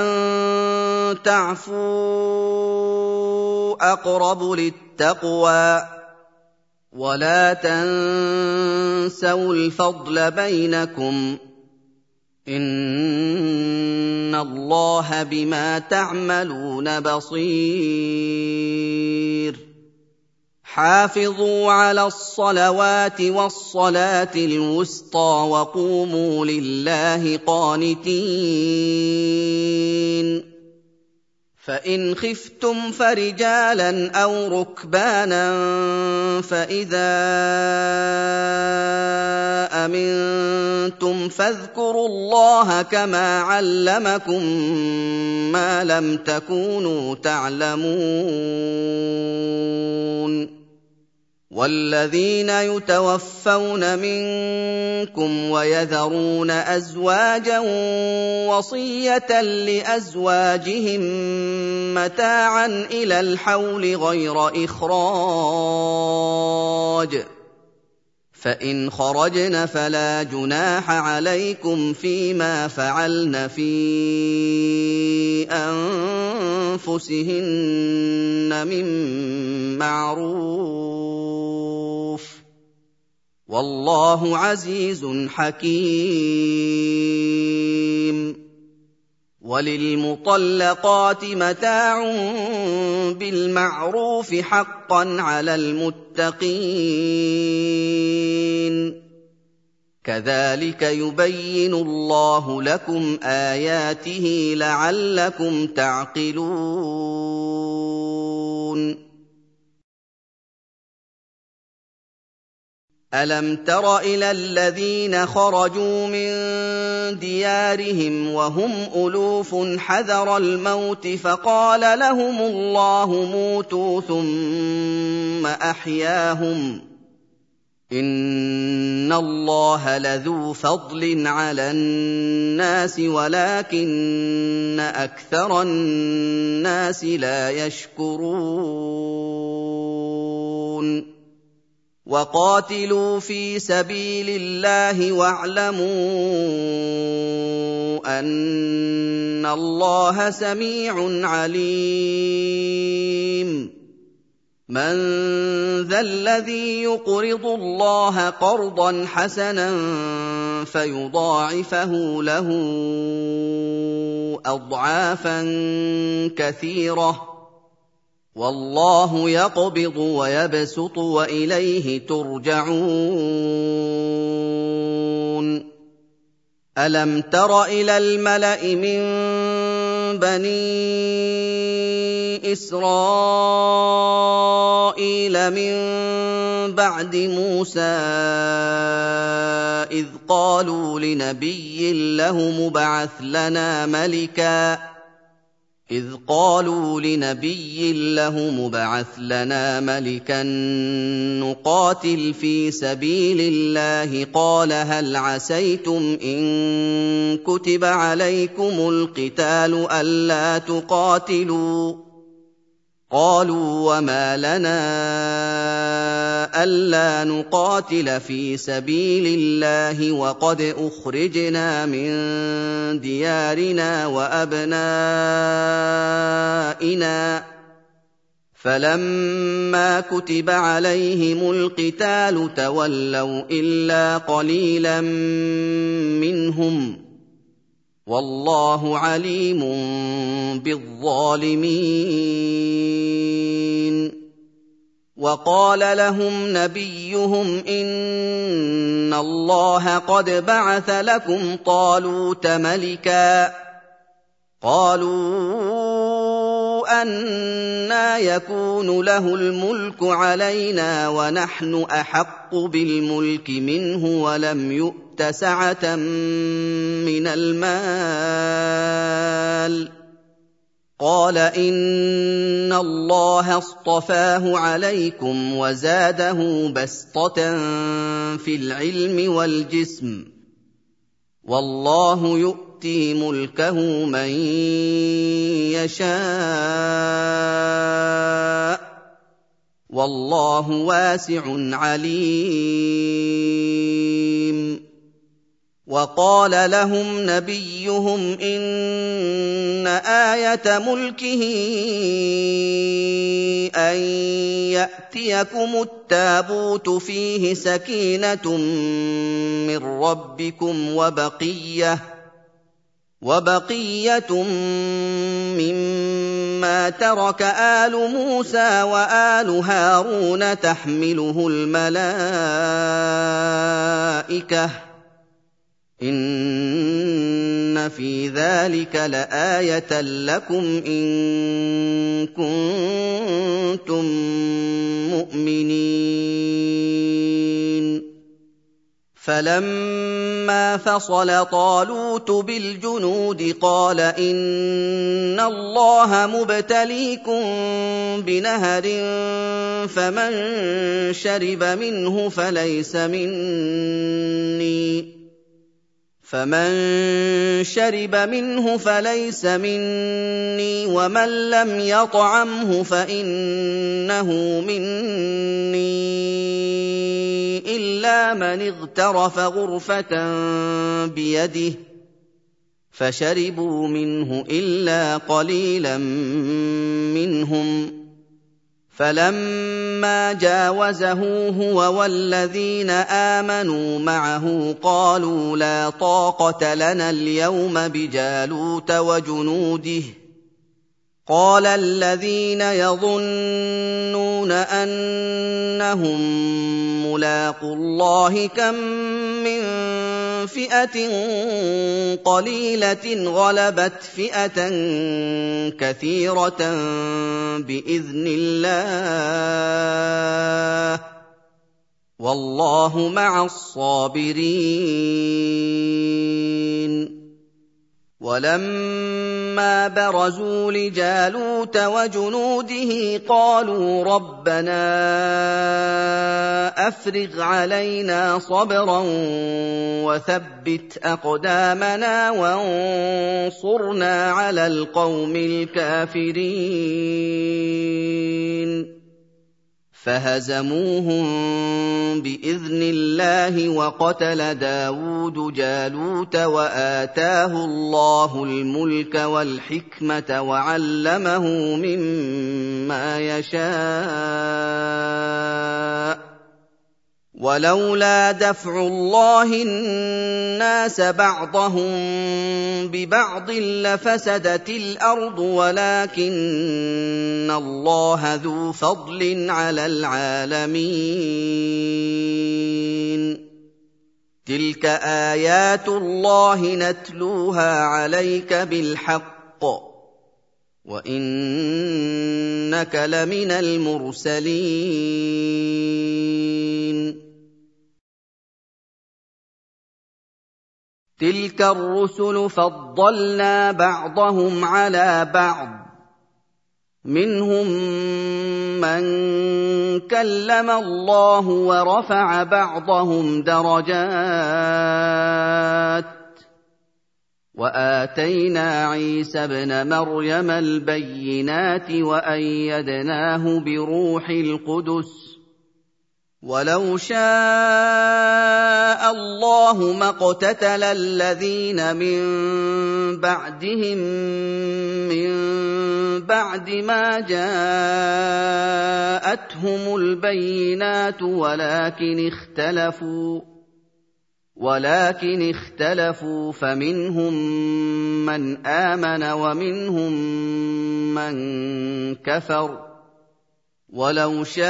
Speaker 1: تعفوا أقرب للتقوى ولا تنسوا الفضل بينكم إن الله بما تعملون بصير حافظوا على الصلوات والصلاة الوسطى وقوموا لله قانتين فإن خفتم فرجالا أو ركبانا فإذا أمنتم فاذكروا الله كما علمكم ما لم تكونوا تعلمون والذين يتوفون منكم ويذرون أزواجا وصية لأزواجهم متاعا إلى الحول غير إخراج فإن خرجن فلا جناح عليكم فيما فعلن في أنفسهن من معروف والله عزيز حكيم وللمطلقات متاع بالمعروف حقا على المتقين كذلك يبين الله لكم آياته لعلكم تعقلون أَلَمْ تَرَ إِلَى الَّذِينَ خَرَجُوا مِن دِيَارِهِمْ وَهُمْ أُلُوفٌ حَذَرَ الْمَوْتِ فَقَالَ لَهُمُ اللَّهُ مُوتُوا ثُمَّ أَحْيَاهُمْ ۚ إِنَّ اللَّهَ لَذُو فَضْلٍ عَلَى النَّاسِ وَلَٰكِنَّ أَكْثَرَ النَّاسِ لَا يَشْكُرُونَ وَقَاتِلُوا فِي سَبِيلِ اللَّهِ وَاعْلَمُوا أَنَّ اللَّهَ سَمِيعٌ عَلِيمٌ مَّن ذَا الَّذِي يُقْرِضُ اللَّهَ قَرْضًا حَسَنًا فَيُضَاعِفَهُ لَهُ أَضْعَافًا كَثِيرَةً ۚ وَاللَّهُ يَقْبِضُ وَيَبْسُطُ وَإِلَيْهِ تُرْجَعُونَ أَلَمْ تَرَ إِلَى الْمَلَإِ مِن بَنِي إِسْرَائِيلَ مِن بَعْدِ مُوسَىٰ إِذْ قَالُوا لِنَبِيٍّ لَّهُ مُبْعَثْ لَنَا مَلِكًا نُّقَاتِلْ فِي سَبِيلِ اللَّهِ قَالَ هَلْ عَسَيْتُمْ إِن كُتِبَ عَلَيْكُمُ الْقِتَالُ أَلَّا تُقَاتِلُوا ۖ قَالُوا وَمَا لَنَا أَلَّا نُقَاتِلَ فِي سَبِيلِ اللَّهِ وَقَدْ أُخْرِجْنَا مِن دِيَارِنَا وَأَبْنَائِنَا ۖ فَلَمَّا كُتِبَ عَلَيْهِمُ الْقِتَالُ تَوَلَّوْا إِلَّا قَلِيلًا مِّنْهُمْ ۗ وَاللَّهُ عَلِيمٌ بِالظَّالِمِينَ وَقَالَ لَهُمْ نَبِيُّهُمْ إِنَّ اللَّهَ قَدْ بَعَثَ لَكُمْ طَالُوتَ مَلِكًا ۚ قَالُوا أَنَّىٰ يَكُونُ لَهُ الْمُلْكُ عَلَيْنَا وَنَحْنُ أَحَقُّ بِالْمُلْكِ مِنْهُ وَلَمْ يُؤْتَ سَعَةً مِّنَ الْمَالِ ۚ قَالَ إِنَّ اللَّهَ اصْطَفَاهُ عَلَيْكُمْ وَزَادَهُ بَسْطَةً فِي الْعِلْمِ وَالْجِسْمِ ۖ وَاللَّهُ يُؤْتِي مُلْكَهُ مَن يَشَاءُ ۚ وَاللَّهُ وَاسِعٌ عَلِيمٌ وَقَالَ لَهُمْ نَبِيُّهُمْ إِنَّ آيَةَ مُلْكِهِ أَن يَأْتِيَكُمُ التَّابُوتُ فِيهِ سَكِينَةٌ مِّن رَّبِّكُمْ وَبَقِيَّةٌ مِّمَّا تَرَكَ آلُ مُوسَىٰ وَآلُ هَارُونَ تَحْمِلُهُ الْمَلَائِكَةُ ۚ إِنَّ فِي ذَٰلِكَ لَآيَةً لَّكُمْ إِن كُنتُم مُّؤْمِنِينَ فَلَمَّا فَصَلَ طَالُوتُ بِالْجُنُودِ قَالَ إِنَّ اللَّهَ مُبْتَلِيكُم بِنَهَرٍ فَمَن شَرِبَ مِنْهُ فَلَيْسَ مِنِّي وَمَن لَّمْ يَطْعَمْهُ فَإِنَّهُ مِنِّي إِلَّا مَنِ اغْتَرَفَ غُرْفَةً بِيَدِهِ ۚ فَشَرِبُوا مِنْهُ إِلَّا قَلِيلًا مِّنْهُمْ ۚ فَلَمَّا جَاوَزَهُ هُوَ وَالَّذِينَ آمَنُوا مَعَهُ قَالُوا لَا طَاقَةَ لَنَا الْيَوْمَ بِجَالُوتَ وَجُنُودِهِ ۚ قَالَ الَّذِينَ يَظُنُّونَ أَنَّهُم مُّلَاقُو اللَّهِ كَم مِّن فِئَةٍ قَلِيلَةٍ غَلَبَتْ فِئَةً كَثِيرَةً بِإِذْنِ اللَّهِ ۗ وَاللَّهُ مَعَ الصَّابِرِينَ. وَلَمَّا بَرَزُوا لِجَالُوتَ وَجُنُودِهِ قَالُوا رَبَّنَا أَفْرِغْ عَلَيْنَا صَبْرًا وَثَبِّتْ أَقْدَامَنَا وَانصُرْنَا عَلَى الْقَوْمِ الْكَافِرِينَ فَهَزَمُوهُم بِإِذْنِ اللَّهِ وَقَتَلَ دَاوُودُ جَالُوتَ وَآتَاهُ اللَّهُ الْمُلْكَ وَالْحِكْمَةَ وَعَلَّمَهُ مِمَّا يَشَاءُ وَلَوْلَا دَفْعُ اللَّهِ النَّاسَ بَعْضَهُم بِبَعْضٍ لَّفَسَدَتِ الْأَرْضُ وَلَٰكِنَّ اللَّهَ ذُو فَضْلٍ عَلَى الْعَالَمِينَ تِلْكَ آيَاتُ اللَّهِ نَتْلُوهَا عَلَيْكَ بِالْحَقِّ وَإِنَّكَ لَمِنَ الْمُرْسَلِينَ تِلْكَ الرُّسُلُ فَضَّلْنَا بَعْضَهُمْ عَلَىٰ بَعْضٍ ۖ مِّنْهُم مَّن كَلَّمَ اللَّهُ وَرَفَعَ بَعْضَهُمْ دَرَجَاتٍ ۚ وَآتَيْنَا عِيسَى ابْنَ مَرْيَمَ الْبَيِّنَاتِ وَأَيَّدْنَاهُ بِرُوحِ الْقُدُسِ ۗ وَلَوْ شَاءَ اللَّهُ مَا اقْتَتَلَ الَّذِينَ مِن بَعْدِهِم مِّن بَعْدِ مَا جَاءَتْهُمُ الْبَيِّنَاتُ وَلَٰكِنِ اخْتَلَفُوا فَمِنْهُم مَّنْ آمَنَ وَمِنْهُم مَّن كَفَرَ ۚ وَلَوْ شَاءَ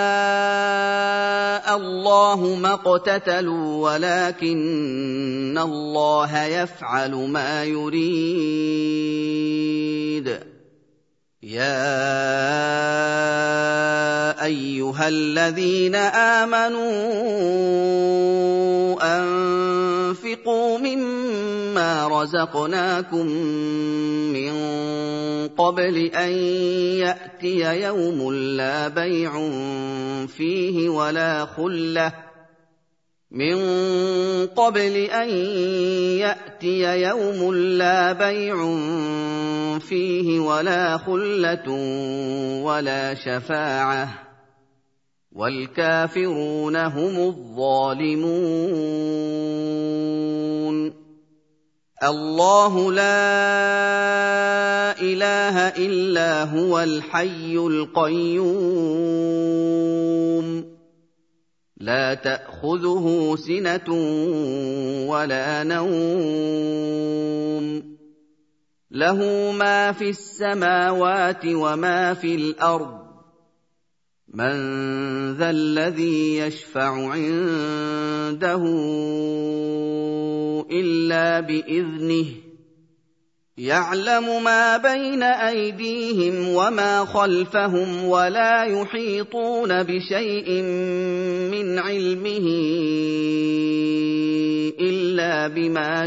Speaker 1: اللَّهُ مَا اقْتَتَلُوا وَلَٰكِنَّ اللَّهَ يَفْعَلُ مَا يُرِيدُ يَا أَيُّهَا الَّذِينَ آمَنُوا أَنفِقُوا مِمَّا رَزَقْنَاكُم مِّن قَبْلِ أَن يَأْتِيَ يَوْمٌ لَّا بَيْعٌ فِيهِ وَلَا خُلَّةٌ وَلَا شَفَاعَةٌ ۗ وَالْكَافِرُونَ هُمُ الظَّالِمُونَ اللَّهُ لَا إِلَٰهَ إِلَّا هُوَ الْحَيُّ الْقَيُّومُ لَا تَأْخُذُهُ سِنَةٌ وَلَا نَوْمٌ لَّهُ مَا فِي السَّمَاوَاتِ وَمَا فِي الْأَرْضِ مَن ذَا الَّذِي يَشْفَعُ عِندَهُ إِلَّا بِإِذْنِهِ يَعْلَمُ مَا بَيْنَ أَيْدِيهِمْ وَمَا خَلْفَهُمْ وَلَا يُحِيطُونَ بِشَيْءٍ مِّنْ عِلْمِهِ إِلَّا بِمَا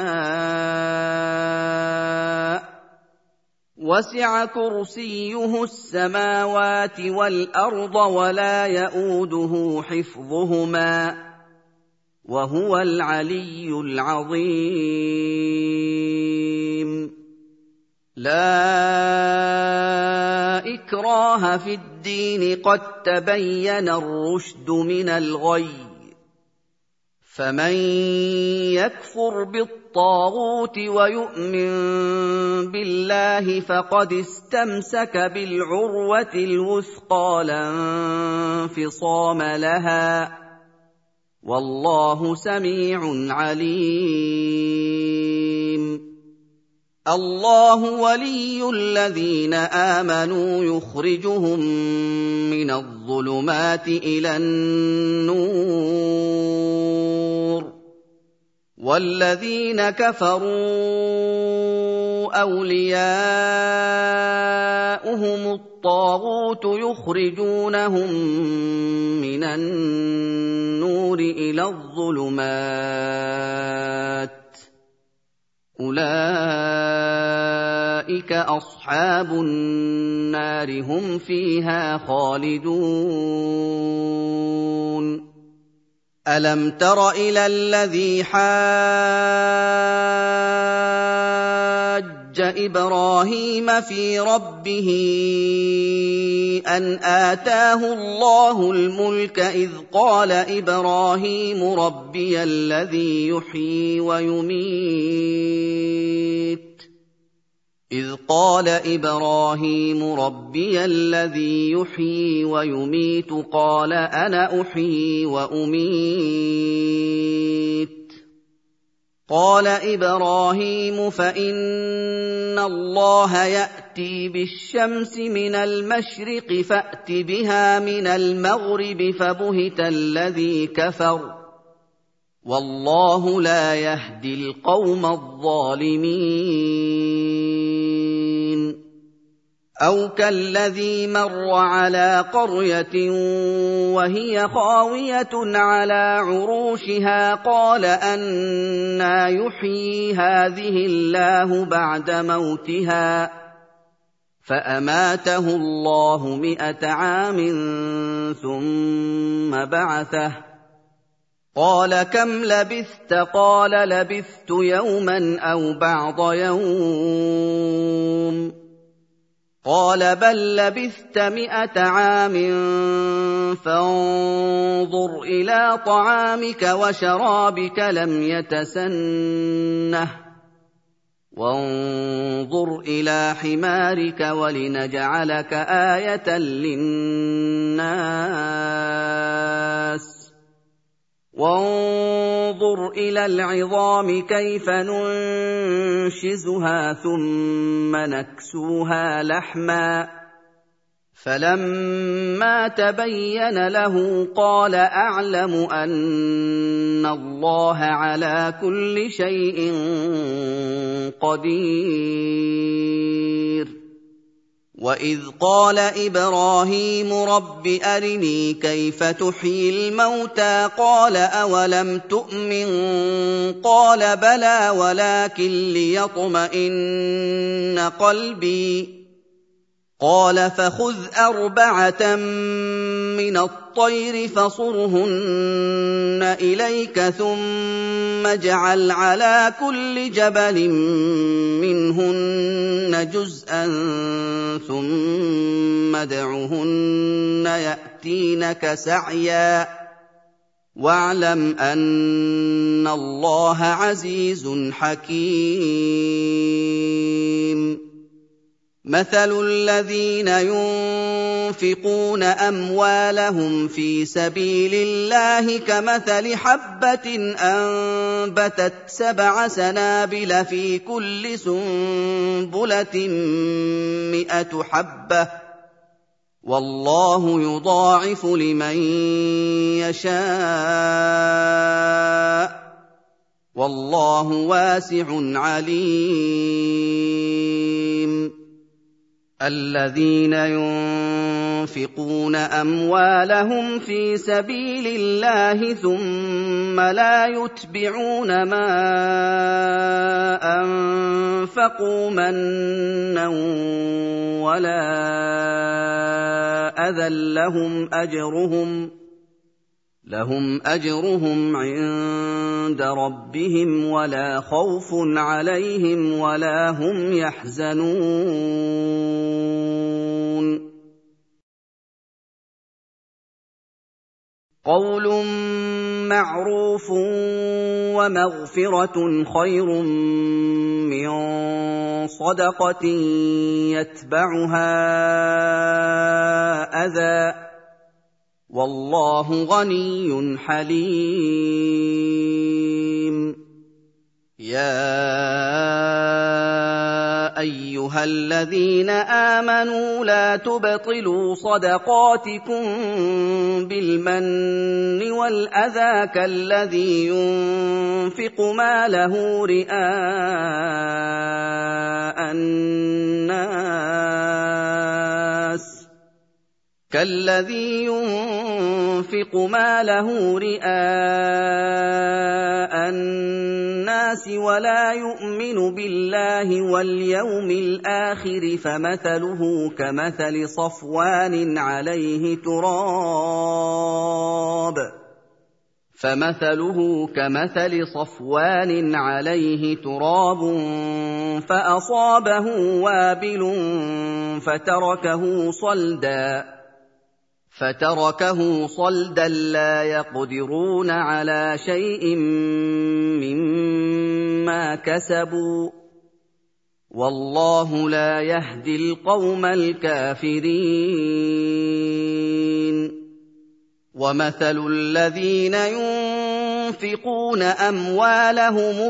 Speaker 1: شَاءَ ۚ وَسِعَ كُرْسِيُّهُ السَّمَاوَاتِ وَالْأَرْضَ وَلَا يَئُودُهُ حِفْظُهُمَا ۚ وَهُوَ الْعَلِيُّ الْعَظِيمُ لَا إِكْرَاهَ فِي الدِّينِ قَد تَّبَيَّنَ الرُّشْدُ مِنَ الْغَيِّ ۚ فَمَن يَكْفُرْ بِالطَّاغُوتِ وَيُؤْمِن بِاللَّهِ فَقَدِ اسْتَمْسَكَ بِالْعُرْوَةِ الْوُثْقَىٰ لَا انفِصَامَ لَهَا ۗ وَاللَّهُ سَمِيعٌ عَلِيمٌ اللَّهُ وَلِيُّ الَّذِينَ آمَنُوا يُخْرِجُهُم مِّنَ الظُّلُمَاتِ إِلَى النُّورِ ۖ وَالَّذِينَ كَفَرُوا أَوْلِيَاؤُهُمُ الطَّاغُوتُ يُخْرِجُونَهُم مِّنَ النَّارِ النور إلى الظلمات أولئك أصحاب النار هم فيها خالدون ألم تر إلى الذي حاج إبراهيم في ربه أن آتاه الله الملك إذ قال إبراهيم ربي الذي يحيي ويميت قال أنا أحيي وأميت قال إبراهيم فإن الله يأتي بالشمس من المشرق فأت بها من المغرب فبهت الذي كفر والله لا يهدي القوم الظالمين أو كالذي مر على قرية وهي خاوية على عروشها قال أنى يحيي هذه الله بعد موتها فأماته الله 100 عام ثم بعثه قال كم لبثت قال لبثت يوما أو بعض يوم قال بل لبثت 100 عام فانظر إلى طعامك وشرابك لم يتسنه وانظر إلى حمارك ولنجعلك آية للناس وانظر إلى العظام كيف ننشزها ثم نكسوها لحما فلما تبين له قال أعلم أن الله على كل شيء قدير وإذ قال إبراهيم رب أرني كيف تحيي الموتى قال أولم تؤمن قال بلى ولكن ليطمئن قلبي قال فخذ 4 من الطير فصرهن إليك ثم اجعل على كل جبل منهن جزءا ثم ادعهن يأتينك سعيا واعلم أن الله عزيز حكيم مثل الذين ينفقون أموالهم في سبيل الله كمثل حبة أنبتت 7 سنابل في كل سنبلة 100 حبة والله يضاعف لمن يشاء والله واسع عليم الذين ينفقون أموالهم في سبيل الله ثم لا يتبعون ما أنفقوا منا ولا أذى لهم أجرهم عند ربهم ولا خوف عليهم ولا هم يحزنون قول معروف ومغفرة خير من صدقة يتبعها أذى والله غني حليم يا أيها الذين آمنوا لا تبطلوا صدقاتكم بالمن والأذى كالذي ينفق ماله رئاء الناس كالذي ينفق ماله رئاء الناس ولا يؤمن بالله واليوم الآخر فمثله كمثل صفوان عليه تراب فأصابه وابل فتركه صلدا لا يقدرون على شيء مما كسبوا والله لا يهدي القوم الكافرين ومثل الذين ينفقون أموالهم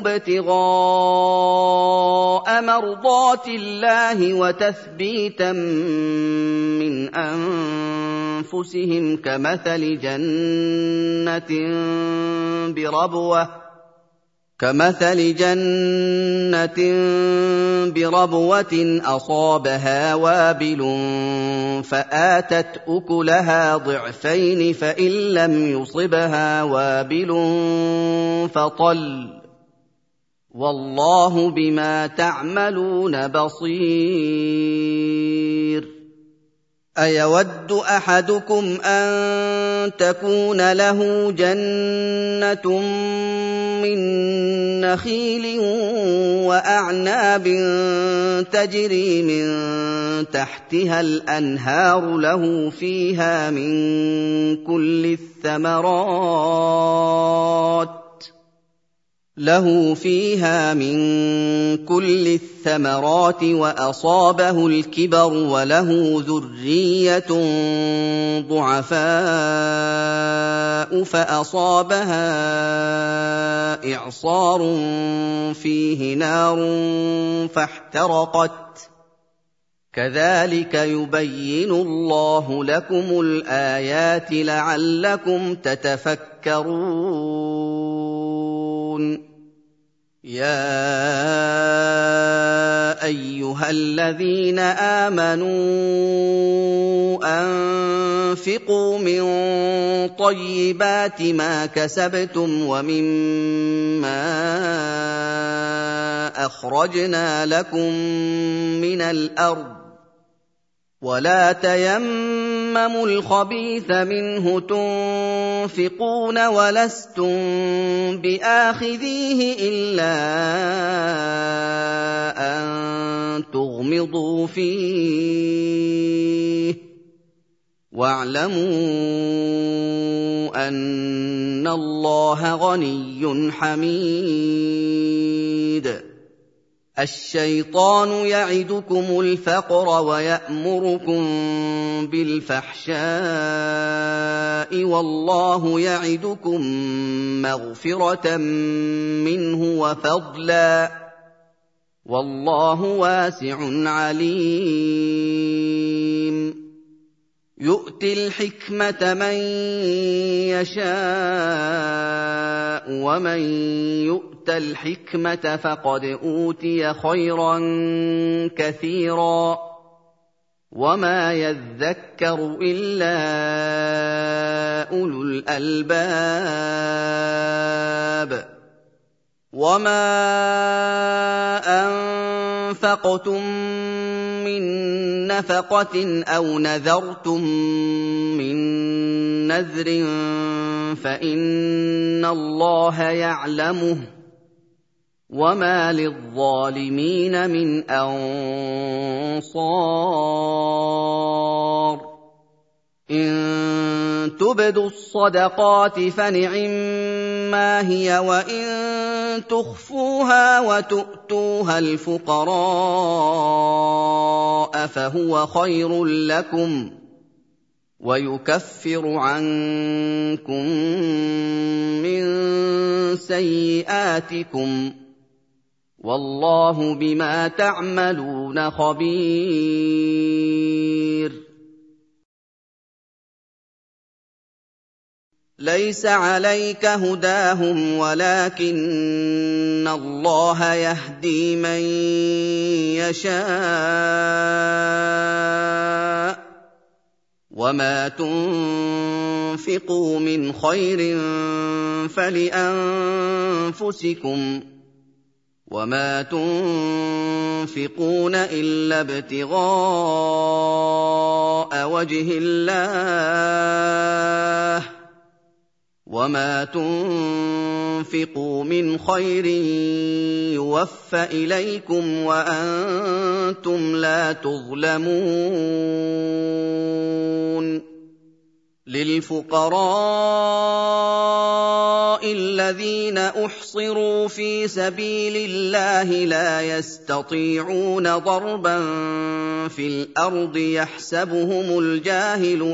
Speaker 1: ابتغاء مرضات الله وتثبيتا من أنفسهم كمثل جنة بربوة أصابها وابل فآتت أكلها ضعفين فإن لم يصبها وابل فطل والله بما تعملون بصير أيود أحدكم أن تكون له جنة من نخيل وأعناب تجري من تحتها الأنهار له فيها من كل الثمرات وأصابه الكبر وله ذرية ضعفاء فأصابها إعصار فيه نار فاحترقت كذلك يبين الله لكم الآيات لعلكم تتفكرون يا أيها الذين آمنوا أنفقوا من طيبات ما كسبتم ومما أخرجنا لكم من الأرض ولا تيمموا الخبيث منه تنفقون ولستم بآخذيه إلا أن تغمضوا فيه واعلموا أن الله غني حميد الشيطان يعدكم الفقر ويأمركم بالفحشاء والله يعدكم مغفرة منه وفضلا والله واسع عليم يؤتي الحكمة من يشاء ومن يؤت الحكمة فقد أوتي خيرا كثيرا وما يذكر إلا أولو الألباب وما أنفقتم من نفقة أو نذرتم من نذر فإن الله يعلمه وما للظالمين من أنصار إن تبدوا الصدقات فنعما هي وإن تخفوها وتؤتوها الفقراء فهو خير لكم ويكفر عنكم من سيئاتكم والله بما تعملون خبير ليس عليك هداهم ولكن الله يهدي من يشاء وما تنفقوا من خير فلأنفسكم وما تنفقون إلا ابتغاء وجه الله وما تنفقوا من خير يوفى إليكم وأنتم لا تظلمون للفقراء الذين أحصروا في سبيل الله لا يستطيعون ضربا في الأرض يحسبهم الجاهل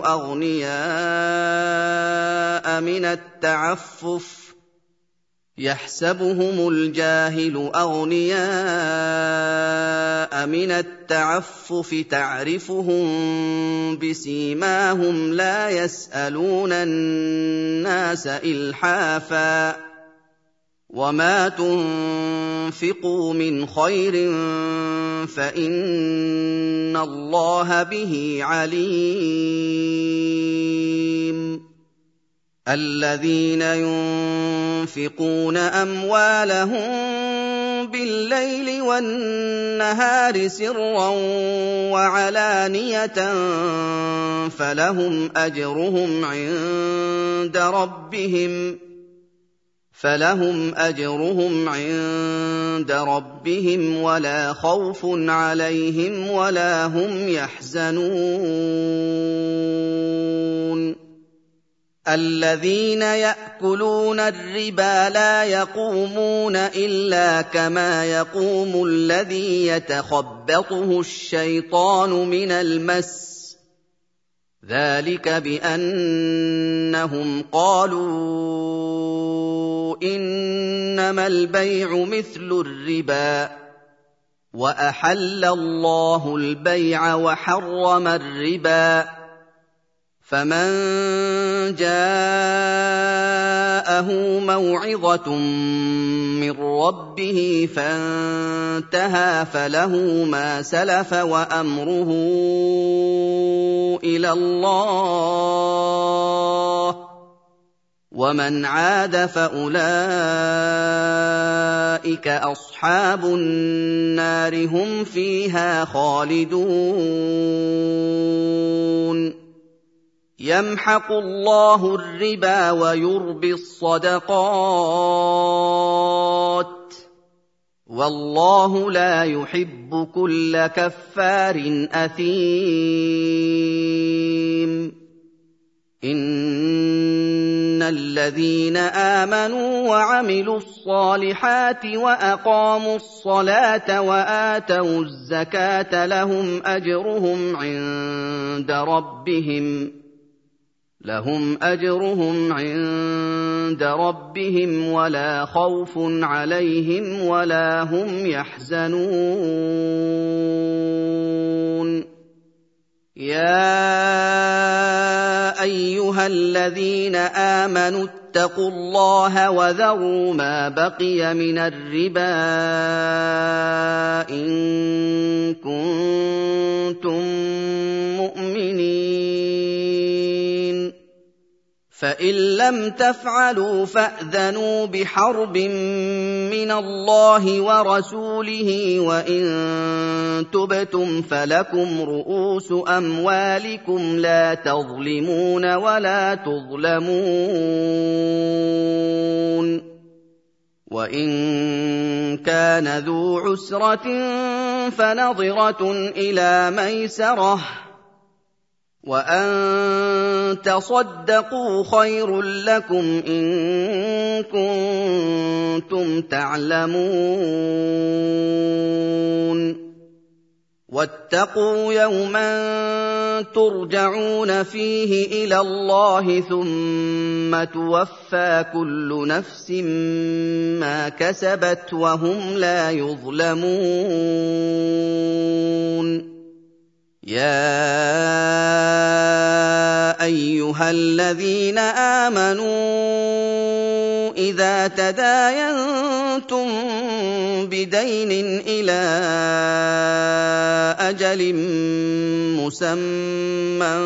Speaker 1: أغنياء من التعفف تعرفهم بسيماهم لا يسألون الناس إلحافا وما تنفقوا من خير فإن الله به عليم الذين ينفقون أموالهم بالليل والنهار سرا وعلانية فلهم أجرهم عند ربهم ولا خوف عليهم ولا هم يحزنون الذين يأكلون الربا لا يقومون إلا كما يقوم الذي يتخبطه الشيطان من المس ذلك بأنهم قالوا إنما البيع مثل الربا وأحل الله البيع وحرم الربا فمن جاءه موعظة من ربه فانتهى فله ما سلف وأمره إلى الله ومن عاد فأولئك أصحاب النار هم فيها خالدون يمحق الله الربا ويربي الصدقات والله لا يحب كل كفار أثيم إن الذين آمنوا وعملوا الصالحات وأقاموا الصلاة وآتوا الزكاة لهم أجرهم عند ربهم ولا خوف عليهم ولا هم يحزنون يا أيها الذين آمنوا اتقوا الله وذروا ما بقي من الربا إن كنتم مؤمنين فإن لم تفعلوا فأذنوا بحرب من الله ورسوله وإن تبتم فلكم رؤوس أموالكم لا تظلمون ولا تظلمون وإن كان ذو عسرة فنظرة إلى ميسرة وأن تصدقوا خير لكم إن كنتم تعلمون واتقوا يوما ترجعون فيه إلى الله ثم توفى كل نفس ما كسبت وهم لا يظلمون يا أيها الذين آمنوا إِذَا تَدَايَنتُم بِدَيْنٍ إِلَىٰ أَجَلٍ مُّسَمًّى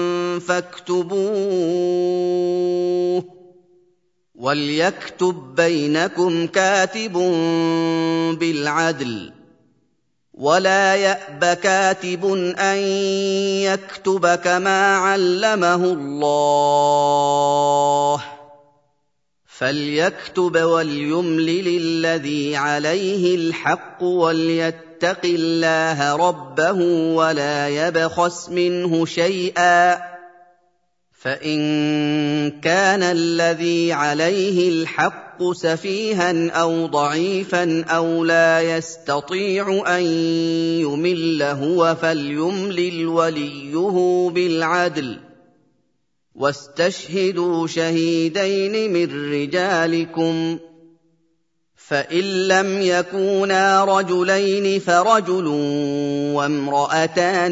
Speaker 1: فَاكْتُبُوهُ ۚ وَلْيَكْتُب بَّيْنَكُمْ كَاتِبٌ بِالْعَدْلِ ۚ وَلَا يَأْبَ كَاتِبٌ أَن يَكْتُبَ كَمَا عَلَّمَهُ اللَّهُ ۚ فَلْيَكْتُبْ وَلْيُمْلِلِ الَّذِي عَلَيْهِ الْحَقُّ وَلْيَتَّقِ اللَّهَ رَبَّهُ وَلَا يَبْخَسْ مِنْهُ شَيْئًا ۚ فَإِن كَانَ الَّذِي عَلَيْهِ الْحَقُّ سَفِيهًا أَوْ ضَعِيفًا أَوْ لَا يَسْتَطِيعُ أَن يُمِلَّ هُوَ فَلْيُمْلِلْ وَلِيُّهُ بِالْعَدْلِ ۚ وَاسْتَشْهِدُوا شَهِيدَيْنِ مِن رِّجَالِكُمْ ۖ فَإِن لَّمْ يَكُونَا رَجُلَيْنِ فَرَجُلٌ وَامْرَأَتَانِ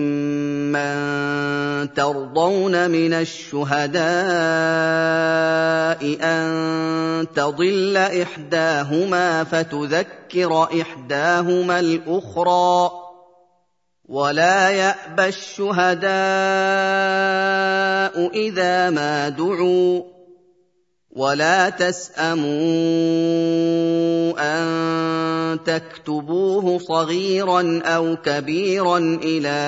Speaker 1: مِمَّن تَرْضَوْنَ مِنَ الشُّهَدَاءِ أَن تَضِلَّ إِحْدَاهُمَا فَتُذَكِّرَ إِحْدَاهُمَا الْأُخْرَىٰ ۚ وَلَا يَأْبَ الشُّهَدَاءُ إِذَا مَا دُعُوا ۚ وَلَا تَسْأَمُوا أَن تَكْتُبُوهُ صَغِيرًا أَوْ كَبِيرًا إِلَىٰ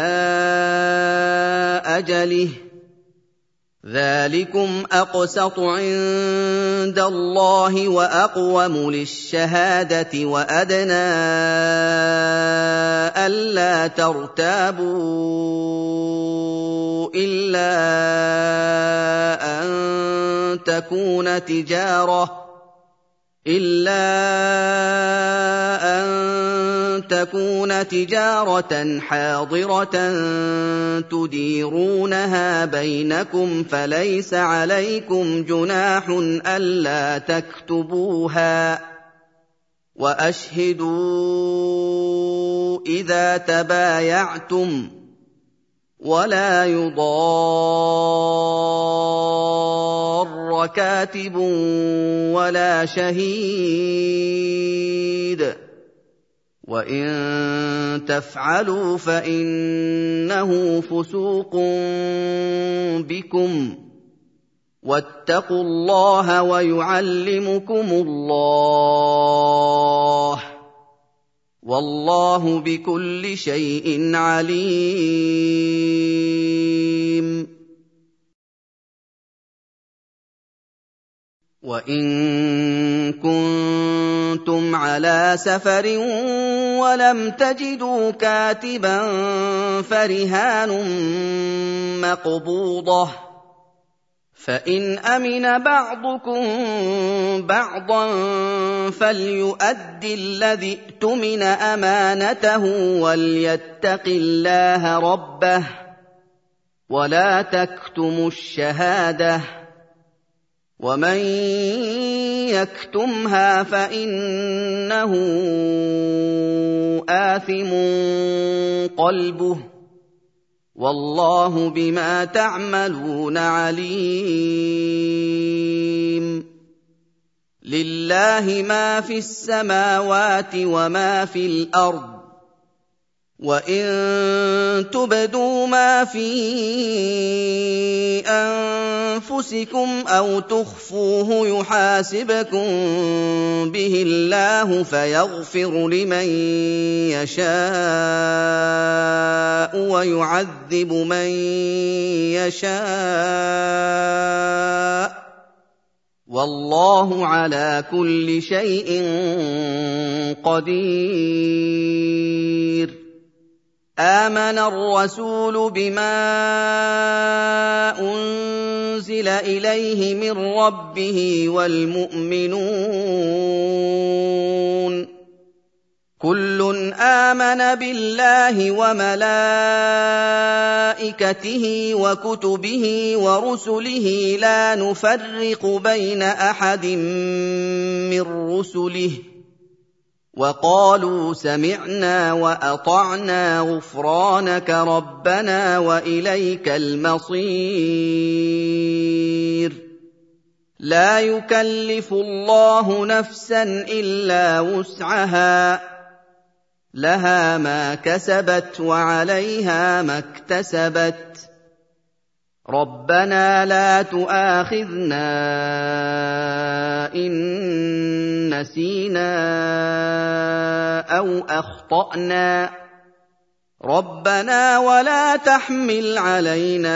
Speaker 1: أَجَلِهِ ۚ ذَٰلِكُمْ أَقْسَطُ عِندَ اللَّهِ وَأَقْوَمُ لِلشَّهَادَةِ وَأَدْنَىٰ أَلَّا تَرْتَابُوا إِلَّا أَن تَكُونَ تِجَارَةً حَاضِرَةً تُدِيرُونَهَا بَيْنَكُمْ فَلَيْسَ عَلَيْكُمْ جُنَاحٌ أَلَّا تَكْتُبُوهَا ۗ وَأَشْهِدُوا إِذَا تَبَايَعْتُمْ ۚ وَلَا يُضَارَّ كَاتِبٌ وَلَا شَهِيدٌ ۚ وَإِن تَفْعَلُوا فَإِنَّهُ فُسُوقٌ بِكُمْ ۗ وَاتَّقُوا اللَّهَ وَيُعَلِّمُكُمُ اللَّهُ ۗ وَاللَّهُ بِكُلِّ شَيْءٍ عَلِيمٌ. وَإِن كُنتُمْ عَلَىٰ سَفَرٍ وَلَمْ تَجِدُوا كَاتِبًا فَرِهَانٌ مَّقْبُوضَةٌ ۖ فَإِنْ أَمِنَ بَعْضُكُم بَعْضًا فَلْيُؤَدِّ الَّذِي اؤْتُمِنَ أَمَانَتَهُ وَلْيَتَّقِ اللَّهَ رَبَّهُ ۗ وَلَا تَكْتُمُوا الشَّهَادَةَ ۚ وَمَن يَكْتُمْهَا فَإِنَّهُ آثِمٌ قَلْبُهُ ۗ وَاللَّهُ بِمَا تَعْمَلُونَ عَلِيمٌ. لِلَّهِ مَا فِي السَّمَاوَاتِ وَمَا فِي الْأَرْضِ ۚ وَإِن تُبْدُوا مَا فِي أَنفُسِكُمْ أَوْ تُخْفُوهُ يُحَاسِبْكُم بِهِ اللَّهُ فَيَغْفِرُ لِمَن يَشَاءُ وَيُعَذِّبُ مَن يَشَاءُ ۗ وَاللَّهُ عَلَىٰ كُلِّ شَيْءٍ قَدِيرٌ. آمَنَ الرَّسُولُ بِمَا أُنزِلَ إِلَيْهِ مِن رَّبِّهِ وَالْمُؤْمِنُونَ كُلٌّ آمَنَ بِاللَّهِ وَمَلَائِكَتِهِ وَكُتُبِهِ وَرُسُلِهِ لَا نُفَرِّقُ بَيْنَ أَحَدٍ مِّن رُّسُلِهِ ۚ وَقَالُوا سَمِعْنَا وَأَطَعْنَا غُفْرَانَكَ رَبَّنَا وَإِلَيْكَ الْمَصِيرُ. لا يكلف الله نفسا إلا وسعها لها ما كسبت وعليها ما اكتسبت ربنا لا تؤاخذنا إن نسينا أو أخطأنا ربنا ولا تحمل علينا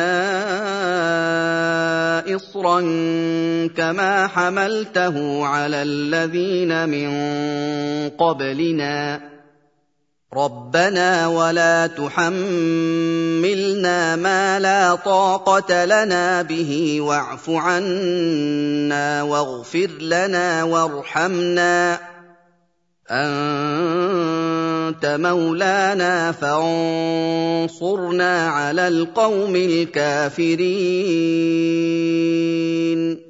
Speaker 1: إصرا كما حملته على الذين من قبلنا ربنا ولا تحملنا ما لا طاقة لنا به واعف عنا واغفر لنا وارحمنا أنت مولانا فانصرنا على القوم الكافرين